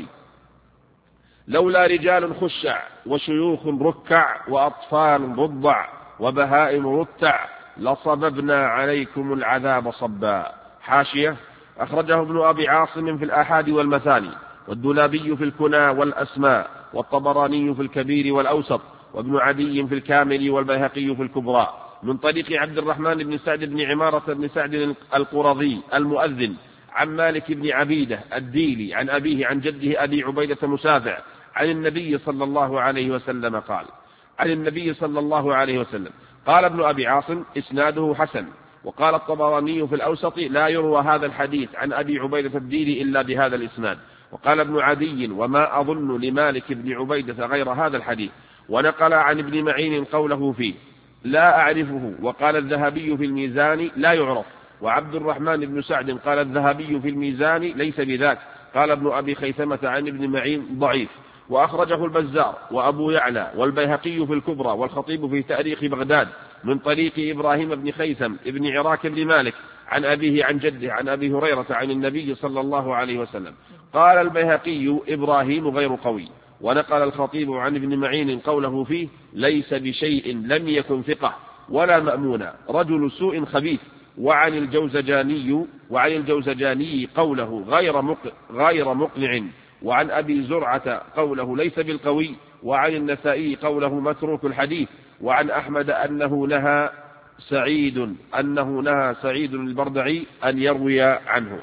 لولا رجال خشع وشيوخ ركع وأطفال رضع وبهائم رتع لصببنا عليكم العذاب صبا. حاشية: أخرجه ابن أبي عاصم في الآحاد والمثاني، والدولابي في الكنى والأسماء، والطبراني في الكبير والأوسط، وابن عدي في الكامل، والبيهقي في الكبرى، من طريق عبد الرحمن بن سعد بن عمارة بن سعد القرظي المؤذن عن مالك بن عبيدة الديلي عن أبيه عن جده أبي عبيدة مسافع عن النبي صلى الله عليه وسلم قال عن النبي صلى الله عليه وسلم قال ابن أبي عاصم: إسناده حسن. وقال الطبراني في الأوسط: لا يروى هذا الحديث عن أبي عبيدة الديلي إلا بهذا الإسناد. وقال ابن عدي: وما أظن لمالك بن عبيدة غير هذا الحديث. ونقل عن ابن معين قوله فيه: لا أعرفه. وقال الذهبي في الميزان: لا يعرف. وعبد الرحمن بن سعد قال الذهبي في الميزان: ليس بذاك. قال ابن أبي خيثمة عن ابن معين: ضعيف. وأخرجه البزار وأبو يعلى والبيهقي في الكبرى والخطيب في تاريخ بغداد من طريق إبراهيم بن خيثم ابن عراك بن مالك عن أبيه عن جده عن أبي هريرة عن النبي صلى الله عليه وسلم. قال البيهقي: إبراهيم غير قوي. ونقل الخطيب عن ابن معين قوله فيه: ليس بشيء لم يكن ثقة ولا مأمونا، رجل سوء خبيث. وعن الجوزجاني وعن الجوزجاني قوله غير غير مقنع. وعن أبي زرعة قوله ليس بالقوي. وعن النسائي قوله متروك الحديث. وعن أحمد أنه نهى سعيد أنه نهى سعيد البردعي أن يروي عنه.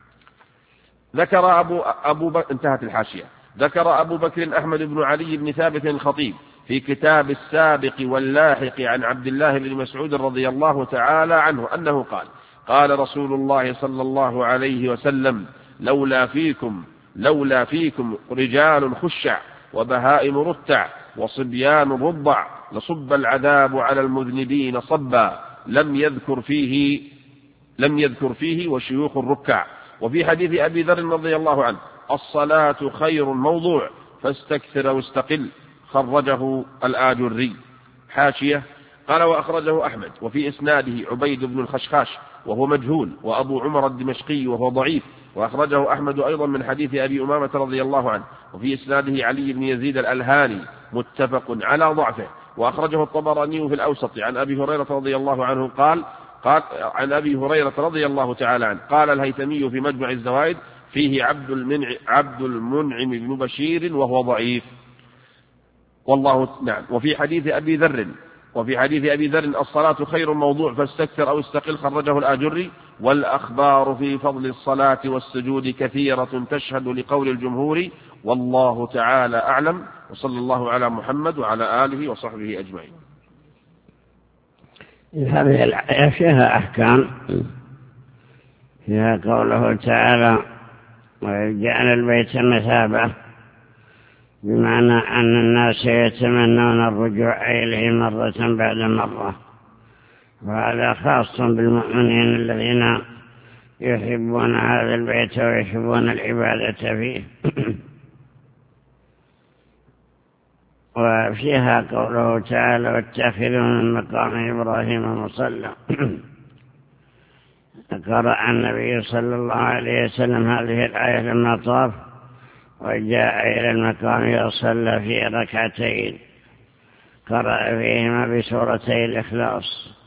ذكر أبو, أبو بكر انتهت الحاشية. ذكر أبو بكر أحمد بن علي بن ثابت الخطيب في كتاب السابق واللاحق عن عبد الله بن مسعود رضي الله تعالى عنه أنه قال: قال رسول الله صلى الله عليه وسلم: لولا فيكم لولا فيكم رجال خشع وبهائم رتع وصبيان رضع لصب العذاب على المذنبين صبا. لم يذكر فيه لم يذكر فيه وشيوخ الركع. وفي حديث أبي ذر رضي الله عنه: الصلاة خير موضوع فاستكثر واستقل. خرجه الآجري. حاشية: قال: وأخرجه أحمد وفي إسناده عبيد بن الخشخاش وهو مجهول، وأبو عمر الدمشقي وهو ضعيف. وأخرجه أحمد أيضا من حديث أبي أمامة رضي الله عنه وفي إسناده علي بن يزيد الألهاني متفق على ضعفه. وأخرجه الطبراني في الأوسط عن أبي هريرة رضي الله عنه قال قال عن أبي هريرة رضي الله تعالى عنه قال الهيثمي في مجمع الزوائد: فيه عبد المنعم, عبد المنعم بن بشير وهو ضعيف. والله نعم. وفي حديث أبي ذر وفي حديث أبي ذر: الصلاة خير موضوع فاستكثر أو استقل. خرجه الآجري. والأخبار في فضل الصلاة والسجود كثيرة تشهد لقول الجمهور، والله تعالى أعلم. وصلى الله على محمد وعلى آله وصحبه أجمعين. هذه الآية فيها أحكام، فيها قوله تعالى: وجعل البيت مثابة، بمعنى أن الناس يتمنون الرجوع إليه مرة بعد مرة، وهذا خاص بالمؤمنين الذين يحبون هذا البيت ويحبون العبادة فيه. وفيها قوله تعالى: واتخذوا من مقام إبراهيم مصلى. قرأ النبي صلى الله عليه وسلم هذه الآية لما طاف وجاء إلى المقام وصلى في ركعتين، قرأ فيهما بسورتي الإخلاص.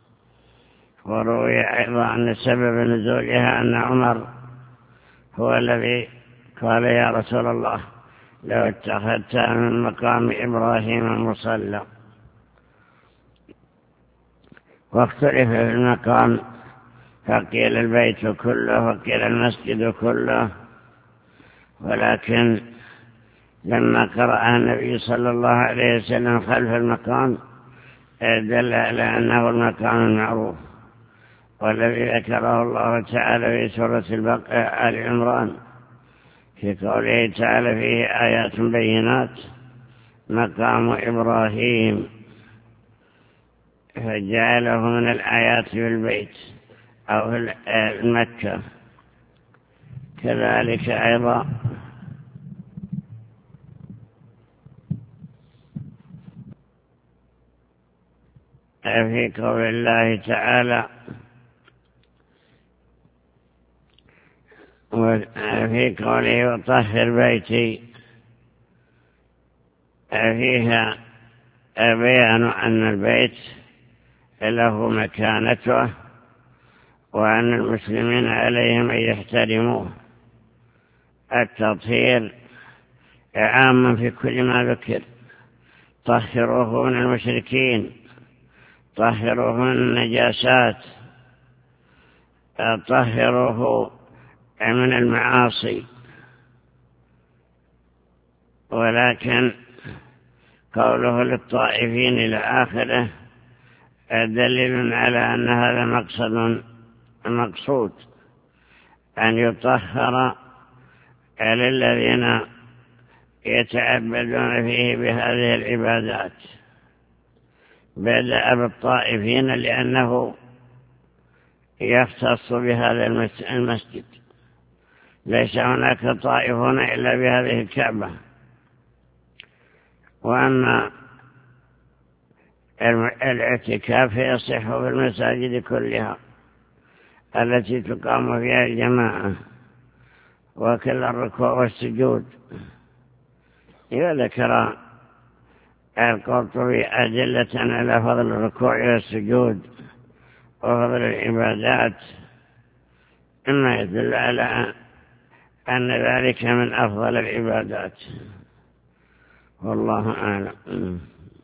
وروي أيضا أن سبب نزولها أن عمر هو الذي قال: يا رسول الله، لو اتخذت من مقام إبراهيم مصلى. واختلف في المقام، فقيل البيت كله وقيل المسجد كله، ولكن لما قرأ النبي صلى الله عليه وسلم خلف المقام دل على أنه المقام المعروف، والذي ذكره الله تعالى في سورة البقرة آل عمران في قوله تعالى: فيه آيات بينات مقام إبراهيم، فجعله من الآيات في البيت أو في مكة. كذلك أيضا في قول الله تعالى: وفي قوله: وطهر بيتي، فيها بيان أن البيت له مكانته، وأن المسلمين عليهم أن يحترموه. التطهير عام في كل ما ذكر: طهروه من المشركين، طهروه من النجاسات، طهروه من المعاصي. ولكن قوله للطائفين إلى آخره دليل على أن هذا مقصد مقصود، أن يطهر للذين يتعبدون فيه بهذه العبادات. بدأ بالطائفين لأنه يختص بهذا المسجد، ليس هناك طائفون إلا بهذه الكعبة. وأما الاعتكاف يصح في المساجد كلها التي تقام فيها الجماعة، وكل الركوع والسجود. إذا ذكر القرطبي أدلة على فضل الركوع والسجود وفضل العبادات، إما يدل على أن ذلك من أفضل العبادات، والله أعلم.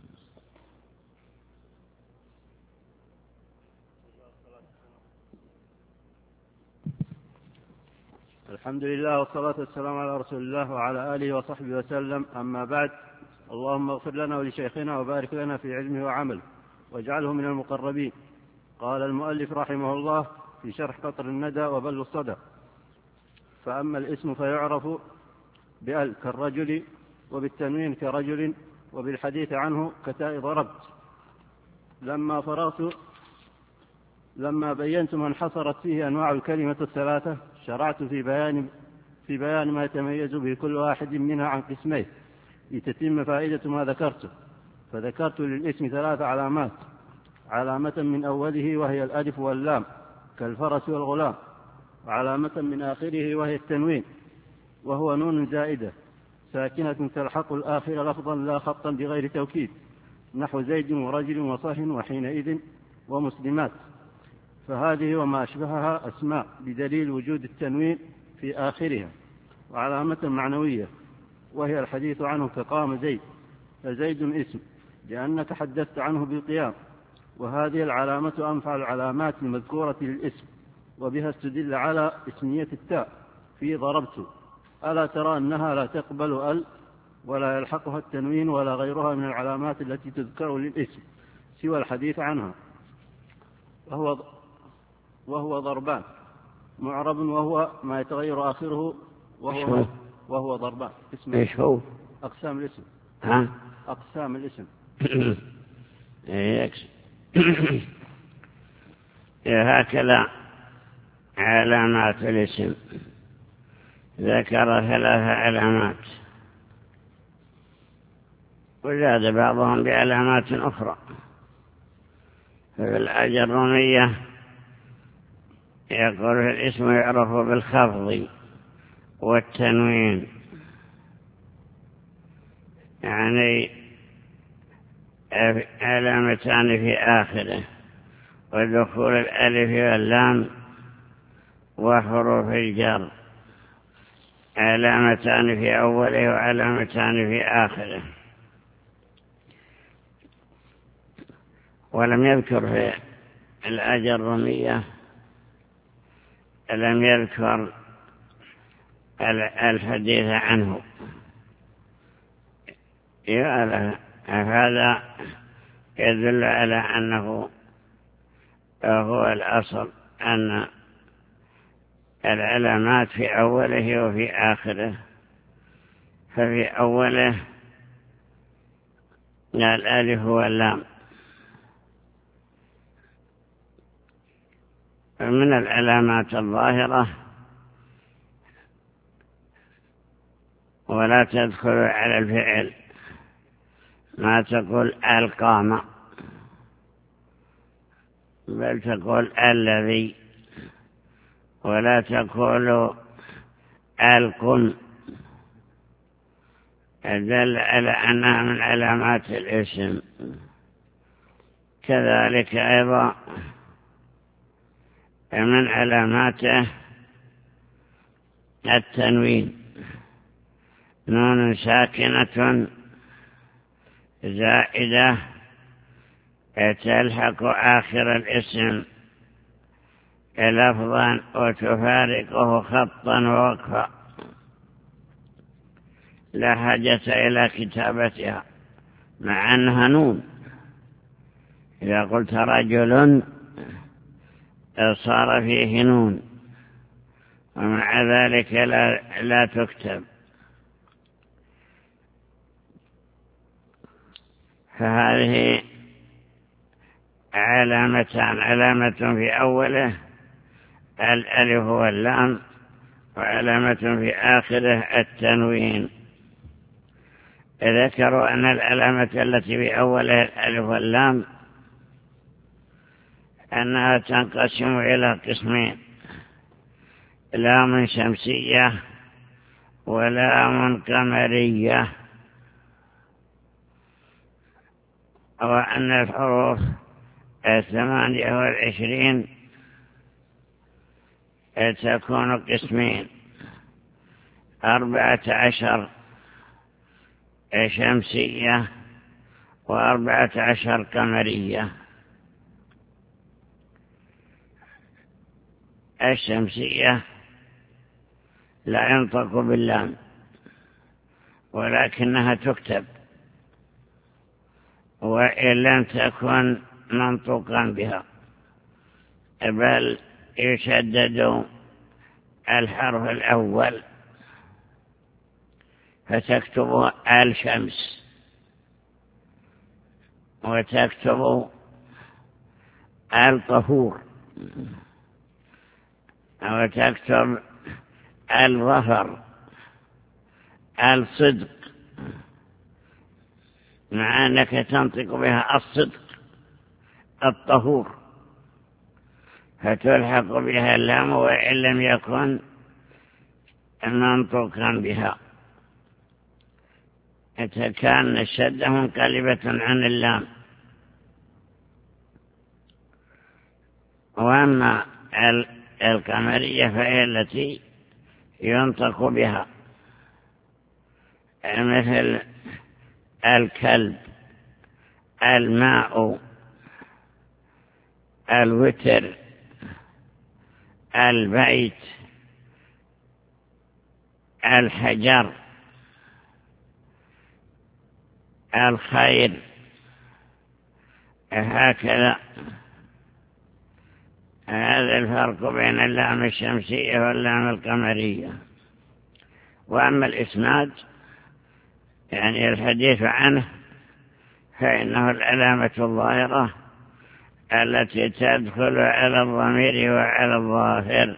الحمد لله والصلاة والسلام على رسول الله وعلى آله وصحبه وسلم. أما بعد، اللهم اغفر لنا ولشيخنا وبارك لنا في علمه وعمله واجعله من المقربين. قال المؤلف رحمه الله في شرح قطر الندى وبل الصدى: فأما الاسم فيعرف بأل كالرجل، وبالتنوين كرجل، وبالحديث عنه كتاء ضربت. لما فرغت لما بينت من حصرت فيه أنواع الكلمة الثلاثة، شرعت في بيان في بيان ما يتميز به كل واحد منها عن قسميه لتتم فائدة ما ذكرته. فذكرت للاسم ثلاث علامات: علامة من أوله وهي الألف واللام كالفرس والغلام، وعلامة من آخره وهي التنوين وهو نون زائدة ساكنة تلحق الآخر لفظا لا خطا بغير توكيد، نحو زيد ورجل وصح وحينئذ ومسلمات. فهذه وما أشبهها أسماء بدليل وجود التنوين في آخرها. وعلامة معنوية وهي الحديث عنه كقام زيد، فزيد اسم لأنك حدثت عنه بالقيام. وهذه العلامة أنفع العلامات المذكورة للاسم، وبها استدل على اسمية التاء في ضربت. ألا ترى أنها لا تقبل ال ولا يلحقها التنوين ولا غيرها من العلامات التي تذكر للاسم سوى الحديث عنها، وهو وهو ضربان معرب، وهو ما يتغير آخره، وهو وهو ضربان. اسمه ايش هو؟ أقسام الاسم. ها؟ أقسام الاسم. هكذا علامات الاسم، ذكر ثلاث علامات، وزاد بعضهم بعلامات أخرى. في الأجرمية يقول الاسم يعرف بالخفض والتنوين، يعني علامتان في آخره، ودخول الألف واللام وحروف الجر، علامتان في أوله وعلامتان في آخره. ولم يذكر في الأجرمية لم يذكر الحديث عنه. هذا يدل على أنه هو الأصل، أن العلامات في أوله وفي آخره. ففي أوله الألف واللام، من العلامات الظاهرة، ولا تدخل على الفعل، ما تقول القام، بل تقول الذي، ولا تقول القم، دل على أنها من علامات الاسم. كذلك أيضا من علاماته التنوين، نون ساكنة زائدة تلحق آخر الاسم لفظا وتفارقه خطا ووقفا، لا حاجة إلى كتابتها مع أنها نون. إذا قلت رجل صار فيه نون، ومع ذلك لا, لا تكتب. فهذه علامتان، علامة في أوله الألف واللام، وعلامة في آخره التنوين. ذكروا أن العلامة التي في أوله الألف واللام أنها تنقسم إلى قسمين: لام شمسية ولام قمرية، وأن الحروف الثمانية والعشرين تكون قسمين: أربعة عشر شمسية وأربعة عشر قمرية. الشمسية لا ينطق باللام ولكنها تكتب، وإن لم تكن منطوقا بها بل يشدد الحرف الأول فتكتب الشمس، وتكتب الطهور، وتكتب الظفر، الصدق، مع أنك تنطق بها الصدق، الطهور، فتلحق بها اللام وإن لم يكن منطوقا بها. كان الشدة منقلبة عن اللام. وأما القمرية فهي التي ينطق بها، مثل الكلب، الماء، الوتر، البيت، الحجر، الخير، هكذا. هذا الفرق بين اللام الشمسية واللام القمرية. وأما الإسناد يعني الحديث عنه فإنه العلامة الظاهرة التي تدخل على الضمير وعلى الظاهر.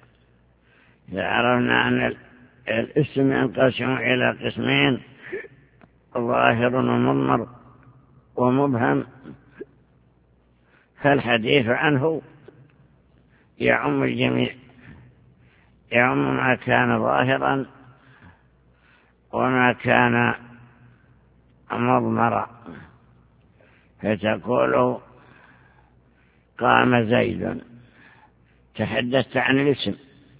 عرفنا أن الاسم ينقسم إلى قسمين: ظاهر ومضمر ومبهم، فالحديث عنه يعم الجميع، يعم ما كان ظاهرا وما كان مضمرا. فتقول قام زيد، تحدثت عن الاسم.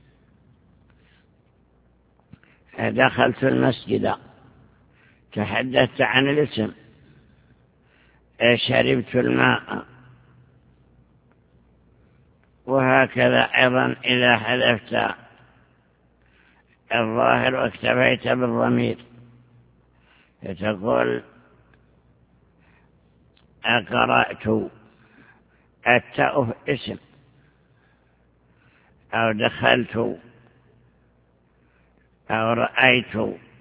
دخلت المسجد، تحدثت عن الاسم. شربت الماء. وهكذا أيضا إذا حذفت الظاهر واكتفيت بالضمير فتقول قرأت، التاء اسم، أو دخلت، أو رأيت.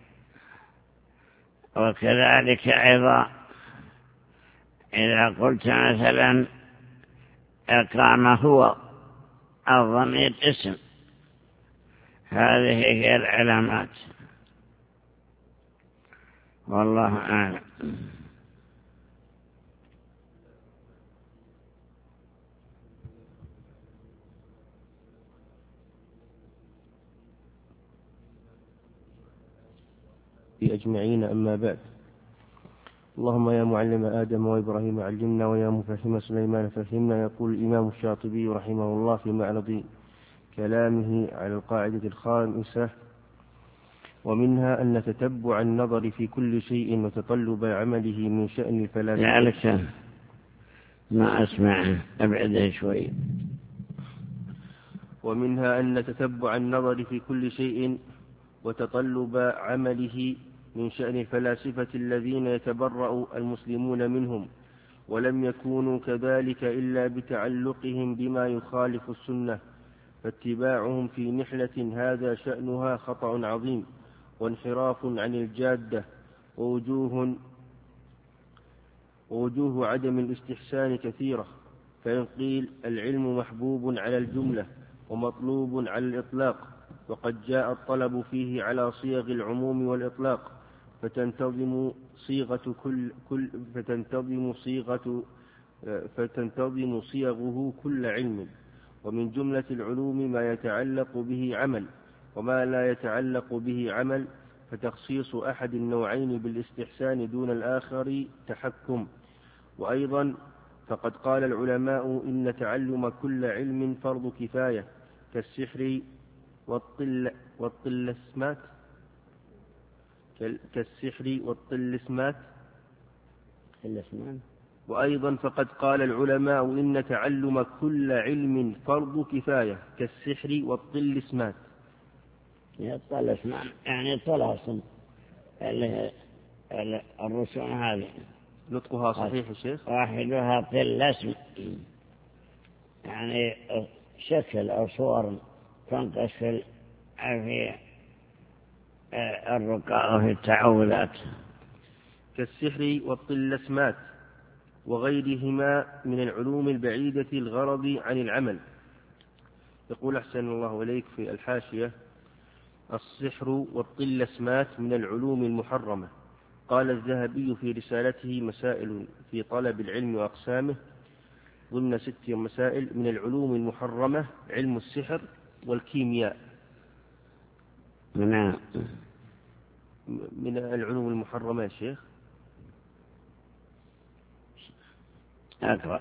وكذلك أيضا إذا قلت مثلا قام هو، الضمير اسم. هذه هي العلامات، والله أعلم. أجمعين. أما بعد، اللهم يا معلم آدم وإبراهيم علمنا، ويا مفهم سليمان فهمنا. يقول الإمام الشاطبي رحمه الله في معرض كلامه على القاعدة الخامسة: ومنها أن تتبع النظر في كل شيء وتطلب عمله من شأن الفلاسفة. لعلك ما أسمع، أبعده شوي. ومنها أن تتبع النظر في كل شيء وتطلب عمله من شأن الفلاسفة الذين يتبرأ المسلمون منهم، ولم يكونوا كذلك إلا بتعلقهم بما يخالف السنة، فاتباعهم في نحلة هذا شأنها خطأ عظيم وانحراف عن الجادة، ووجوه, ووجوه عدم الاستحسان كثيرة. فإن قيل العلم محبوب على الجملة ومطلوب على الإطلاق، وقد جاء الطلب فيه على صيغ العموم والإطلاق، فتنتظم صيغة كل, كل فتنتظم صيغة فتنتظم صيغه كل علم. ومن جملة العلوم ما يتعلق به عمل وما لا يتعلق به عمل، فتخصيص أحد النوعين بالاستحسان دون الآخر تحكم. وأيضا فقد قال العلماء إن تعلم كل علم فرض كفاية كالسحر والطل والطلسمات كالسحر والطلسمات وأيضا فقد قال العلماء إن تعلم كل علم فرض كفاية كالسحر والطلسمات. الطلسمان يعني الطلاسم، الرسوم هذه نطقها صحيح يا شيخ؟ واحدها طلسم، يعني شكل أو صور تنقش في الرقاء وفي التعوذات. كالسحر والطلسمات وغيرهما من العلوم البعيدة الغرض عن العمل. يقول أحسن الله إليك في الحاشية: السحر والطلسمات من العلوم المحرمة. قال الذهبي في رسالته مسائل في طلب العلم وأقسامه ضمن ست مسائل: من العلوم المحرمة علم السحر والكيمياء. من من العلوم المحرمة يا شيخ. أقرأ.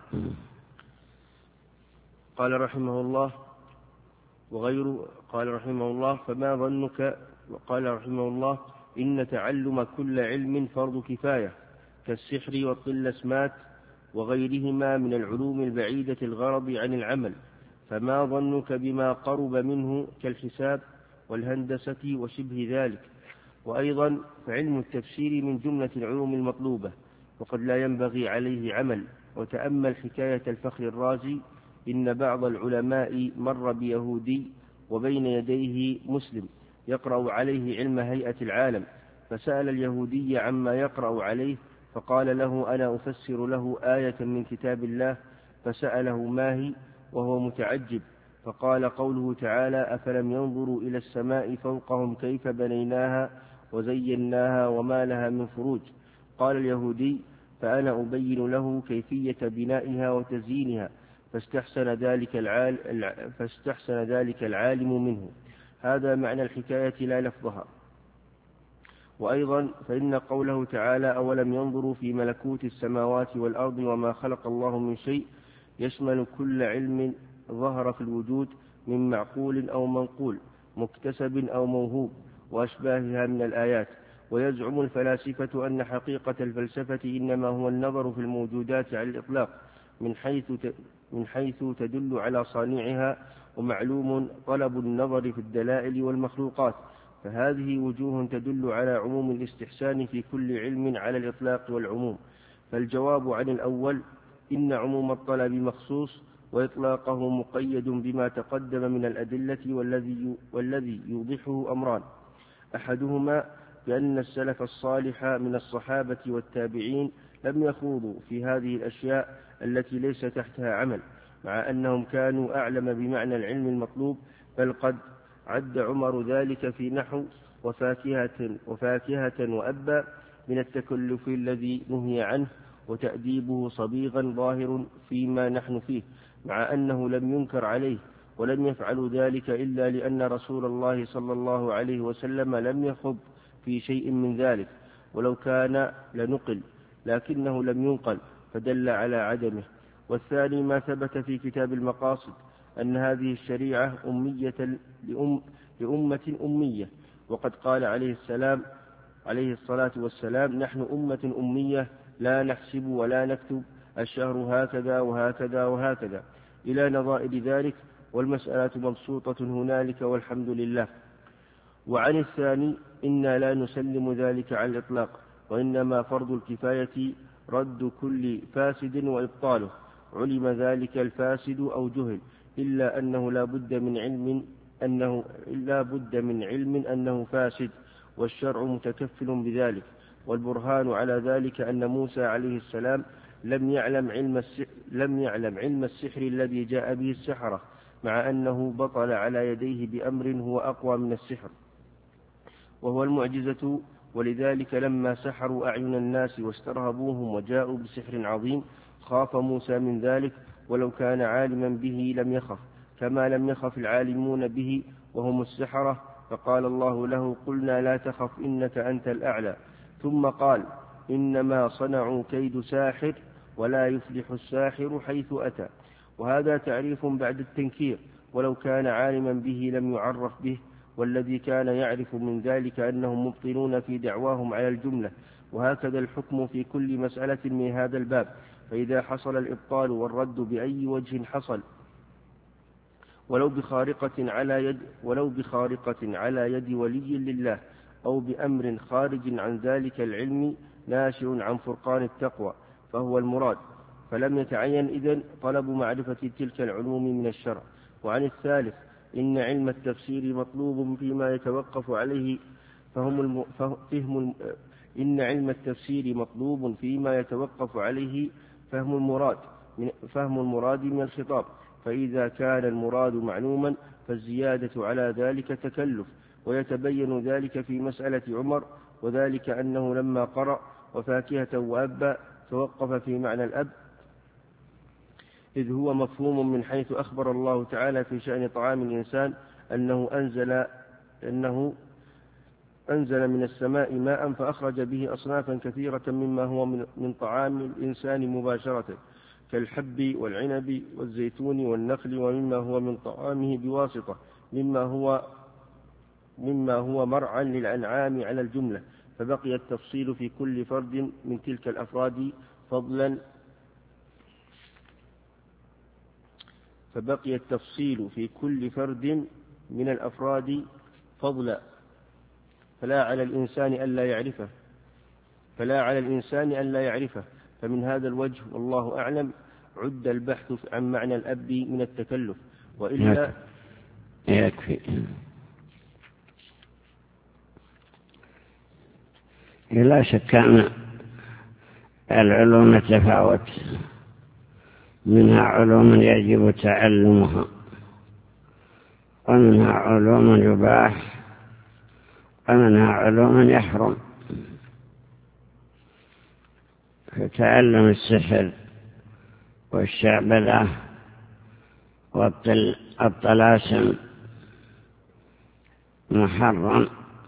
قال رحمه الله وغيره قال رحمه الله فما ظنك وقال رحمه الله إن تعلم كل علم فرض كفاية كالسحر والطلسمات وغيرهما من العلوم البعيدة الغرض عن العمل، فما ظنك بما قرب منه كالحساب والهندسة وشبه ذلك. وأيضا فعلم التفسير من جملة العلوم المطلوبة، وقد لا ينبغي عليه عمل. وتأمل حكاية الفخر الرازي: إن بعض العلماء مر بيهودي وبين يديه مسلم يقرأ عليه علم هيئة العالم، فسأل اليهودي عما يقرأ عليه، فقال له: أنا أفسر له آية من كتاب الله. فسأله: ما هي؟ وهو متعجب، فقال: قوله تعالى: أفلم ينظروا إلى السماء فوقهم كيف بنيناها وزيناها وما لها من فروج. قال اليهودي: فأنا أبين له كيفية بنائها وتزيينها، فاستحسن ذلك العال... فاستحسن ذلك العالم منه. هذا معنى الحكاية لا لفظها. وأيضا فإن قوله تعالى: أولم ينظروا في ملكوت السماوات والأرض وما خلق الله من شيء، يشمل كل علم ظهر في الوجود من معقول أو منقول، مكتسب أو موهوب، وأشباهها من الآيات. ويزعم الفلاسفة أن حقيقة الفلسفة إنما هو النظر في الموجودات على الإطلاق من حيث من حيث تدل على صانعها، ومعلوم طلب النظر في الدلائل والمخلوقات. فهذه وجوه تدل على عموم الاستحسان في كل علم على الإطلاق والعموم. فالجواب عن الأول: إن عموم الطلب مخصوص، وإطلاقه مقيد بما تقدم من الأدلة، والذي والذي يوضحه أمران: أحدهما بأن السلف الصالح من الصحابة والتابعين لم يخوضوا في هذه الأشياء التي ليس تحتها عمل، مع أنهم كانوا أعلم بمعنى العلم المطلوب، بل قد عد عمر ذلك في نحو وفاكهة, وفاكهة وأبا من التكلف الذي نهي عنه، وتأديبه صبيغا ظاهر فيما نحن فيه، مع أنه لم ينكر عليه، ولم يفعل ذلك إلا لأن رسول الله صلى الله عليه وسلم لم يخض في شيء من ذلك، ولو كان لنقل. لكنه لم ينقل فدل على عدمه. والثاني ما ثبت في كتاب المقاصد أن هذه الشريعة أمية لأم لأمة أمية، وقد قال عليه السلام عليه الصلاة والسلام: نحن أمة أمية لا نحسب ولا نكتب، الشهر هكذا وهكذا وهكذا إلى نظائر ذلك، والمسألة مبسوطة هنالك والحمد لله. وعن الثاني إنا لا نسلم ذلك على الإطلاق، وإنما فرض الكفاية رد كل فاسد وإبطاله، علم ذلك الفاسد أو جهل، إلا أنه لا بد من علم أنه لا بد من علم أنه فاسد، والشرع متكفل بذلك. والبرهان على ذلك أن موسى عليه السلام لم يعلم علم السحر, لم يعلم علم السحر الذي جاء به السحرة، مع أنه بطل على يديه بأمر هو أقوى من السحر وهو المعجزة. ولذلك لما سحروا أعين الناس واسترهبوهم وجاءوا بسحر عظيم خاف موسى من ذلك، ولو كان عالما به لم يخف، كما لم يخف العالمون به وهم السحرة. فقال الله له: قلنا لا تخف إنك أنت الأعلى. ثم قال: إنما صنعوا كيد ساحر ولا يفلح الساحر حيث أتى. وهذا تعريف بعد التنكير، ولو كان عالما به لم يعرف به. والذي كان يعرف من ذلك أنهم مبطلون في دعواهم على الجملة. وهكذا الحكم في كل مسألة من هذا الباب، فإذا حصل الإبطال والرد بأي وجه حصل، ولو بخارقة على يد ولو بخارقة على يد ولي لله، أو بأمر خارج عن ذلك العلم ناشئ عن فرقان التقوى، فهو المراد. فلم يتعين إذن طلب معرفة تلك العلوم من الشرع. وعن الثالث إن علم التفسير مطلوب فيما يتوقف عليه فهم الم... فهم الم... إن علم التفسير مطلوب فيما يتوقف عليه فهم المراد من فهم المراد من الخطاب. فإذا كان المراد معلوما فالزيادة على ذلك تكلف، ويتبين ذلك في مسألة عمر، وذلك أنه لما قرأ وفاكهة وأبا توقف في معنى الأب، إذ هو مفهوم من حيث أخبر الله تعالى في شأن طعام الإنسان أنه أنزل أنه أنزل من السماء ماء فأخرج به أصنافا كثيرة مما هو من طعام الإنسان مباشرة، كالحب والعنب والزيتون والنخل، ومما هو من طعامه بواسطة، مما هو مما هو مرعى للأنعام على الجملة. فبقي التفصيل في كل فرد من تلك الأفراد فضلا فبقي التفصيل في كل فرد من الأفراد فضلا فلا على الإنسان ألا يعرفه فلا على الإنسان ألا يعرفه فمن هذا الوجه والله أعلم عد البحث عن معنى الأب من التكلف، وإلا يكفي. لا شك أن العلوم تفاوت، منها علوم يجب تعلمها، ومنها علوم يباح، ومنها علوم يحرم. فتعلم السحر والشعبذة والطلاسم محرم،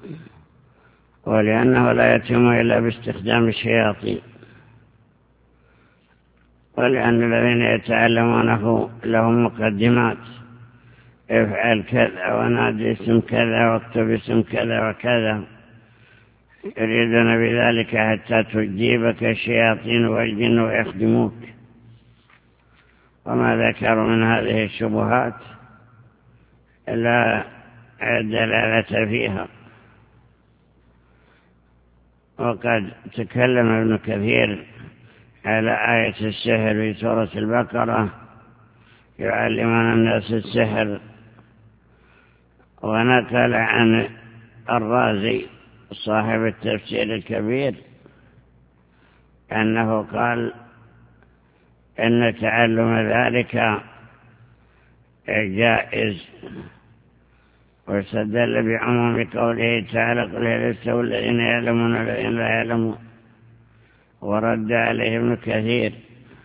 ولأنه لا يتم إلا باستخدام الشياطين، ولأن الذين يتعلمونه لهم مقدمات: افعل كذا ونادي اسم كذا واكتب اسم كذا وكذا، يريدون بذلك حتى تجيبك الشياطين والجن ويخدموك. وما ذكروا من هذه الشبهات لا دلالة فيها. وقد تكلم ابن كثير على آية السحر في سورة البقرة: يعلمون الناس السحر، ونقل عن الرازي صاحب التفسير الكبير أنه قال إن تعلم ذلك جائز، واستدل بعموم قوله تعالى: قل هل يستوي الذين يعلمون والذين لا يعلمون. ورد عليه ابن كثير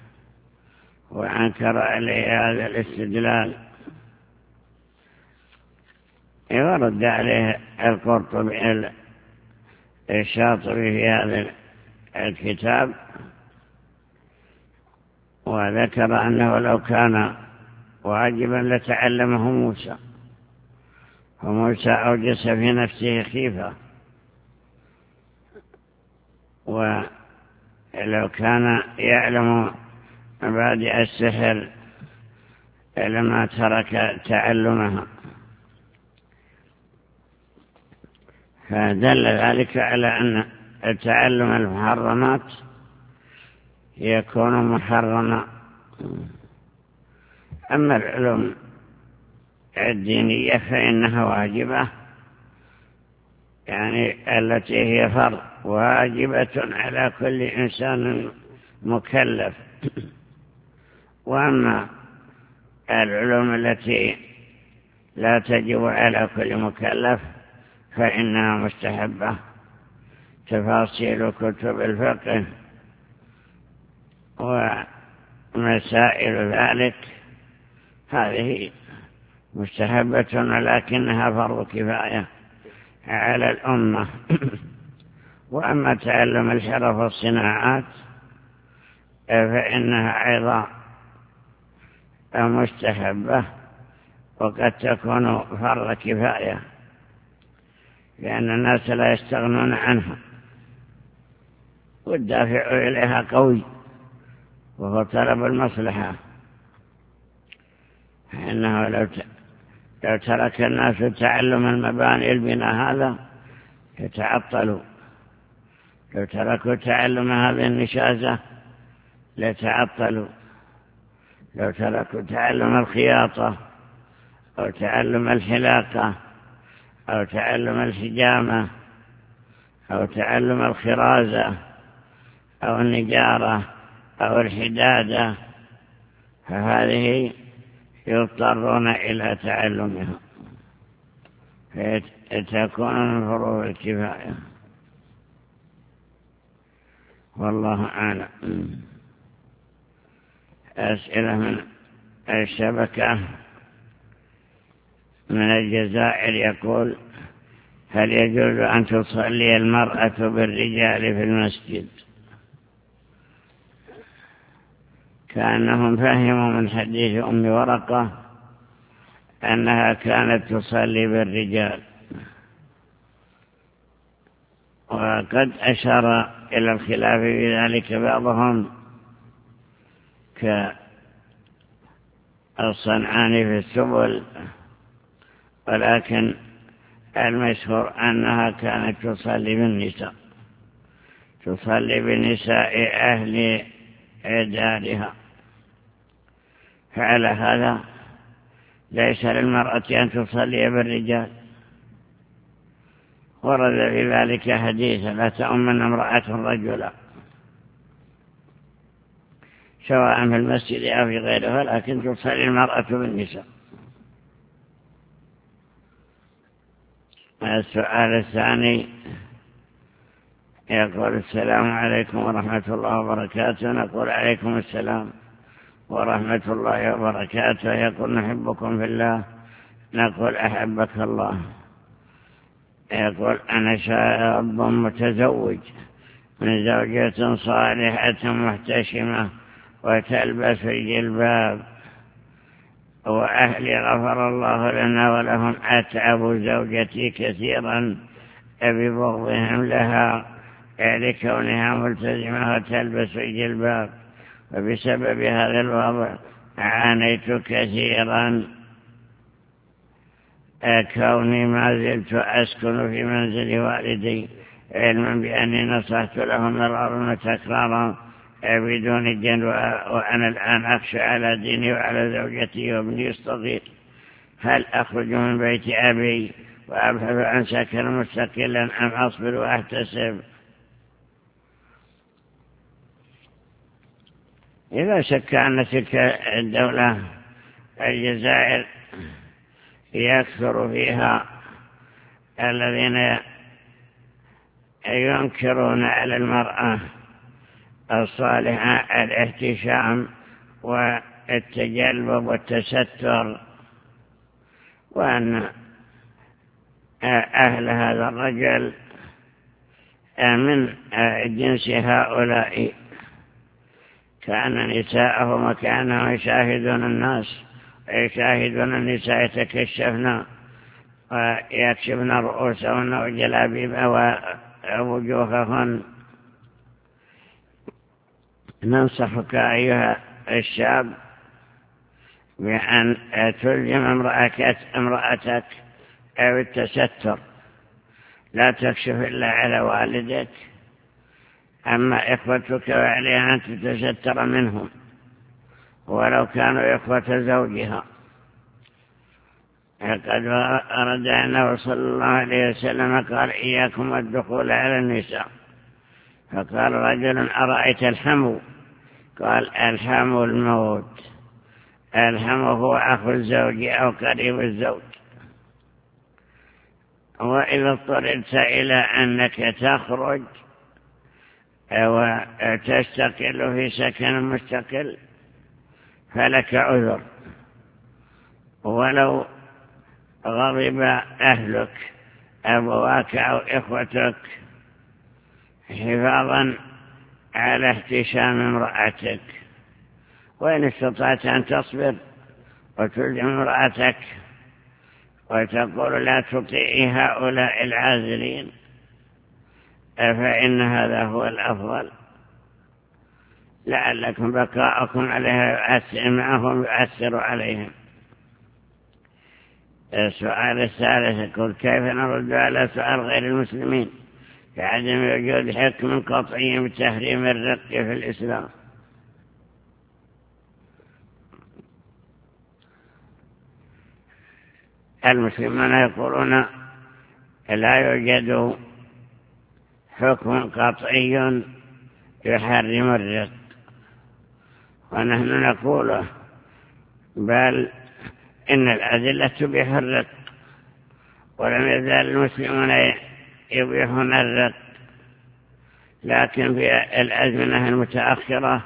وأنكر عليه هذا الاستدلال، ورد عليه القرطبي الشاطبي في هذا الكتاب، وذكر أنه لو كان واجبا لتعلمه موسى، فموسى أوجس في نفسه خيفة، ولو كان يعلم مبادئ السحر لما ترك تعلمها. فدل ذلك على أن تعلم المحرمات يكون محرما. أما العلوم الدينية فإنها واجبة، يعني التي هي فرض واجبة على كل إنسان مكلف. وأما العلوم التي لا تجب على كل مكلف فإنها مستحبة. تفاصيل كتب الفقه ومسائل ذلك هذه مستحبة، ولكنها فرض كفاية على الأمة. وأما تعلم الحرف والصناعات فإنها أيضا مستحبة، وقد تكون فرض كفاية، لأن الناس لا يستغنون عنها، والدافع إليها قوي وهو طلب المصلحة. فإنه لو لو ترك الناس تعلم المباني البناء هذا يتعطلوا، لو تركوا تعلم هذه النشازة لتعطلوا، لو تركوا تعلم الخياطة أو تعلم الحلاقة أو تعلم الحجامة أو تعلم الخرازة أو النجارة أو الحدادة، فهذه يضطرون إلى تعلمها، فتكون من فروض الكفاية. والله أعلم. أسئلة من الشبكة من الجزائر يقول: هل يجوز أن تصلي المرأة بالرجال في المسجد؟ كأنهم فهموا من حديث أم ورقة أنها كانت تصلي بالرجال، وقد أشار إلى الخلاف في ذلك بعضهم كالصنعاني في السبل، ولكن المشهور أنها كانت تصلي بالنساء، تصلي بنساء أهل دارها. فعلى هذا ليس للمرأة أن تصلي بالرجال. ورد في ذلك حديث: لا تؤمن امرأة رجلا، سواء في المسجد أو في غيره، لكن تصلي المرأة بالنساء. السؤال الثاني يقول: السلام عليكم ورحمة الله وبركاته. نقول: عليكم السلام ورحمة الله وبركاته. يقول: نحبكم في الله. نقول: أحبك الله. يقول: أنا شاب متزوج من زوجة صالحة محتشمة وتلبس الجلباب، وأهلي غفر الله لنا ولهم أتعب زوجتي كثيرا ببغضهم لها لكونها ملتزمة وتلبس الجلباب، وبسبب هذا الوضع عانيت كثيرا، كوني ما زلت أسكن في منزل والدي، علما بأني نصحت لهم مرارا وتكرارا بدون جنوى، وأنا الآن أخشى على ديني وعلى زوجتي وابني الصغير. هل أخرج من بيت أبي وأبحث عن سكن مستقلا أم أصبر وأحتسب؟ إذا شك أن تلك الدولة الجزائر يكثر فيها الذين ينكرون على المرأة الصالحة الاحتشام والتجلب والتستر، وأن أهل هذا الرجل من جنس هؤلاء كان نساءهم وكانوا يشاهدون الناس ويشاهدون النساء يتكشفن ويكشفن رؤوسهن وجلابيب ووجوههن. ننصحك أيها الشاب بأن تلزم امرأتك أو التستر، لا تكشف إلا على والدك، أما إخوتك وعليها أن تتستر منهم ولو كانوا إخوة زوجها. قد أرد أنه صلى الله عليه وسلم قال إياكم والدخول على النساء، فقال رجل أرأيت الحمو؟ قال الحمو الموت. الحمو هو أخو الزوج أو قريب الزوج. وإذا اضطررت إلى أنك تخرج وتستقل في سكن مستقل فلك عذر، ولو غضب أهلك أبواك أو إخوتك حفاظا على احتشام امرأتك. وإن استطعت أن تصبر وتلزم امرأتك وتقول لا تطيعي هؤلاء العازلين فإن هذا هو الأفضل، لعلكم بقاءكم عليها يؤثر معهم يؤثر عليهم. السؤال الثالث يقول كيف نرد على سؤال غير المسلمين في عدم وجود حكم قطعي بتحريم الرق في الإسلام؟ المسلمون يقولون لا يوجد حكم قطعي يحرم الرق، ونحن نقول بل إن الأدلة تبيح الرق، ولم يزال المسلمون يبيحون الرق، لكن في الأزمنة المتأخرة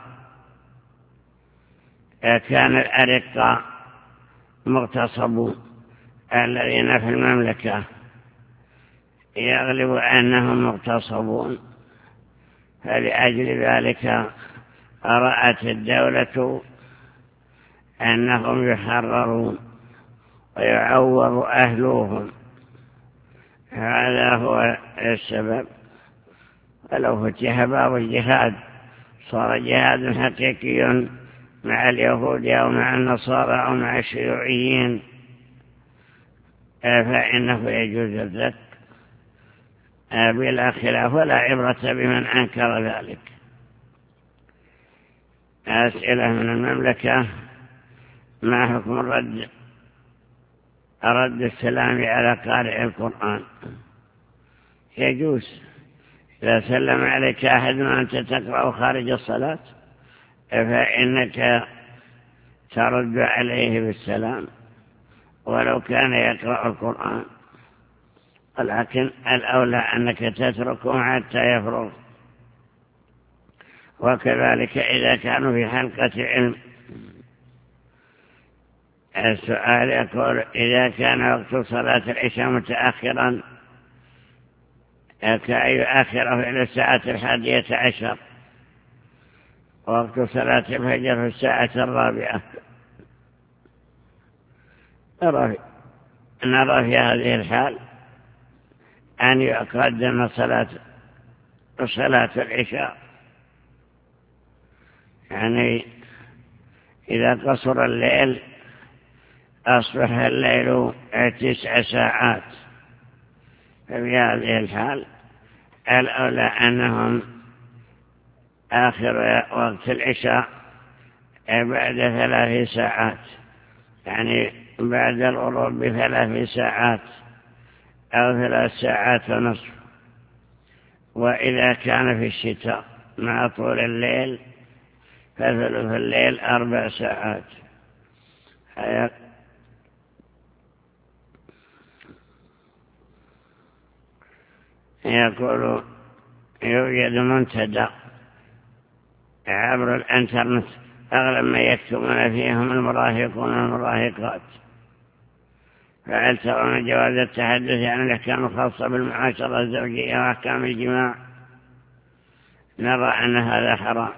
كان الأرقاء مغتصبون الذين في المملكة يغلب أنهم مغتصبون، فلأجل ذلك رأت الدولة أنهم يحررون ويعوض أهلهم. هذا هو السبب. ولو فتح باب الجهاد صار جهاد حقيقي مع اليهود أو مع النصارى أو مع الشيوعيين فإنه يجوز الرق بلا خلاف، ولا عبرة بمن أنكر ذلك. أسئلة من المملكة: ما حكم الرد رد السلام على قارئ القرآن؟ يجوز إذا سلم عليك أحد وأنت تقرأ خارج الصلاة فإنك ترد عليه بالسلام ولو كان يقرأ القرآن، ولكن الأولى أنك تتركه حتى يفرغ. وكذلك إذا كانوا في حلقة علم. السؤال يقول: إذا كان وقت صلاة العشاء متأخرا كأن يؤخره إلى الساعة الحادية عشر، وقت صلاة الفجر في الساعة الرابعة، نرى في هذه الحال أن يقدم صلاة صلاة العشاء، يعني إذا قصر الليل أصبح الليل تسع ساعات، ففي هذه الحال الأولى أنهم آخر وقت العشاء بعد ثلاث ساعات، يعني بعد الغروب بثلاث ساعات أو ثلاث ساعات ونصف. وإذا كان في الشتاء مع طول الليل فثلث الليل أربع ساعات. يقول: يوجد منتدى عبر الانترنت أغلب ما يكتبون فيهم المراهقون والمراهقات، فهل ترون جواز التحدث عن الأحكام الخاصة بالمعاشرة الزوجية وأحكام الجماع نرى أن هذا حرام،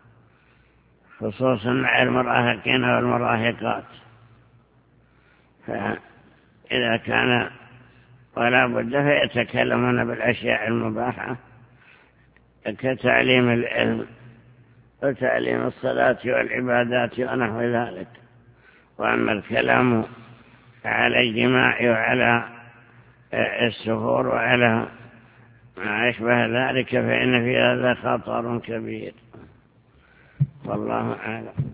خصوصا مع المراهقين والمراهقات. فإذا كان ولا بد فيتكلمون بالأشياء المباحة كتعليم العلم وتعليم الصلاة والعبادات ونحو ذلك. وأما الكلام على الجماع وعلى السفور وعلى ما أشبه ذلك فإن في هذا خطر كبير، والله أعلم.